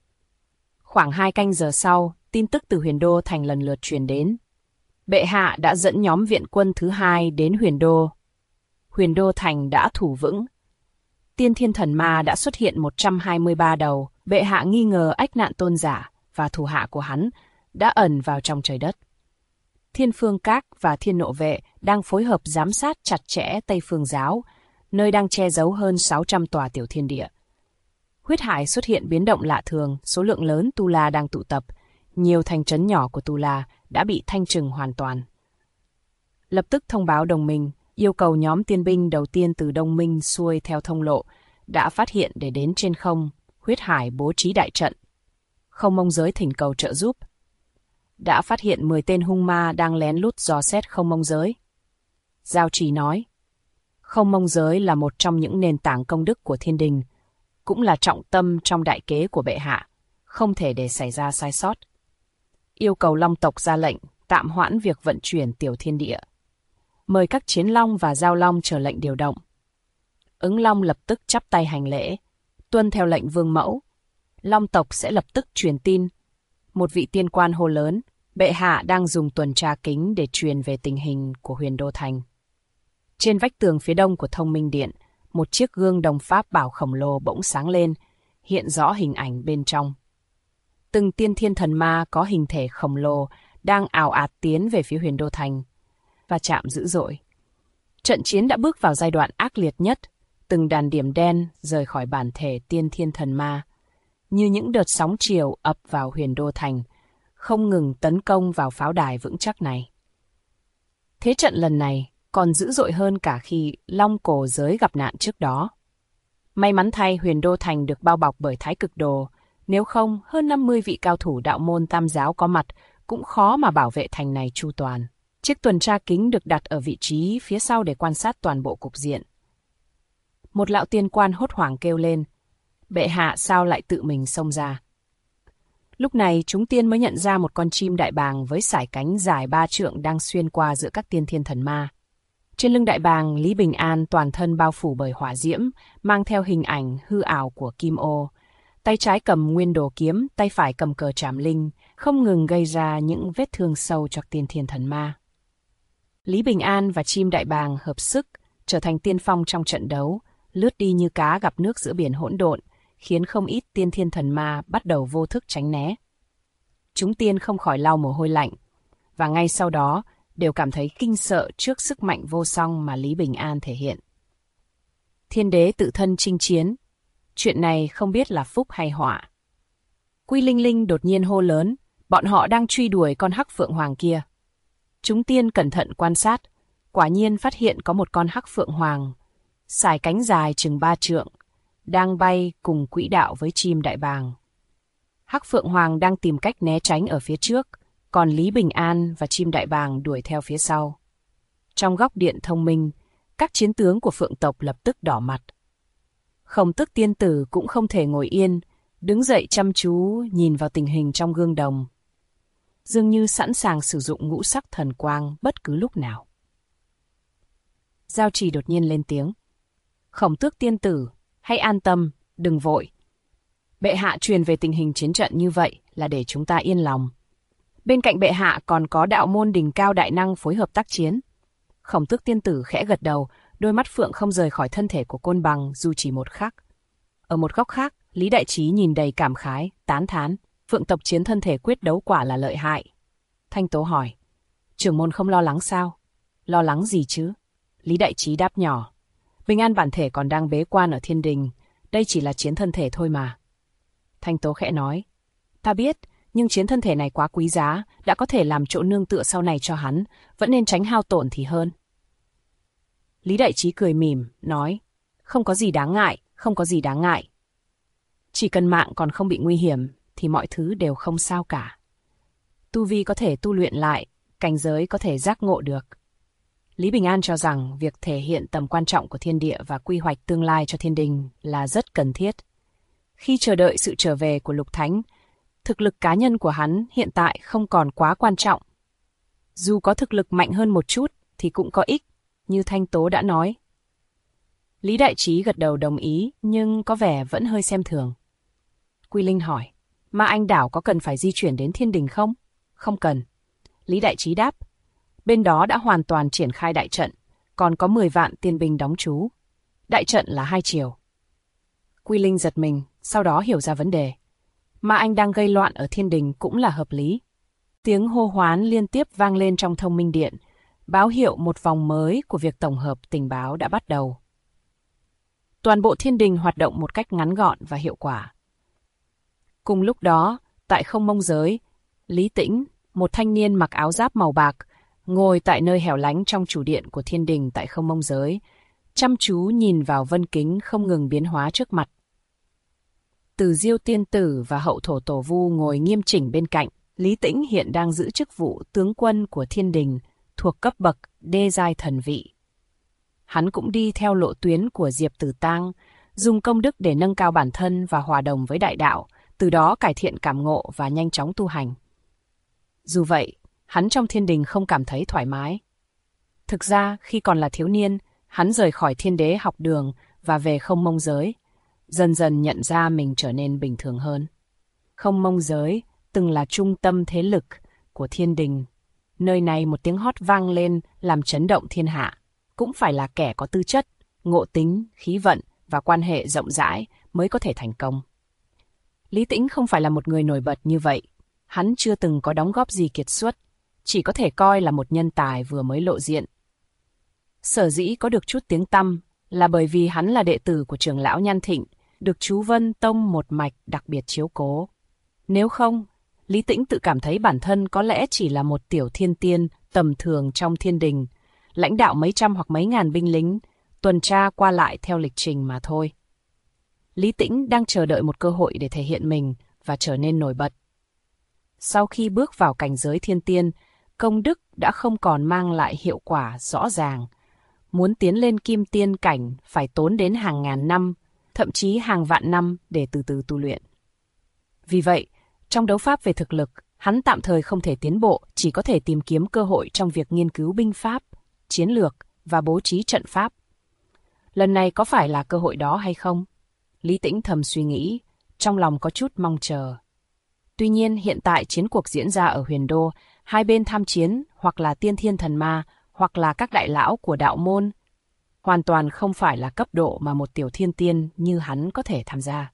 Khoảng 2 canh giờ sau, tin tức từ Huyền Đô Thành lần lượt truyền đến. Bệ hạ đã dẫn nhóm viện quân thứ 2 đến Huyền Đô. Huyền Đô Thành đã thủ vững. Tiên Thiên Thần Ma đã xuất hiện 123 đầu, bệ hạ nghi ngờ Ách Nạn Tôn Giả và thủ hạ của hắn đã ẩn vào trong trời đất. Thiên Phương Các và Thiên Nộ Vệ đang phối hợp giám sát chặt chẽ Tây Phương Giáo, nơi đang che giấu hơn 600 tòa tiểu thiên địa. Huyết hải xuất hiện biến động lạ thường, số lượng lớn Tu La đang tụ tập, nhiều thành trấn nhỏ của Tu La đã bị thanh trừng hoàn toàn. Lập tức thông báo đồng minh, yêu cầu nhóm tiên binh đầu tiên từ Đông Minh xuôi theo thông lộ, đã phát hiện để đến trên không, huyết hải bố trí đại trận. Không Mông Giới thỉnh cầu trợ giúp. Đã phát hiện 10 tên hung ma đang lén lút dò xét Không Mông Giới. Giao Trì nói, Không Mông Giới là một trong những nền tảng công đức của thiên đình, cũng là trọng tâm trong đại kế của bệ hạ, không thể để xảy ra sai sót. Yêu cầu Long tộc ra lệnh, tạm hoãn việc vận chuyển tiểu thiên địa. Mời các Chiến Long và Giao Long chờ lệnh điều động. Ứng Long lập tức chắp tay hành lễ, tuân theo lệnh vương mẫu. Long tộc sẽ lập tức truyền tin. Một vị tiên quan hô lớn, bệ hạ đang dùng tuần tra kính để truyền về tình hình của Huyền Đô Thành. Trên vách tường phía đông của Thông Minh Điện, một chiếc gương đồng pháp bảo khổng lồ bỗng sáng lên, hiện rõ hình ảnh bên trong. Từng tiên thiên thần ma có hình thể khổng lồ đang ào ạt tiến về phía Huyền Đô Thành, và chạm dữ dội. Trận chiến đã bước vào giai đoạn ác liệt nhất, từng đàn điểm đen rời khỏi bản thể tiên thiên thần ma, như những đợt sóng chiều ập vào Huyền Đô Thành, không ngừng tấn công vào pháo đài vững chắc này. Thế trận lần này còn dữ dội hơn cả khi Long Cổ Giới gặp nạn trước đó. May mắn thay Huyền Đô Thành được bao bọc bởi Thái Cực Đồ, nếu không hơn 50 vị cao thủ đạo môn tam giáo có mặt cũng khó mà bảo vệ thành này chu toàn. Chiếc tuần tra kính được đặt ở vị trí phía sau để quan sát toàn bộ cục diện. Một lão tiên quan hốt hoảng kêu lên, bệ hạ sao lại tự mình xông ra. Lúc này chúng tiên mới nhận ra một con chim đại bàng với sải cánh dài 3 trượng đang xuyên qua giữa các tiên thiên thần ma. Trên lưng đại bàng, Lý Bình An toàn thân bao phủ bởi hỏa diễm, mang theo hình ảnh hư ảo của Kim Ô. Tay trái cầm nguyên đồ kiếm, tay phải cầm cờ trảm linh, không ngừng gây ra những vết thương sâu cho tiên thiên thần ma. Lý Bình An và chim đại bàng hợp sức, trở thành tiên phong trong trận đấu, lướt đi như cá gặp nước giữa biển hỗn độn, khiến không ít tiên thiên thần ma bắt đầu vô thức tránh né. Chúng tiên không khỏi lau mồ hôi lạnh, và ngay sau đó đều cảm thấy kinh sợ trước sức mạnh vô song mà Lý Bình An thể hiện. Thiên đế tự thân chinh chiến, chuyện này không biết là phúc hay họa. Quy Linh Linh đột nhiên hô lớn, bọn họ đang truy đuổi con hắc phượng hoàng kia. Chúng tiên cẩn thận quan sát, quả nhiên phát hiện có một con hắc phượng hoàng, sải cánh dài chừng 3 trượng, đang bay cùng quỹ đạo với chim đại bàng. Hắc phượng hoàng đang tìm cách né tránh ở phía trước, còn Lý Bình An và chim đại bàng đuổi theo phía sau. Trong góc điện thông minh, các chiến tướng của phượng tộc lập tức đỏ mặt. Khổng Tước tiên tử cũng không thể ngồi yên, đứng dậy chăm chú nhìn vào tình hình trong gương đồng, dường như sẵn sàng sử dụng ngũ sắc thần quang bất cứ lúc nào. Giao Trì đột nhiên lên tiếng. Khổng Tước tiên tử, hãy an tâm, đừng vội. Bệ hạ truyền về tình hình chiến trận như vậy là để chúng ta yên lòng. Bên cạnh bệ hạ còn có đạo môn đỉnh cao đại năng phối hợp tác chiến. Khổng Tước tiên tử khẽ gật đầu, đôi mắt phượng không rời khỏi thân thể của Côn Bằng dù chỉ một khắc. Ở một góc khác, Lý Đại Trí nhìn đầy cảm khái, tán thán. Phượng tộc chiến thân thể quyết đấu quả là lợi hại. Thanh Tố hỏi, trưởng môn không lo lắng sao? Lo lắng gì chứ? Lý Đại Trí đáp nhỏ, Bình An bản thể còn đang bế quan ở thiên đình, đây chỉ là chiến thân thể thôi mà. Thanh Tố khẽ nói, ta biết, nhưng chiến thân thể này quá quý giá, đã có thể làm chỗ nương tựa sau này cho hắn, vẫn nên tránh hao tổn thì hơn. Lý Đại Trí cười mỉm, nói, không có gì đáng ngại, không có gì đáng ngại. Chỉ cần mạng còn không bị nguy hiểm, thì mọi thứ đều không sao cả. Tu vi có thể tu luyện lại, cảnh giới có thể giác ngộ được. Lý Bình An cho rằng việc thể hiện tầm quan trọng của thiên địa và quy hoạch tương lai cho thiên đình là rất cần thiết. Khi chờ đợi sự trở về của Lục Thánh, thực lực cá nhân của hắn hiện tại không còn quá quan trọng. Dù có thực lực mạnh hơn một chút thì cũng có ích, như Thanh Tố đã nói. Lý Đại Trí gật đầu đồng ý, nhưng có vẻ vẫn hơi xem thường. Quy Linh hỏi, Ma Anh Đảo có cần phải di chuyển đến Thiên Đình không? Không cần. Lý Đại Trí đáp, bên đó đã hoàn toàn triển khai đại trận, còn có 10 vạn tiên binh đóng trú. Đại trận là 2 chiều. Quy Linh giật mình, sau đó hiểu ra vấn đề. Ma Anh đang gây loạn ở Thiên Đình cũng là hợp lý. Tiếng hô hoán liên tiếp vang lên trong thông minh điện, báo hiệu một vòng mới của việc tổng hợp tình báo đã bắt đầu. Toàn bộ Thiên Đình hoạt động một cách ngắn gọn và hiệu quả. Cùng lúc đó, tại Không Mông Giới, Lý Tĩnh, một thanh niên mặc áo giáp màu bạc, ngồi tại nơi hẻo lánh trong chủ điện của Thiên Đình tại Không Mông Giới, chăm chú nhìn vào vân kính không ngừng biến hóa trước mặt. Từ Diêu Tiên Tử và Hậu Thổ Tổ Vu ngồi nghiêm chỉnh bên cạnh. Lý Tĩnh hiện đang giữ chức vụ tướng quân của Thiên Đình, thuộc cấp bậc đê giai thần vị. Hắn cũng đi theo lộ tuyến của Diệp Tử Tang, dùng công đức để nâng cao bản thân và hòa đồng với đại đạo, từ đó cải thiện cảm ngộ và nhanh chóng tu hành. Dù vậy, hắn trong Thiên Đình không cảm thấy thoải mái. Thực ra, khi còn là thiếu niên, hắn rời khỏi Thiên Đế học đường và về Không Mông Giới, dần dần nhận ra mình trở nên bình thường hơn. Không Mông Giới từng là trung tâm thế lực của Thiên Đình. Nơi này một tiếng hót vang lên làm chấn động thiên hạ. Cũng phải là kẻ có tư chất, ngộ tính, khí vận và quan hệ rộng rãi mới có thể thành công. Lý Tĩnh không phải là một người nổi bật như vậy. Hắn chưa từng có đóng góp gì kiệt xuất, chỉ có thể coi là một nhân tài vừa mới lộ diện. Sở dĩ có được chút tiếng tăm là bởi vì hắn là đệ tử của trưởng lão Nhan Thịnh, được chú Vân Tông một mạch đặc biệt chiếu cố. Nếu không, Lý Tĩnh tự cảm thấy bản thân có lẽ chỉ là một tiểu thiên tiên tầm thường trong Thiên Đình, lãnh đạo mấy trăm hoặc mấy ngàn binh lính, tuần tra qua lại theo lịch trình mà thôi. Lý Tĩnh đang chờ đợi một cơ hội để thể hiện mình và trở nên nổi bật. Sau khi bước vào cảnh giới thiên tiên, công đức đã không còn mang lại hiệu quả rõ ràng. Muốn tiến lên kim tiên cảnh phải tốn đến hàng ngàn năm, thậm chí hàng vạn năm để từ từ tu luyện. Vì vậy, trong đấu pháp về thực lực, hắn tạm thời không thể tiến bộ, chỉ có thể tìm kiếm cơ hội trong việc nghiên cứu binh pháp, chiến lược và bố trí trận pháp. Lần này có phải là cơ hội đó hay không? Lý Tĩnh thầm suy nghĩ, trong lòng có chút mong chờ. Tuy nhiên hiện tại chiến cuộc diễn ra ở Huyền Đô, hai bên tham chiến hoặc là tiên thiên thần ma, hoặc là các đại lão của đạo môn, hoàn toàn không phải là cấp độ mà một tiểu thiên tiên như hắn có thể tham gia.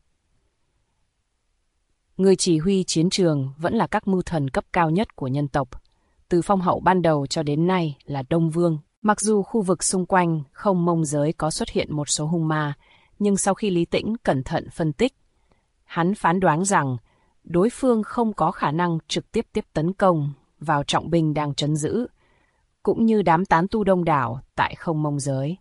Người chỉ huy chiến trường vẫn là các mưu thần cấp cao nhất của nhân tộc, từ phong hậu ban đầu cho đến nay là Đông Vương. Mặc dù khu vực xung quanh Không Mông Giới có xuất hiện một số hung ma, nhưng sau khi Lý Tĩnh cẩn thận phân tích, hắn phán đoán rằng đối phương không có khả năng trực tiếp tấn công vào trọng binh đang trấn giữ, cũng như đám tán tu đông đảo tại Không Mông Giới.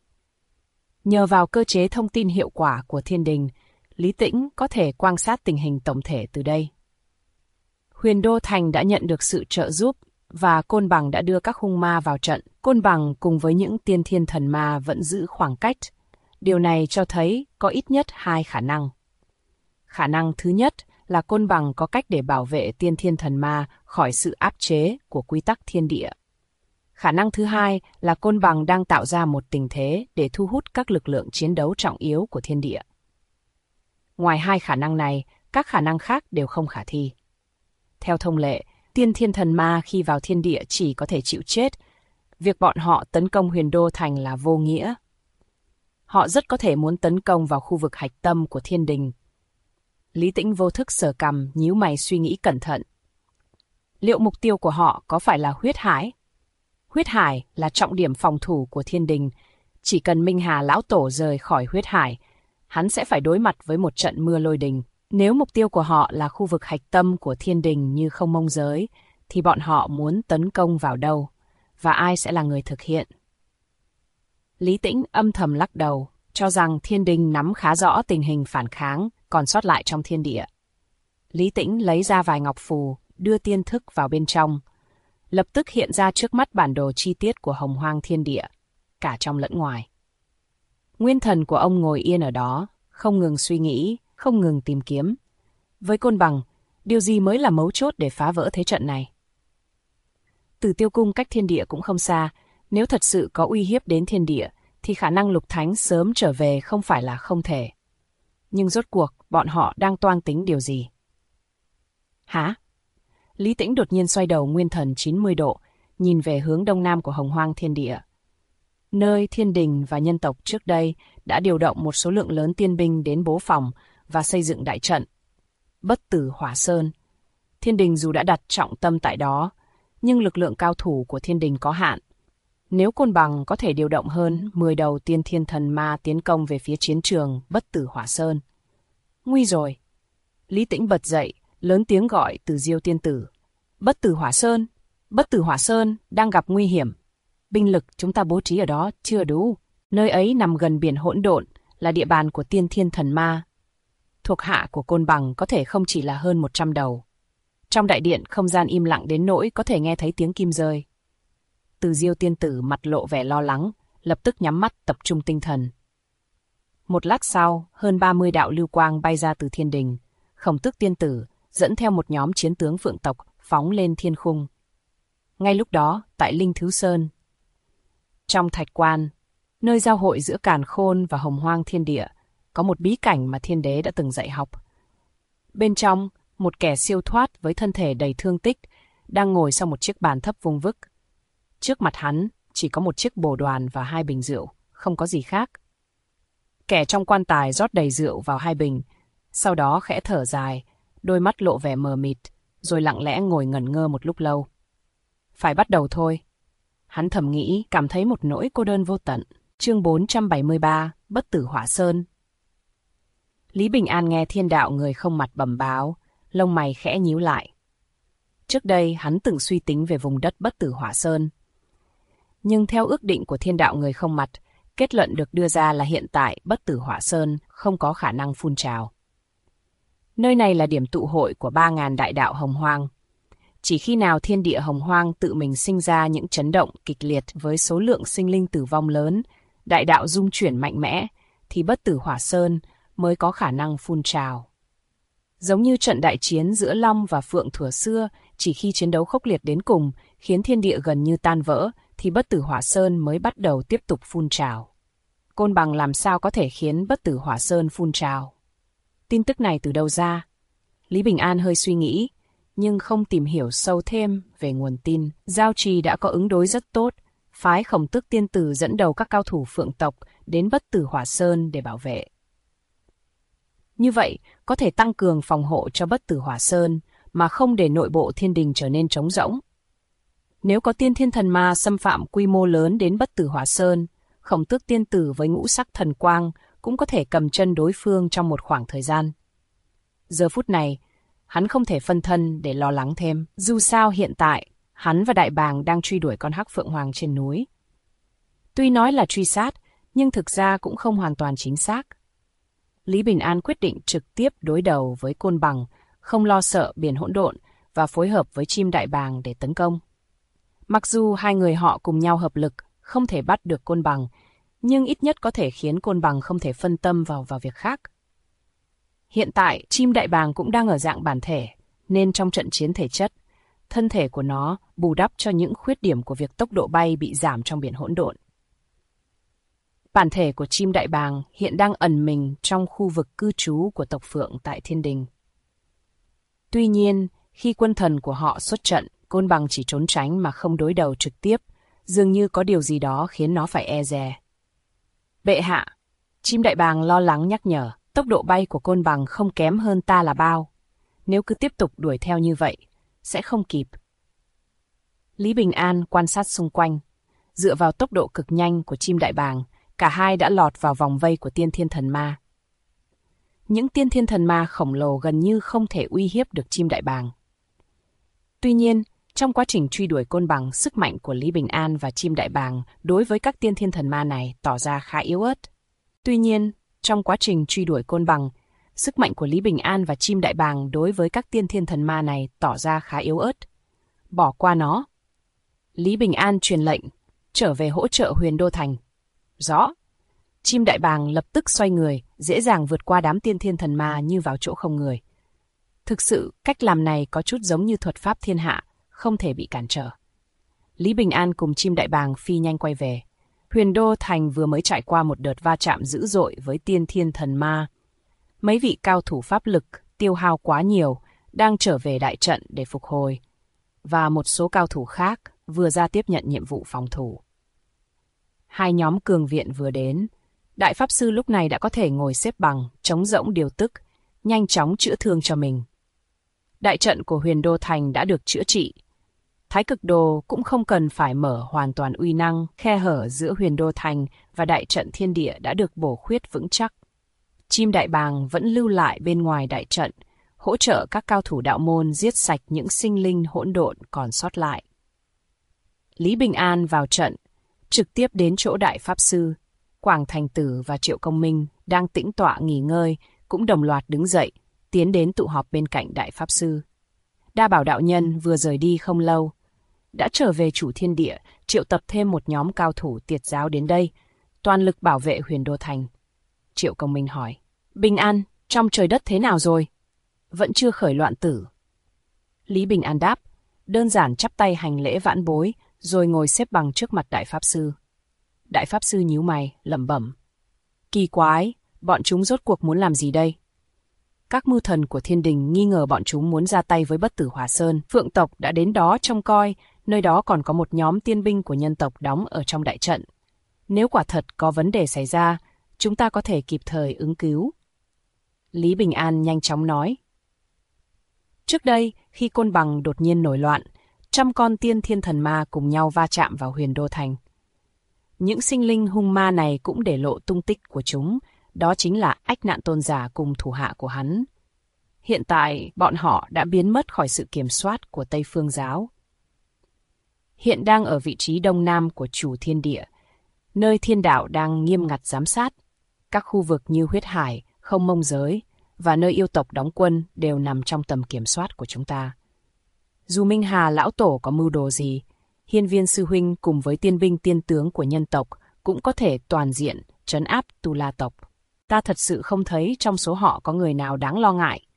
Nhờ vào cơ chế thông tin hiệu quả của Thiên Đình, Lý Tĩnh có thể quan sát tình hình tổng thể từ đây. Huyền Đô Thành đã nhận được sự trợ giúp và Côn Bằng đã đưa các hung ma vào trận. Côn Bằng cùng với những tiên thiên thần ma vẫn giữ khoảng cách. Điều này cho thấy có ít nhất hai khả năng. Khả năng thứ nhất là Côn Bằng có cách để bảo vệ tiên thiên thần ma khỏi sự áp chế của quy tắc thiên địa. Khả năng thứ hai là Côn Bằng đang tạo ra một tình thế để thu hút các lực lượng chiến đấu trọng yếu của thiên địa. Ngoài hai khả năng này, các khả năng khác đều không khả thi. Theo thông lệ, tiên thiên thần ma khi vào thiên địa chỉ có thể chịu chết. Việc bọn họ tấn công Huyền Đô Thành là vô nghĩa. Họ rất có thể muốn tấn công vào khu vực hạch tâm của Thiên Đình. Lý Tĩnh vô thức sờ cằm, nhíu mày suy nghĩ cẩn thận. Liệu mục tiêu của họ có phải là Huyết Hải? Huyết Hải là trọng điểm phòng thủ của Thiên Đình. Chỉ cần Minh Hà Lão Tổ rời khỏi Huyết Hải, hắn sẽ phải đối mặt với một trận mưa lôi đình. Nếu mục tiêu của họ là khu vực hạch tâm của Thiên Đình như Không Mông Giới, thì bọn họ muốn tấn công vào đâu? Và ai sẽ là người thực hiện? Lý Tĩnh âm thầm lắc đầu, cho rằng Thiên Đình nắm khá rõ tình hình phản kháng còn sót lại trong thiên địa. Lý Tĩnh lấy ra vài ngọc phù, đưa tiên thức vào bên trong. Lập tức hiện ra trước mắt bản đồ chi tiết của Hồng Hoang thiên địa, cả trong lẫn ngoài. Nguyên thần của ông ngồi yên ở đó, không ngừng suy nghĩ, không ngừng tìm kiếm. Với Côn Bằng, điều gì mới là mấu chốt để phá vỡ thế trận này? Tử Tiêu Cung cách thiên địa cũng không xa, nếu thật sự có uy hiếp đến thiên địa, thì khả năng Lục Thánh sớm trở về không phải là không thể. Nhưng rốt cuộc, bọn họ đang toan tính điều gì? Hả? Lý Tĩnh đột nhiên xoay đầu nguyên thần 90 độ, nhìn về hướng đông nam của Hồng Hoang thiên địa. Nơi thiên đình và nhân tộc trước đây đã điều động một số lượng lớn tiên binh đến bố phòng và xây dựng đại trận. Bất Tử Hỏa Sơn. Thiên đình dù đã đặt trọng tâm tại đó, nhưng lực lượng cao thủ của thiên đình có hạn. Nếu Côn Bằng có thể điều động hơn 10 đầu tiên thiên thần ma tiến công về phía chiến trường Bất Tử Hỏa Sơn. Nguy rồi! Lý Tĩnh bật dậy, lớn tiếng gọi Từ Diêu tiên tử. Bất Tử Hỏa Sơn! Bất Tử Hỏa Sơn đang gặp nguy hiểm. Binh lực chúng ta bố trí ở đó chưa đủ. Nơi ấy nằm gần biển hỗn độn, là địa bàn của tiên thiên thần ma. Thuộc hạ của Côn Bằng có thể không chỉ là hơn 100 đầu. Trong đại điện không gian im lặng đến nỗi có thể nghe thấy tiếng kim rơi. Từ Diêu tiên tử mặt lộ vẻ lo lắng, lập tức nhắm mắt tập trung tinh thần. Một lát sau, hơn 30 đạo lưu quang bay ra từ thiên đình. Khổng Tước tiên tử dẫn theo một nhóm chiến tướng phượng tộc phóng lên thiên khung. Ngay lúc đó, tại Linh Thứ Sơn, trong thạch quan, nơi giao hội giữa Càn Khôn và Hồng Hoang thiên địa, có một bí cảnh mà thiên đế đã từng dạy học. Bên trong, một kẻ siêu thoát với thân thể đầy thương tích đang ngồi sau một chiếc bàn thấp vuông vức. Trước mặt hắn chỉ có một chiếc bồ đoàn và 2 bình rượu, không có gì khác. Kẻ trong quan tài rót đầy rượu vào 2 bình, sau đó khẽ thở dài, đôi mắt lộ vẻ mờ mịt, rồi lặng lẽ ngồi ngẩn ngơ một lúc lâu. Phải bắt đầu thôi. Hắn thầm nghĩ, cảm thấy một nỗi cô đơn vô tận. Chương 473, Bất Tử Hỏa Sơn. Lý Bình An nghe thiên đạo người không mặt bẩm báo, lông mày khẽ nhíu lại. Trước đây hắn từng suy tính về vùng đất Bất Tử Hỏa Sơn. Nhưng theo ước định của thiên đạo người không mặt, kết luận được đưa ra là hiện tại Bất Tử Hỏa Sơn không có khả năng phun trào. Nơi này là điểm tụ hội của 3.000 đại đạo Hồng Hoang. Chỉ khi nào thiên địa Hồng Hoang tự mình sinh ra những chấn động kịch liệt với số lượng sinh linh tử vong lớn, đại đạo dung chuyển mạnh mẽ, thì Bất Tử Hỏa Sơn mới có khả năng phun trào. Giống như trận đại chiến giữa Long và Phượng thuở xưa, chỉ khi chiến đấu khốc liệt đến cùng, khiến thiên địa gần như tan vỡ, thì Bất Tử Hỏa Sơn mới bắt đầu tiếp tục phun trào. Côn Bằng làm sao có thể khiến Bất Tử Hỏa Sơn phun trào? Tin tức này từ đâu ra? Lý Bình An hơi suy nghĩ, nhưng không tìm hiểu sâu thêm về nguồn tin. Giao Trì đã có ứng đối rất tốt, phái Khổng Tước tiên tử dẫn đầu các cao thủ Phượng tộc đến Bất Tử Hỏa Sơn để bảo vệ. Như vậy, có thể tăng cường phòng hộ cho Bất Tử Hỏa Sơn, mà không để nội bộ thiên đình trở nên trống rỗng. Nếu có tiên thiên thần ma xâm phạm quy mô lớn đến Bất Tử Hỏa Sơn, Khổng Tước tiên tử với ngũ sắc thần quang cũng có thể cầm chân đối phương trong một khoảng thời gian. Giờ phút này, hắn không thể phân thân để lo lắng thêm. Dù sao hiện tại, hắn và Đại Bàng đang truy đuổi con hắc phượng hoàng trên núi. Tuy nói là truy sát, nhưng thực ra cũng không hoàn toàn chính xác. Lý Bình An quyết định trực tiếp đối đầu với Côn Bằng, không lo sợ biển hỗn độn và phối hợp với chim Đại Bàng để tấn công. Mặc dù hai người họ cùng nhau hợp lực, không thể bắt được Côn Bằng, nhưng ít nhất có thể khiến Côn Bằng không thể phân tâm vào việc khác. Hiện tại, chim Đại Bàng cũng đang ở dạng bản thể, nên trong trận chiến thể chất, thân thể của nó bù đắp cho những khuyết điểm của việc tốc độ bay bị giảm trong biển hỗn độn. Bản thể của chim Đại Bàng hiện đang ẩn mình trong khu vực cư trú của tộc Phượng tại Thiên Đình. Tuy nhiên, khi quân thần của họ xuất trận, Côn Bằng chỉ trốn tránh mà không đối đầu trực tiếp, dường như có điều gì đó khiến nó phải e dè. Bệ hạ, chim Đại Bàng lo lắng nhắc nhở, tốc độ bay của Côn Bằng không kém hơn ta là bao. Nếu cứ tiếp tục đuổi theo như vậy, sẽ không kịp. Lý Bình An quan sát xung quanh. Dựa vào tốc độ cực nhanh của chim Đại Bàng, cả hai đã lọt vào vòng vây của tiên thiên thần ma. Những tiên thiên thần ma khổng lồ gần như không thể uy hiếp được chim Đại Bàng. Tuy nhiên, trong quá trình truy đuổi Côn Bằng, sức mạnh của Lý Bình An và chim Đại Bàng đối với các tiên thiên thần ma này tỏ ra khá yếu ớt. Tuy nhiên, trong quá trình truy đuổi Côn Bằng, sức mạnh của Lý Bình An và chim Đại Bàng đối với các tiên thiên thần ma này tỏ ra khá yếu ớt. Bỏ qua nó. Lý Bình An truyền lệnh, trở về hỗ trợ Huyền Đô Thành. Rõ. Chim Đại Bàng lập tức xoay người, dễ dàng vượt qua đám tiên thiên thần ma như vào chỗ không người. Thực sự, cách làm này có chút giống như thuật pháp thiên hạ, không thể bị cản trở. Lý Bình An cùng chim đại bàng phi nhanh quay về. Huyền Đô Thành vừa mới trải qua một đợt va chạm dữ dội với Tiên Thiên Thần Ma. Mấy vị cao thủ pháp lực tiêu hao quá nhiều, đang trở về đại trận để phục hồi. Và một số cao thủ khác vừa ra tiếp nhận nhiệm vụ phòng thủ. Hai nhóm cường viện vừa đến. Đại Pháp Sư lúc này đã có thể ngồi xếp bằng, trống rỗng điều tức, nhanh chóng chữa thương cho mình. Đại trận của Huyền Đô Thành đã được chữa trị. Thái Cực Đồ cũng không cần phải mở hoàn toàn uy năng, khe hở giữa Huyền Đô Thành và đại trận thiên địa đã được bổ khuyết vững chắc. Chim đại bàng vẫn lưu lại bên ngoài đại trận, hỗ trợ các cao thủ đạo môn giết sạch những sinh linh hỗn độn còn sót lại. Lý Bình An vào trận, trực tiếp đến chỗ Đại Pháp Sư. Quảng Thành Tử và Triệu Công Minh đang tĩnh tọa nghỉ ngơi, cũng đồng loạt đứng dậy, tiến đến tụ họp bên cạnh Đại Pháp Sư. Đa Bảo đạo nhân vừa rời đi không lâu, đã trở về chủ thiên địa, triệu tập thêm một nhóm cao thủ tiệt giáo đến đây, toàn lực bảo vệ Huyền Đô Thành. Triệu Công Minh hỏi, Bình An, trong trời đất thế nào rồi? Vẫn chưa khởi loạn tử. Lý Bình An đáp, đơn giản chắp tay hành lễ vãn bối, rồi ngồi xếp bằng trước mặt Đại Pháp Sư. Đại Pháp Sư nhíu mày, lẩm bẩm. Kỳ quái, bọn chúng rốt cuộc muốn làm gì đây? Các mưu thần của thiên đình nghi ngờ bọn chúng muốn ra tay với Bất Tử Hỏa Sơn. Phượng tộc đã đến đó trông coi, nơi đó còn có một nhóm tiên binh của nhân tộc đóng ở trong đại trận. Nếu quả thật có vấn đề xảy ra, chúng ta có thể kịp thời ứng cứu. Lý Bình An nhanh chóng nói. Trước đây, khi Côn Bằng đột nhiên nổi loạn, 100 con tiên thiên thần ma cùng nhau va chạm vào Huyền Đô Thành. Những sinh linh hung ma này cũng để lộ tung tích của chúng, đó chính là Ách Nạn Tôn Giả cùng thủ hạ của hắn. Hiện tại, bọn họ đã biến mất khỏi sự kiểm soát của Tây Phương Giáo. Hiện đang ở vị trí đông nam của chủ thiên địa, nơi thiên đạo đang nghiêm ngặt giám sát. Các khu vực như Huyết Hải, Không Mông Giới và nơi yêu tộc đóng quân đều nằm trong tầm kiểm soát của chúng ta. Dù Minh Hà lão tổ có mưu đồ gì, Hiên Viên sư huynh cùng với tiên binh tiên tướng của nhân tộc cũng có thể toàn diện trấn áp Tu La tộc. Ta thật sự không thấy trong số họ có người nào đáng lo ngại.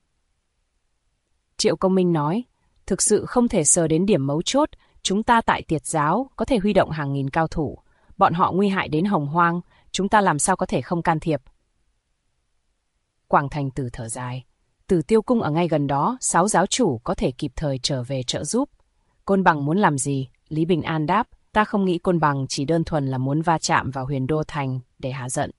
Triệu Công Minh nói, thực sự không thể sờ đến điểm mấu chốt, chúng ta tại Tiệt giáo có thể huy động hàng nghìn cao thủ. Bọn họ nguy hại đến Hồng Hoang, chúng ta làm sao có thể không can thiệp. Quảng Thành Tử thở dài. Tử Tiêu Cung ở ngay gần đó, 6 giáo chủ có thể kịp thời trở về trợ giúp. Côn Bằng muốn làm gì? Lý Bình An đáp, ta không nghĩ Côn Bằng chỉ đơn thuần là muốn va chạm vào Huyền Đô Thành để hạ giận.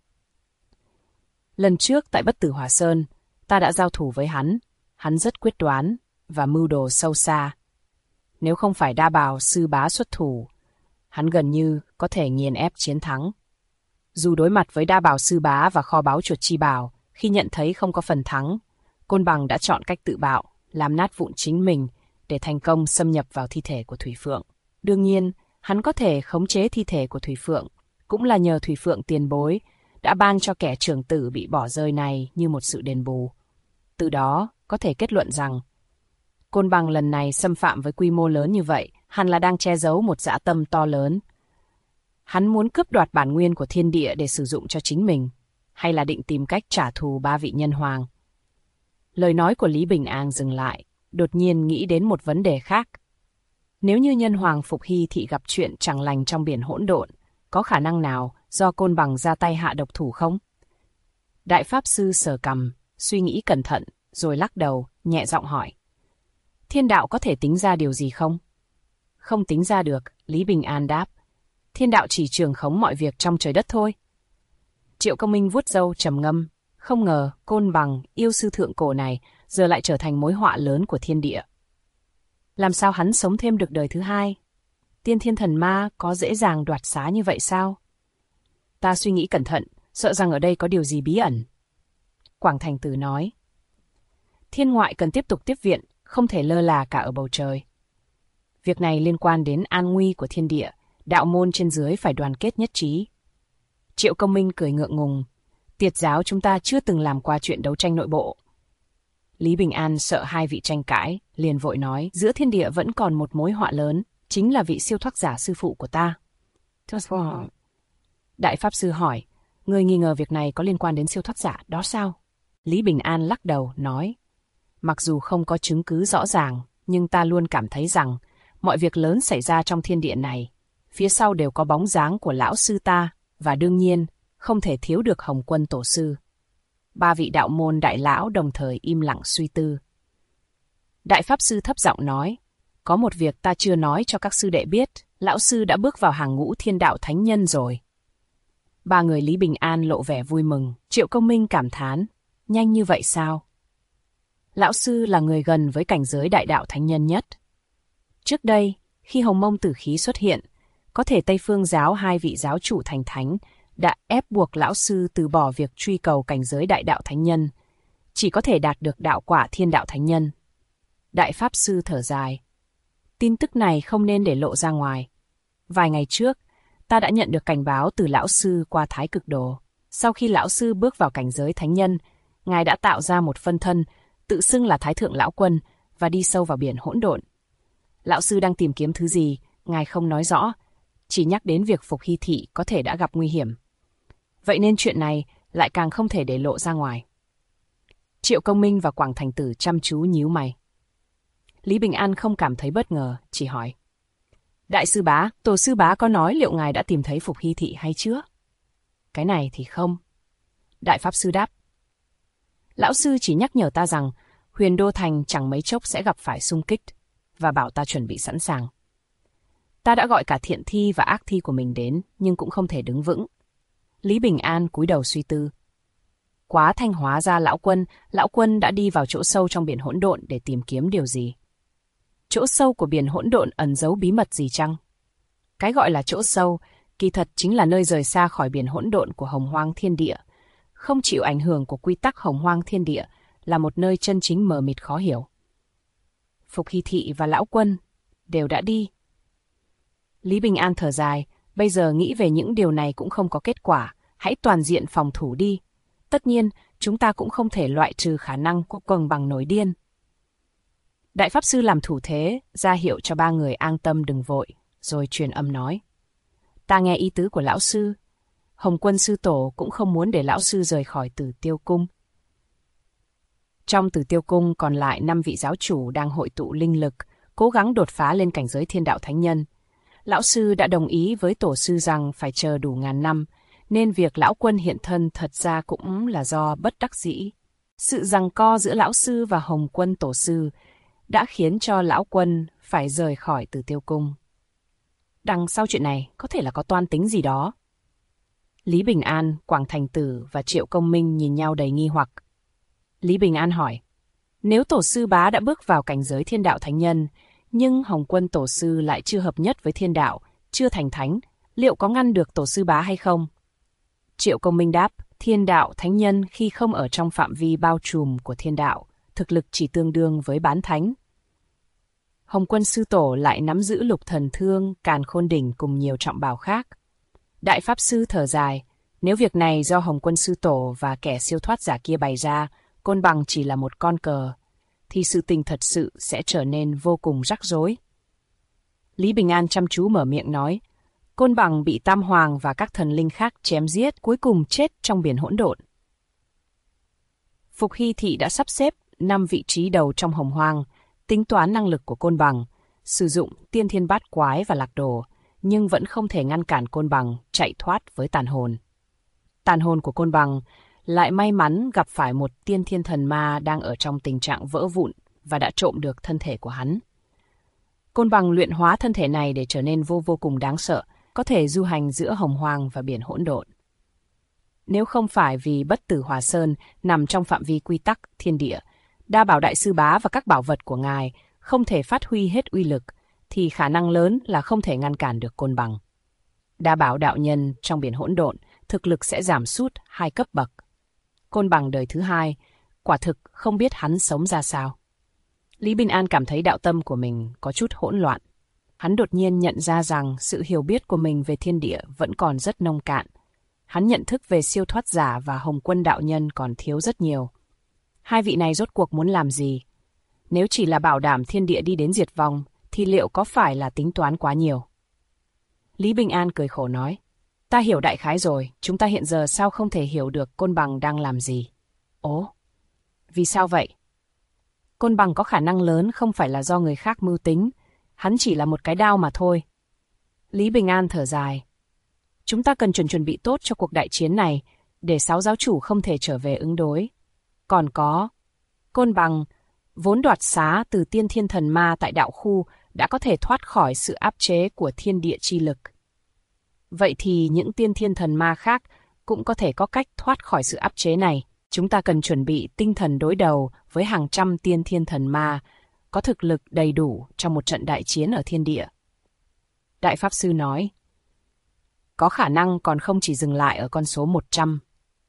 Lần trước tại Bất Tử Hỏa Sơn, ta đã giao thủ với hắn rất quyết đoán và mưu đồ sâu xa. Nếu không phải Đa Bảo sư bá xuất thủ, hắn gần như có thể nghiền ép chiến thắng. Dù đối mặt với Đa Bảo sư bá và kho báu chuột chi bảo, khi nhận thấy không có phần thắng, Côn Bằng đã chọn cách tự bạo, làm nát vụn chính mình để thành công xâm nhập vào thi thể của Thủy Phượng. Đương nhiên, hắn có thể khống chế thi thể của Thủy Phượng, cũng là nhờ Thủy Phượng tiền bối đã ban cho kẻ trưởng tử bị bỏ rơi này như một sự đền bù. Từ đó, có thể kết luận rằng, Côn Bằng lần này xâm phạm với quy mô lớn như vậy, hẳn là đang che giấu một dã tâm to lớn. Hắn muốn cướp đoạt bản nguyên của thiên địa để sử dụng cho chính mình, hay là định tìm cách trả thù 3 vị nhân hoàng. Lời nói của Lý Bình An dừng lại, đột nhiên nghĩ đến một vấn đề khác. Nếu như nhân hoàng Phục Hy Thị gặp chuyện chẳng lành trong biển hỗn độn, có khả năng nào do Côn Bằng ra tay hạ độc thủ không? Đại Pháp Sư sờ cằm, suy nghĩ cẩn thận, rồi lắc đầu, nhẹ giọng hỏi. Thiên đạo có thể tính ra điều gì không? Không tính ra được, Lý Bình An đáp. Thiên đạo chỉ trường khống mọi việc trong trời đất thôi. Triệu Công Minh vuốt râu trầm ngâm. Không ngờ Côn Bằng, yêu sư thượng cổ này, giờ lại trở thành mối họa lớn của thiên địa. Làm sao hắn sống thêm được đời thứ hai? Tiên thiên thần ma có dễ dàng đoạt xá như vậy sao? Ta suy nghĩ cẩn thận, sợ rằng ở đây có điều gì bí ẩn. Quảng Thành Tử nói. Thiên ngoại cần tiếp tục tiếp viện, không thể lơ là cả ở bầu trời. Việc này liên quan đến an nguy của thiên địa, đạo môn trên dưới phải đoàn kết nhất trí. Triệu Công Minh cười ngượng ngùng. Tiệt giáo chúng ta chưa từng làm qua chuyện đấu tranh nội bộ. Lý Bình An sợ hai vị tranh cãi, liền vội nói, giữa thiên địa vẫn còn một mối họa lớn, chính là vị siêu thoát giả sư phụ của ta. Đại Pháp Sư hỏi, người nghi ngờ việc này có liên quan đến siêu thoát giả đó sao? Lý Bình An lắc đầu, nói, mặc dù không có chứng cứ rõ ràng, nhưng ta luôn cảm thấy rằng mọi việc lớn xảy ra trong thiên địa này, phía sau đều có bóng dáng của lão sư ta, và đương nhiên, không thể thiếu được Hồng Quân tổ sư. Ba vị đạo môn đại lão đồng thời im lặng suy tư. Đại pháp sư thấp giọng nói, có một việc ta chưa nói cho các sư đệ biết, lão sư đã bước vào hàng ngũ thiên đạo thánh nhân rồi. Ba người Lý Bình An lộ vẻ vui mừng, Triệu Công Minh cảm thán, nhanh như vậy sao? Lão sư là người gần với cảnh giới đại đạo thánh nhân nhất. Trước đây, khi Hồng Mông Tử Khí xuất hiện, có thể Tây Phương giáo hai vị giáo chủ thành thánh đã ép buộc lão sư từ bỏ việc truy cầu cảnh giới đại đạo thánh nhân, chỉ có thể đạt được đạo quả thiên đạo thánh nhân. Đại pháp sư thở dài. Tin tức này không nên để lộ ra ngoài. Vài ngày trước, ta đã nhận được cảnh báo từ lão sư qua Thái Cực Đồ. Sau khi lão sư bước vào cảnh giới thánh nhân, ngài đã tạo ra một phân thân, tự xưng là Thái Thượng Lão Quân và đi sâu vào biển hỗn độn. Lão sư đang tìm kiếm thứ gì, ngài không nói rõ, chỉ nhắc đến việc Phục Hy Thị có thể đã gặp nguy hiểm. Vậy nên chuyện này lại càng không thể để lộ ra ngoài. Triệu Công Minh và Quảng Thành Tử chăm chú nhíu mày. Lý Bình An không cảm thấy bất ngờ, chỉ hỏi. Đại sư bá, tổ sư bá có nói liệu ngài đã tìm thấy Phục Hy Thị hay chưa? Cái này thì không. Đại pháp sư đáp. Lão sư chỉ nhắc nhở ta rằng Huyền Đô Thành chẳng mấy chốc sẽ gặp phải xung kích và bảo ta chuẩn bị sẵn sàng. Ta đã gọi cả thiện thi và ác thi của mình đến, nhưng cũng không thể đứng vững. Lý Bình An cúi đầu suy tư. Quá Thanh hóa ra lão quân đã đi vào chỗ sâu trong biển hỗn độn để tìm kiếm điều gì? Chỗ sâu của biển hỗn độn ẩn giấu bí mật gì chăng? Cái gọi là chỗ sâu, kỳ thật chính là nơi rời xa khỏi biển hỗn độn của Hồng Hoang Thiên Địa, không chịu ảnh hưởng của quy tắc Hồng Hoang Thiên Địa, là một nơi chân chính mờ mịt khó hiểu. Phục Hy Thị và lão quân đều đã đi. Lý Bình An thở dài, bây giờ nghĩ về những điều này cũng không có kết quả, hãy toàn diện phòng thủ đi. Tất nhiên, chúng ta cũng không thể loại trừ khả năng của quầng bằng nổi điên. Đại pháp sư làm thủ thế, ra hiệu cho ba người an tâm đừng vội, rồi truyền âm nói. Ta nghe ý tứ của lão sư. Hồng Quân sư tổ cũng không muốn để lão sư rời khỏi Tử Tiêu Cung. Trong Tử Tiêu Cung còn lại 5 vị giáo chủ đang hội tụ linh lực, cố gắng đột phá lên cảnh giới thiên đạo thánh nhân. Lão sư đã đồng ý với tổ sư rằng phải chờ đủ ngàn năm, nên việc lão quân hiện thân thật ra cũng là do bất đắc dĩ. Sự giằng co giữa lão sư và Hồng Quân tổ sư đã khiến cho lão quân phải rời khỏi Tử Tiêu Cung. Đằng sau chuyện này có thể là có toan tính gì đó. Lý Bình An, Quảng Thành Tử và Triệu Công Minh nhìn nhau đầy nghi hoặc. Lý Bình An hỏi, nếu tổ sư bá đã bước vào cảnh giới thiên đạo thánh nhân, nhưng Hồng Quân tổ sư lại chưa hợp nhất với thiên đạo, chưa thành thánh, liệu có ngăn được tổ sư bá hay không? Triệu Công Minh đáp, thiên đạo thánh nhân khi không ở trong phạm vi bao trùm của thiên đạo, thực lực chỉ tương đương với bán thánh. Hồng Quân sư tổ lại nắm giữ Lục Thần Thương, Càn Khôn Đỉnh cùng nhiều trọng bảo khác. Đại pháp sư thở dài, nếu việc này do Hồng Quân sư tổ và kẻ siêu thoát giả kia bày ra, Côn Bằng chỉ là một con cờ, thì sự tình thật sự sẽ trở nên vô cùng rắc rối. Lý Bình An chăm chú mở miệng nói, Côn Bằng bị Tam Hoàng và các thần linh khác chém giết, cuối cùng chết trong biển hỗn độn. Phục Hy Thị đã sắp xếp 5 vị trí đầu trong Hồng Hoang, tính toán năng lực của Côn Bằng, sử dụng tiên thiên bát quái và lạc đồ, nhưng vẫn không thể ngăn cản Côn Bằng chạy thoát với tàn hồn. Tàn hồn của Côn Bằng lại may mắn gặp phải một tiên thiên thần ma đang ở trong tình trạng vỡ vụn và đã trộm được thân thể của hắn. Côn Bằng luyện hóa thân thể này để trở nên vô cùng đáng sợ, có thể du hành giữa Hồng Hoang và biển hỗn độn. Nếu không phải vì Bất Tử Hỏa Sơn nằm trong phạm vi quy tắc thiên địa, Đa Bảo Đại Sư Bá và các bảo vật của ngài không thể phát huy hết uy lực, thì khả năng lớn là không thể ngăn cản được Côn Bằng. Đa Bảo đạo nhân trong biển hỗn độn, thực lực sẽ giảm sút 2 cấp bậc. Côn Bằng đời thứ 2, quả thực không biết hắn sống ra sao. Lý Bình An cảm thấy đạo tâm của mình có chút hỗn loạn. Hắn đột nhiên nhận ra rằng sự hiểu biết của mình về thiên địa vẫn còn rất nông cạn. Hắn nhận thức về siêu thoát giả và Hồng Quân đạo nhân còn thiếu rất nhiều. Hai vị này rốt cuộc muốn làm gì? Nếu chỉ là bảo đảm thiên địa đi đến diệt vong, thì liệu có phải là tính toán quá nhiều? Lý Bình An cười khổ nói, ta hiểu đại khái rồi, chúng ta hiện giờ sao không thể hiểu được Côn Bằng đang làm gì? Ồ, vì sao vậy? Côn Bằng có khả năng lớn không phải là do người khác mưu tính. hắn chỉ là một cái đao mà thôi. Lý Bình An thở dài. Chúng ta cần chuẩn bị tốt cho cuộc đại chiến này, để 6 giáo chủ không thể trở về ứng đối. Còn có Côn Bằng, vốn đoạt xá từ tiên thiên thần ma tại đạo khu, đã có thể thoát khỏi sự áp chế của thiên địa chi lực. Vậy thì những tiên thiên thần ma khác cũng có thể có cách thoát khỏi sự áp chế này. Chúng ta cần chuẩn bị tinh thần đối đầu với hàng trăm tiên thiên thần ma, có thực lực đầy đủ trong một trận đại chiến ở thiên địa. Đại Pháp Sư nói, có khả năng còn không chỉ dừng lại ở con số 100.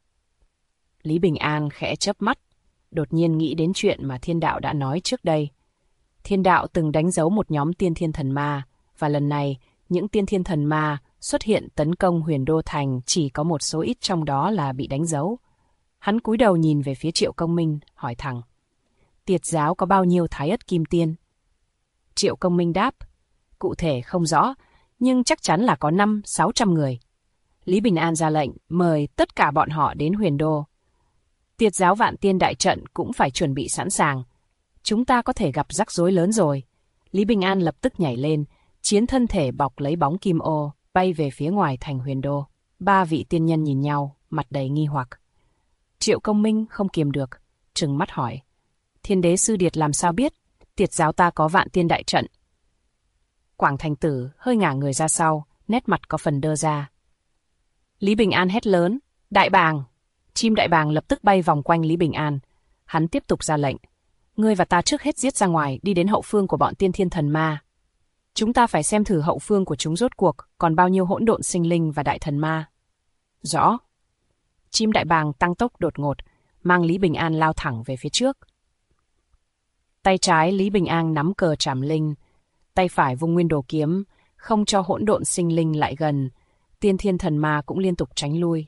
Lý Bình An khẽ chớp mắt, đột nhiên nghĩ đến chuyện mà Thiên Đạo đã nói trước đây. Thiên Đạo từng đánh dấu một nhóm tiên thiên thần ma, và lần này, những tiên thiên thần ma xuất hiện tấn công Huyền Đô Thành, chỉ có một số ít trong đó là bị đánh dấu. Hắn cúi đầu nhìn về phía Triệu Công Minh, hỏi thẳng, Tiệt giáo có bao nhiêu Thái Ất Kim Tiên? Triệu Công Minh đáp, cụ thể không rõ, nhưng chắc chắn là có 500-600 người. Lý Bình An ra lệnh, mời tất cả bọn họ đến Huyền Đô. Tiệt giáo Vạn Tiên đại trận cũng phải chuẩn bị sẵn sàng. Chúng ta có thể gặp rắc rối lớn rồi. Lý Bình An lập tức nhảy lên, chiến thân thể bọc lấy bóng kim ô, bay về phía ngoài thành Huyền Đô. 3 vị tiên nhân nhìn nhau, mặt đầy nghi hoặc. Triệu Công Minh không kiềm được, trừng mắt hỏi, Thiên Đế Sư Điệt làm sao biết Tiệt giáo ta có Vạn Tiên đại trận? Quảng Thành Tử hơi ngả người ra sau, nét mặt có phần đơ ra. Lý Bình An hét lớn, Đại Bàng! Chim đại bàng lập tức bay vòng quanh Lý Bình An. Hắn tiếp tục ra lệnh, ngươi và ta trước hết giết ra ngoài, đi đến hậu phương của bọn tiên thiên thần ma. Chúng ta phải xem thử hậu phương của chúng rốt cuộc còn bao nhiêu hỗn độn sinh linh và đại thần ma. Rõ. Chim đại bàng tăng tốc đột ngột, mang Lý Bình An lao thẳng về phía trước. Tay trái Lý Bình An nắm cờ Trảm Linh, tay phải vung nguyên đồ kiếm, không cho hỗn độn sinh linh lại gần. Tiên thiên thần ma cũng liên tục tránh lui.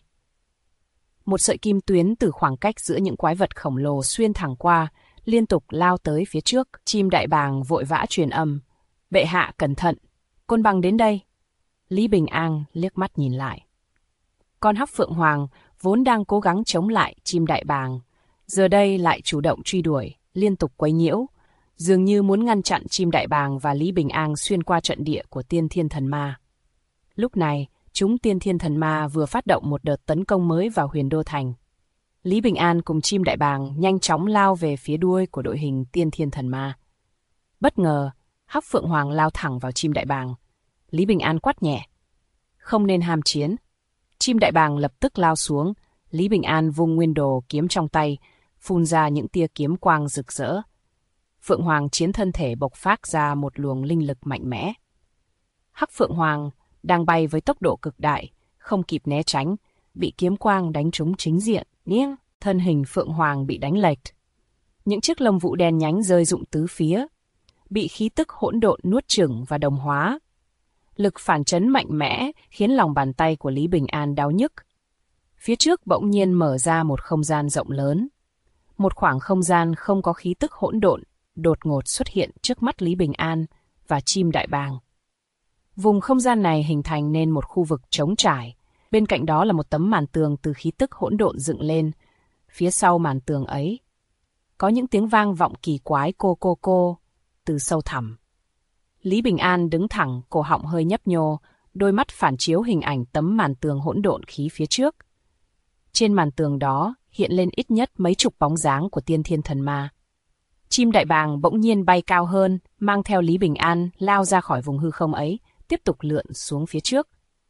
Một sợi kim tuyến từ khoảng cách giữa những quái vật khổng lồ xuyên thẳng qua, liên tục lao tới phía trước. Chim đại bàng vội vã truyền âm, bệ hạ cẩn thận, Côn Bằng đến đây. Lý Bình An liếc mắt nhìn lại. Con hắc phượng hoàng vốn đang cố gắng chống lại chim đại bàng, giờ đây lại chủ động truy đuổi, liên tục quấy nhiễu, dường như muốn ngăn chặn chim đại bàng và Lý Bình An xuyên qua trận địa của tiên thiên thần ma. Lúc này, chúng tiên thiên thần ma vừa phát động một đợt tấn công mới vào Huyền Đô Thành. Lý Bình An cùng chim đại bàng nhanh chóng lao về phía đuôi của đội hình tiên thiên thần ma. Bất ngờ, hắc phượng hoàng lao thẳng vào chim đại bàng. Lý Bình An quát nhẹ, không nên ham chiến. Chim đại bàng lập tức lao xuống. Lý Bình An vung nguyên đồ kiếm trong tay, phun ra những tia kiếm quang rực rỡ. Phượng hoàng chiến thân thể bộc phát ra một luồng linh lực mạnh mẽ. Hắc phượng hoàng đang bay với tốc độ cực đại, không kịp né tránh, bị kiếm quang đánh trúng chính diện, nghiêng, thân hình phượng hoàng bị đánh lệch. Những chiếc lông vũ đen nhánh rơi rụng tứ phía, bị khí tức hỗn độn nuốt chửng và đồng hóa. Lực phản chấn mạnh mẽ khiến lòng bàn tay của Lý Bình An đau nhức. Phía trước bỗng nhiên mở ra một không gian rộng lớn. Một khoảng không gian không có khí tức hỗn độn đột ngột xuất hiện trước mắt Lý Bình An và chim đại bàng. Vùng không gian này hình thành nên một khu vực trống trải, bên cạnh đó là một tấm màn tường từ khí tức hỗn độn dựng lên. Phía sau màn tường ấy, có những tiếng vang vọng kỳ quái cô từ sâu thẳm. Lý Bình An đứng thẳng, cổ họng hơi nhấp nhô, đôi mắt phản chiếu hình ảnh tấm màn tường hỗn độn khí phía trước. Trên màn tường đó hiện lên ít nhất mấy chục bóng dáng của tiên thiên thần ma. Chim đại bàng bỗng nhiên bay cao hơn, mang theo Lý Bình An lao ra khỏi vùng hư không ấy, tiếp tục lượn xuống phía trước.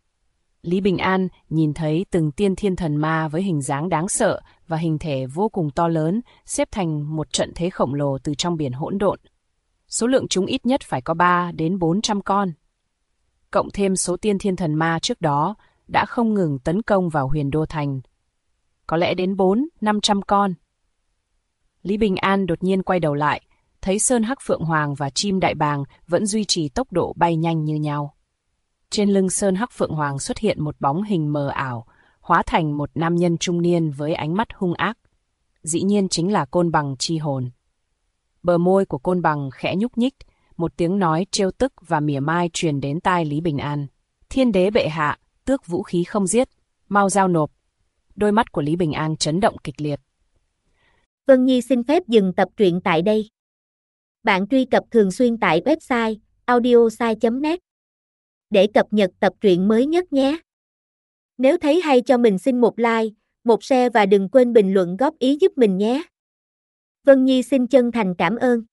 Lý Bình An nhìn thấy từng tiên thiên thần ma với hình dáng đáng sợ và hình thể vô cùng to lớn xếp thành một trận thế khổng lồ từ trong biển hỗn độn. Số lượng chúng ít nhất phải có 300-400 con. Cộng thêm số tiên thiên thần ma trước đó đã không ngừng tấn công vào Huyền Đô Thành. Có lẽ đến 400-500 con. Lý Bình An đột nhiên quay đầu lại, thấy Sơn Hắc Phượng Hoàng và chim đại bàng vẫn duy trì tốc độ bay nhanh như nhau. Trên lưng Sơn Hắc Phượng Hoàng xuất hiện một bóng hình mờ ảo, hóa thành một nam nhân trung niên với ánh mắt hung ác. Dĩ nhiên chính là Côn Bằng chi hồn. Bờ môi của Côn Bằng khẽ nhúc nhích, một tiếng nói trêu tức và mỉa mai truyền đến tai Lý Bình An. Thiên đế bệ hạ, tước vũ khí không giết, mau giao nộp. Đôi mắt của Lý Bình An chấn động kịch liệt. Vân Nhi xin phép dừng tập truyện tại đây. Bạn truy cập thường xuyên tại website audiosai.net để cập nhật tập truyện mới nhất nhé. Nếu thấy hay cho mình xin một like, một share và đừng quên bình luận góp ý giúp mình nhé. Vân Nhi xin chân thành cảm ơn.